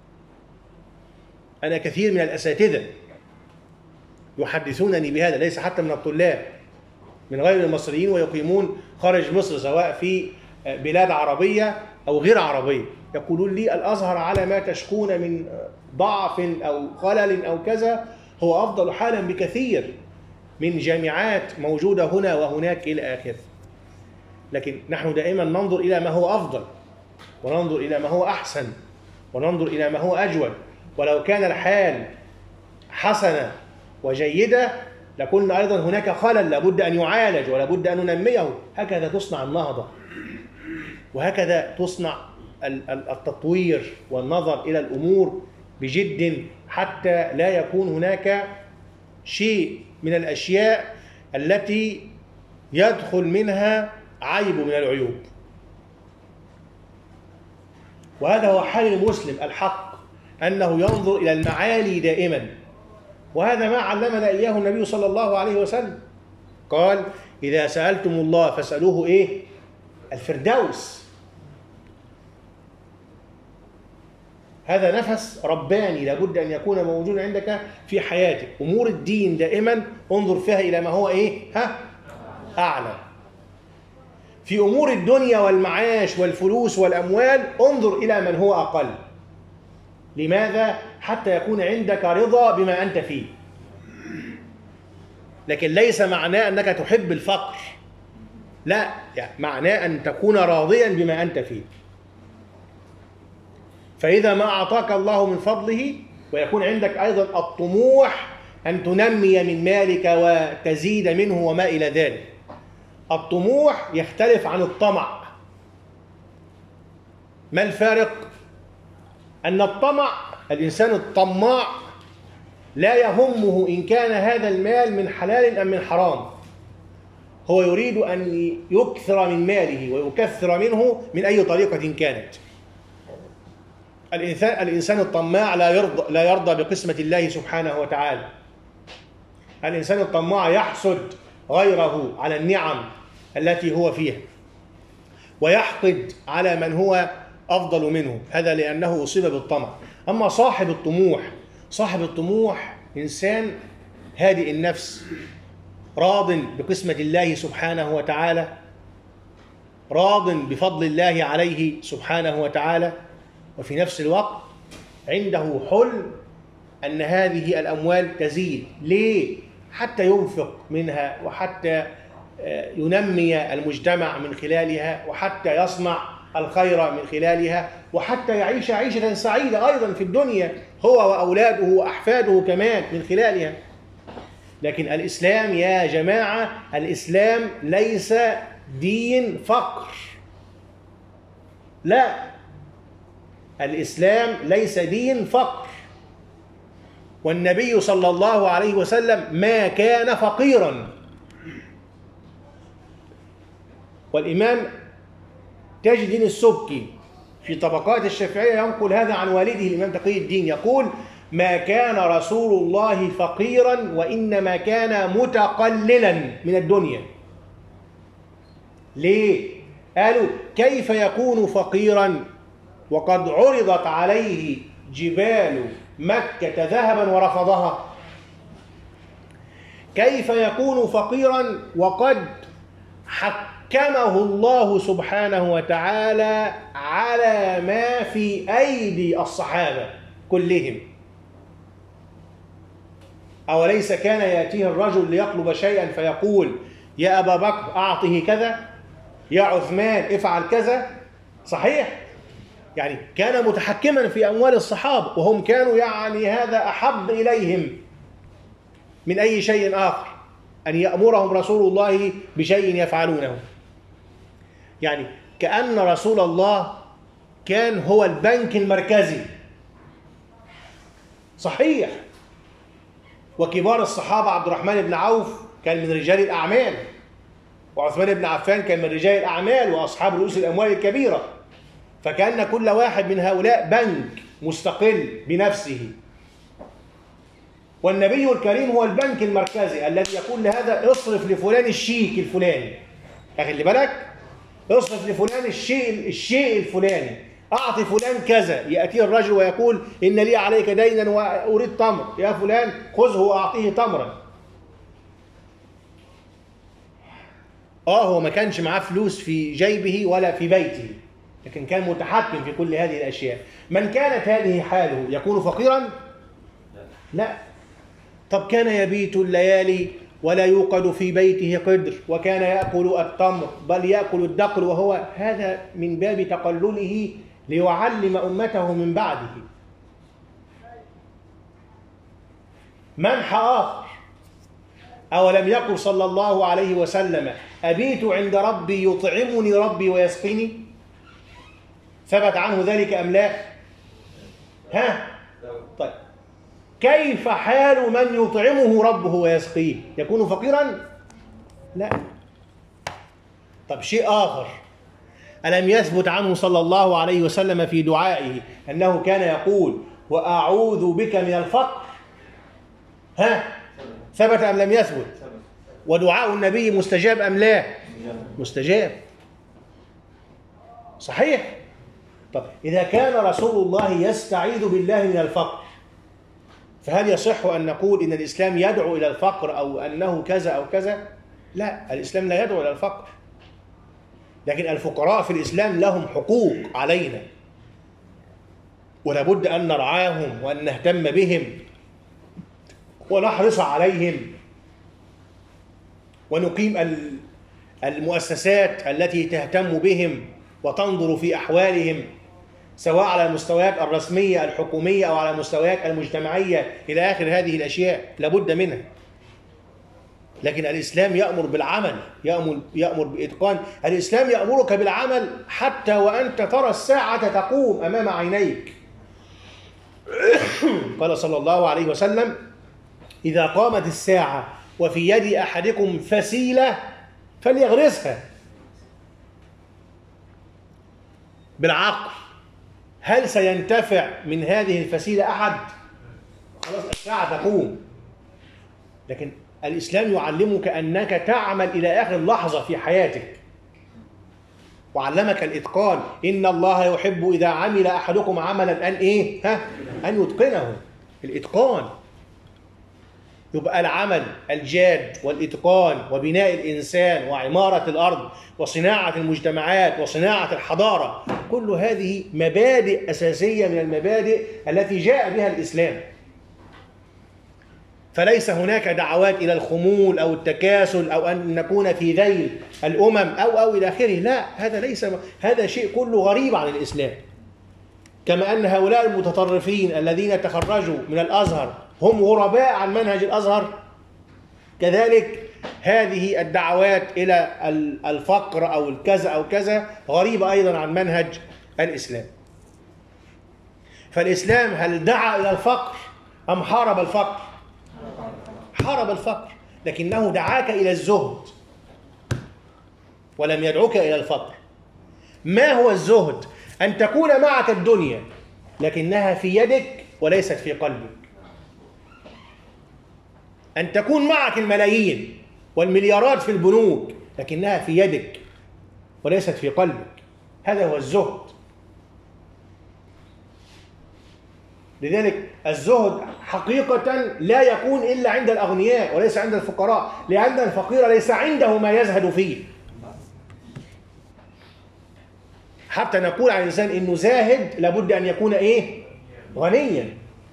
أنا كثير من الأساتذة يحدثونني بهذا، ليس حتى من الطلاب، من غير المصريين ويقيمون خارج مصر سواء في بلاد عربية أو غير عربية، يقولون لي الأزهر على ما تشكون من ضعف أو خلل أو كذا هو أفضل حالا بكثير من جامعات موجودة هنا وهناك إلى آخره. لكن نحن دائما ننظر إلى ما هو أفضل، وننظر إلى ما هو أحسن، وننظر إلى ما هو أجود. ولو كان الحال حسنة وجيدة لكنا أيضا هناك خلل لابد أن يعالج ولابد أن ننميه. هكذا تصنع النهضة، وهكذا تصنع التطوير والنظر إلى الأمور بجد، حتى لا يكون هناك شيء من الأشياء التي يدخل منها عيب من العيوب. وهذا هو حال المسلم الحق، أنه ينظر إلى المعالي دائما، وهذا ما علمنا إياه النبي صلى الله عليه وسلم. قال: إذا سألتم الله فاسألوه إيه؟ الفردوس. هذا نفس رباني لابد أن يكون موجودا عندك في حياتك. أمور الدين دائما انظر فيها إلى ما هو إيه؟ أعلى. في أمور الدنيا والمعاش والفلوس والأموال انظر إلى من هو أقل. لماذا؟ حتى يكون عندك رضا بما أنت فيه. لكن ليس معناه أنك تحب الفقر، لا، يعني معناه أن تكون راضيا بما أنت فيه. فإذا ما أعطاك الله من فضله ويكون عندك أيضا الطموح أن تنمي من مالك وتزيد منه وما إلى ذلك. الطموح يختلف عن الطمع. ما الفارق؟ أن الطمع، الإنسان الطماع لا يهمه إن كان هذا المال من حلال أم من حرام، هو يريد أن يكثر من ماله ويكثر منه من أي طريقة كانت. الإنسان الطماع لا يرضى بقسمة الله سبحانه وتعالى. الإنسان الطماع يحسد غيره على النعم التي هو فيها، ويحقد على من هو أفضل منه، هذا لأنه أصيب بالطمع. أما صاحب الطموح إنسان هادئ النفس، راض بقسمة الله سبحانه وتعالى، راض بفضل الله عليه سبحانه وتعالى، وفي نفس الوقت عنده حلم أن هذه الأموال تزيد. ليه؟ حتى ينفق منها، وحتى ينمي المجتمع من خلالها، وحتى يصنع الخير من خلالها، وحتى يعيش عيشة سعيدة أيضا في الدنيا هو وأولاده وأحفاده كمان من خلالها. لكن الإسلام يا جماعة، الإسلام ليس دين فقر، لا، الإسلام ليس دين فقر. والنبي صلى الله عليه وسلم ما كان فقيرا. والإمام تاج الدين السبكي في طبقات الشافعية ينقل هذا عن والده الإمام تقي الدين، يقول: ما كان رسول الله فقيرا وإنما كان متقللا من الدنيا. ليه؟ قالوا: كيف يكون فقيرا وقد عرضت عليه جبال مكة ذهبا ورفضها؟ كيف يكون فقيرا وقد حكمه الله سبحانه وتعالى على ما في أيدي الصحابة كلهم. أوليس كان يأتيه الرجل ليطلب شيئا فيقول يا أبا بكر أعطه كذا، يا عثمان افعل كذا؟ صحيح؟ يعني كان متحكما في أموال الصحابة، وهم كانوا يعني هذا أحب إليهم من أي شيء آخر، أن يأمرهم رسول الله بشيء يفعلونه. يعني كأن رسول الله كان هو البنك المركزي. صحيح. وكبار الصحابة عبد الرحمن بن عوف كان من رجال الأعمال، وعثمان بن عفان كان من رجال الأعمال وأصحاب رؤوس الأموال الكبيرة، فكأن كل واحد من هؤلاء بنك مستقل بنفسه. والنبي الكريم هو البنك المركزي الذي يقول لهذا اصرف لفلان الشيك الفلاني، خلي بالك، اصرف لفلان الشيء الفلاني، أعطي فلان كذا. يأتي الرجل ويقول إن لي عليك دينا وأريد تمر، يا فلان خذه وأعطيه تمرا. هو ما كانش معاه فلوس في جيبه ولا في بيته، لكن كان متحكم في كل هذه الأشياء. من كانت هذه حاله يكون فقيرا؟ لا. طب كان يبيت الليالي ولا يوقد في بيته قدر، وكان يأكل التمر بل يأكل الدقل، وهو هذا من باب تقلله ليعلم أمته من بعده. منح آخر: أولم يقل صلى الله عليه وسلم أبيت عند ربي يطعمني ربي ويسقيني؟ ثبت عنه ذلك أم لا؟ طيب كيف حال من يطعمه ربه ويسقيه؟ يكون فقيرا؟ لا. طب شيء آخر: ألم يثبت عنه صلى الله عليه وسلم في دعائه أنه كان يقول وأعوذ بك من الفقر؟ ثبت أم لم يثبت؟ ودعاء النبي مستجاب أم لا؟ مستجاب. صحيح. طب إذا كان رسول الله يستعيذ بالله من الفقر، فهل يصح أن نقول إن الإسلام يدعو إلى الفقر أو أنه كذا أو كذا؟ لا، الإسلام لا يدعو إلى الفقر، لكن الفقراء في الإسلام لهم حقوق علينا، ولابد أن نرعاهم وأن نهتم بهم ونحرص عليهم، ونقيم المؤسسات التي تهتم بهم وتنظر في أحوالهم، سواء على المستويات الرسمية الحكومية أو على المستويات المجتمعية إلى آخر هذه الأشياء، لابد منها. لكن الإسلام يأمر بالعمل، يأمر بإتقان. الإسلام يأمرك بالعمل حتى وأنت ترى الساعة تقوم أمام عينيك. قال صلى الله عليه وسلم: إذا قامت الساعة وفي يد أحدكم فسيلة فليغرسها. بالعقل، هل سينتفع من هذه الفسيلة أحد؟ خلاص الساعة تقوم. لكن الإسلام يعلمك أنك تعمل إلى آخر لحظة في حياتك، وعلمك الإتقان. إن الله يحب إذا عمل أحدكم عملا أن يتقنه. الإتقان يبقى العمل الجاد والإتقان وبناء الإنسان وعمارة الأرض وصناعة المجتمعات وصناعة الحضارة، كل هذه مبادئ أساسية من المبادئ التي جاء بها الإسلام. فليس هناك دعوات إلى الخمول أو التكاسل أو أن نكون في ذيل الأمم أو إلى آخره. لا، هذا شيء كله غريب عن الإسلام. كما أن هؤلاء المتطرفين الذين تخرجوا من الأزهر هم غرباء عن منهج الأزهر، كذلك هذه الدعوات إلى الفقر أو الكذا أو كذا غريبة أيضا عن منهج الإسلام. فالإسلام هل دعا إلى الفقر أم حارب الفقر؟ حارب الفقر، لكنه دعاك إلى الزهد ولم يدعوك إلى الفقر. ما هو الزهد؟ أن تكون معك الدنيا لكنها في يدك وليست في قلبك. أن تكون معك الملايين والمليارات في البنوك لكنها في يدك وليست في قلبك. هذا هو الزهد. لذلك الزهد حقيقة لا يكون إلا عند الأغنياء وليس عند الفقراء، لأن الفقير ليس عنده ما يزهد فيه. حتى نقول عن الإنسان إنه زاهد لابد أن يكون إيه؟ غنيا.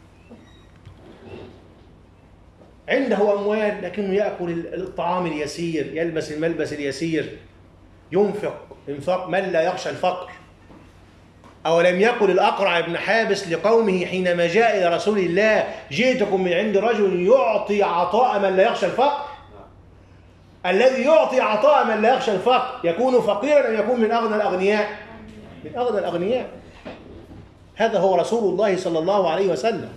عنده أموال لكنه يأكل الطعام اليسير، يلبس الملبس اليسير، ينفق إنفاق من لا يخشى الفقر. أولم يقل الأقرع بن حابس لقومه حينما جاء إلى رسول الله: جئتكم من عند رجل يعطي عطاء من لا يخشى الفقر؟ الذي يعطي عطاء من لا يخشى الفقر يكون فقيرا أم يكون من أغنى الأغنياء؟ من أغنى الأغنياء. هذا هو رسول الله صلى الله عليه وسلم.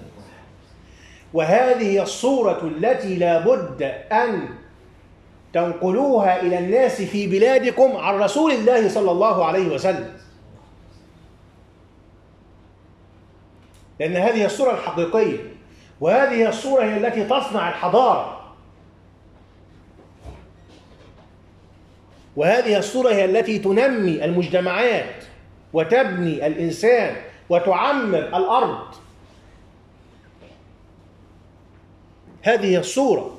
وهذه الصورة التي لا بد أن تنقلوها إلى الناس في بلادكم عن رسول الله صلى الله عليه وسلم، لأن هذه الصورة الحقيقية، وهذه الصورة هي التي تصنع الحضارة، وهذه الصورة هي التي تنمي المجتمعات وتبني الإنسان وتعمر الأرض. هذه الصورة.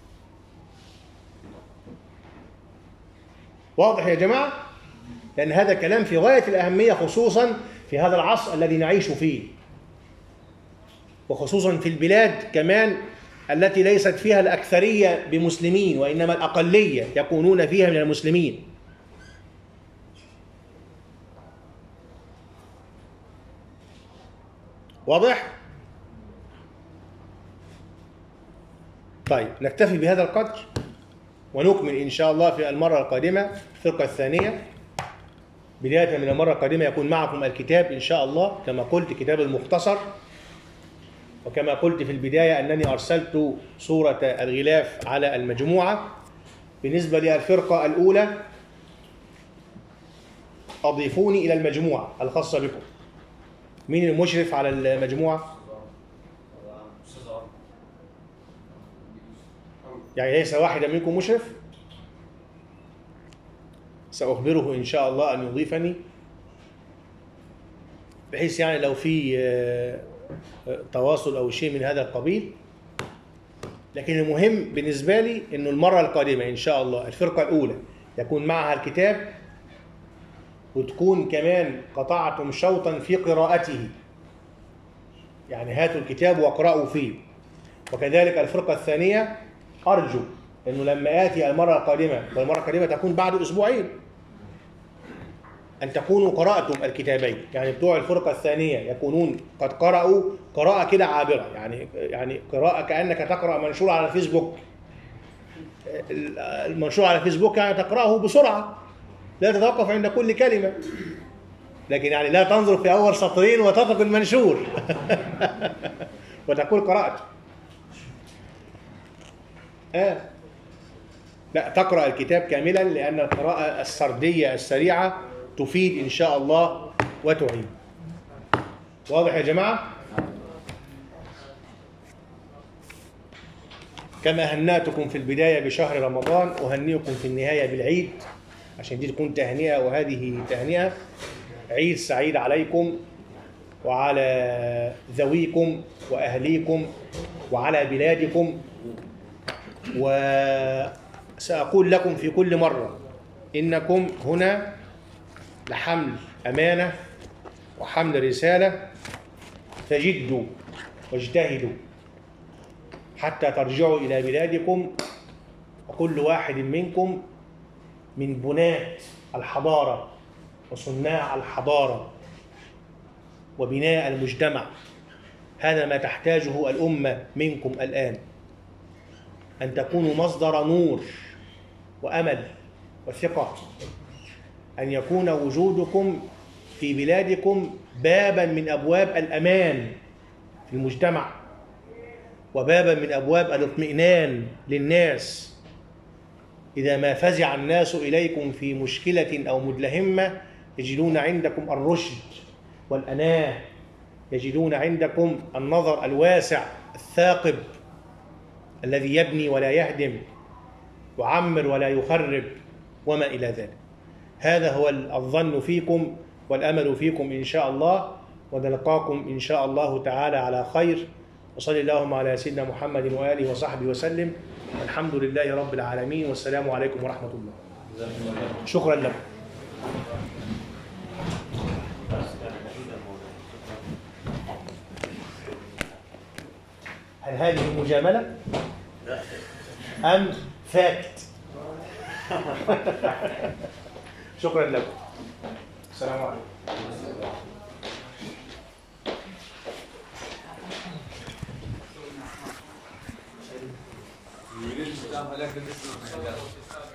واضح يا جماعة؟ لأن هذا كلام في غاية الأهمية، خصوصا في هذا العصر الذي نعيش فيه، وخصوصا في البلاد كمان التي ليست فيها الأكثرية بمسلمين، وإنما الأقلية يكونون فيها من المسلمين. واضح؟ طيب نكتفي بهذا القدر ونكمل إن شاء الله في المرة القادمة الفرقة الثانية. بداية من المرة القادمة يكون معكم الكتاب إن شاء الله كما قلت، كتاب المختصر، وكما قلت في البداية أنني أرسلت صورة الغلاف على المجموعة. بالنسبة للفرقة الأولى أضيفوني إلى المجموعة الخاصة بكم. مين المشرف على المجموعة؟ يعني ليس واحدا منكم مشرف؟ سأخبره إن شاء الله أن يضيفني، بحيث يعني لو في تواصل أو شيء من هذا القبيل. لكن المهم بالنسبة لي أنه المرة القادمة إن شاء الله الفرقة الأولى يكون معها الكتاب، وتكون كمان قطعتم شوطا في قراءته، يعني هاتوا الكتاب واقرأوا فيه. وكذلك الفرقة الثانية أرجو أنه لما آتي المرة القادمة، والمرة القادمة تكون بعد أسبوعين، أن تكونوا قرأتم الكتابين. يعني بتوع الفرقة الثانية يكونون قد قرأوا قراءة كده عابرة، يعني قراءة كأنك تقرأ منشور على الفيسبوك. المنشور على الفيسبوك يعني تقرأه بسرعة، لا تتوقف عند كل كلمة، لكن يعني لا تنظر في أول سطرين وتترك المنشور وتقول قرأت. لا، تقرأ الكتاب كاملا، لأن القراءة السردية السريعة تفيد إن شاء الله وتعين. واضح يا جماعة؟ كما هنأتكم في البداية بشهر رمضان، أهنئكم في النهاية بالعيد، عشان دي تكون تهنئة وهذه تهنئة. عيد سعيد عليكم وعلى ذويكم وأهليكم وعلى بلادكم. وسأقول لكم في كل مرة إنكم هنا لحمل أمانة وحمل رسالة، فجدوا واجتهدوا حتى ترجعوا إلى بلادكم، وكل واحد منكم من بناة الحضارة وصناع الحضارة وبناء المجتمع. هذا ما تحتاجه الأمة منكم الآن، أن تكونوا مصدر نور وأمل وثقة، أن يكون وجودكم في بلادكم بابا من أبواب الأمان في المجتمع، وبابا من أبواب الاطمئنان للناس. إذا ما فزع الناس إليكم في مشكلة أو مدلهمة يجدون عندكم الرشد والأناة، يجدون عندكم النظر الواسع الثاقب الذي يبني ولا يهدم، يعمر ولا يخرب، وما إلى ذلك. هذا هو الظن فيكم والأمل فيكم إن شاء الله، ونلقاكم إن شاء الله تعالى على خير. وصلى اللهم على سيدنا محمد وآله وصحبه وسلم. الحمد لله رب العالمين، والسلام عليكم ورحمة الله. شكرا لكم. هل هذه مجاملة أم فاكت؟ شكرا لكم. السلام عليكم. ولكن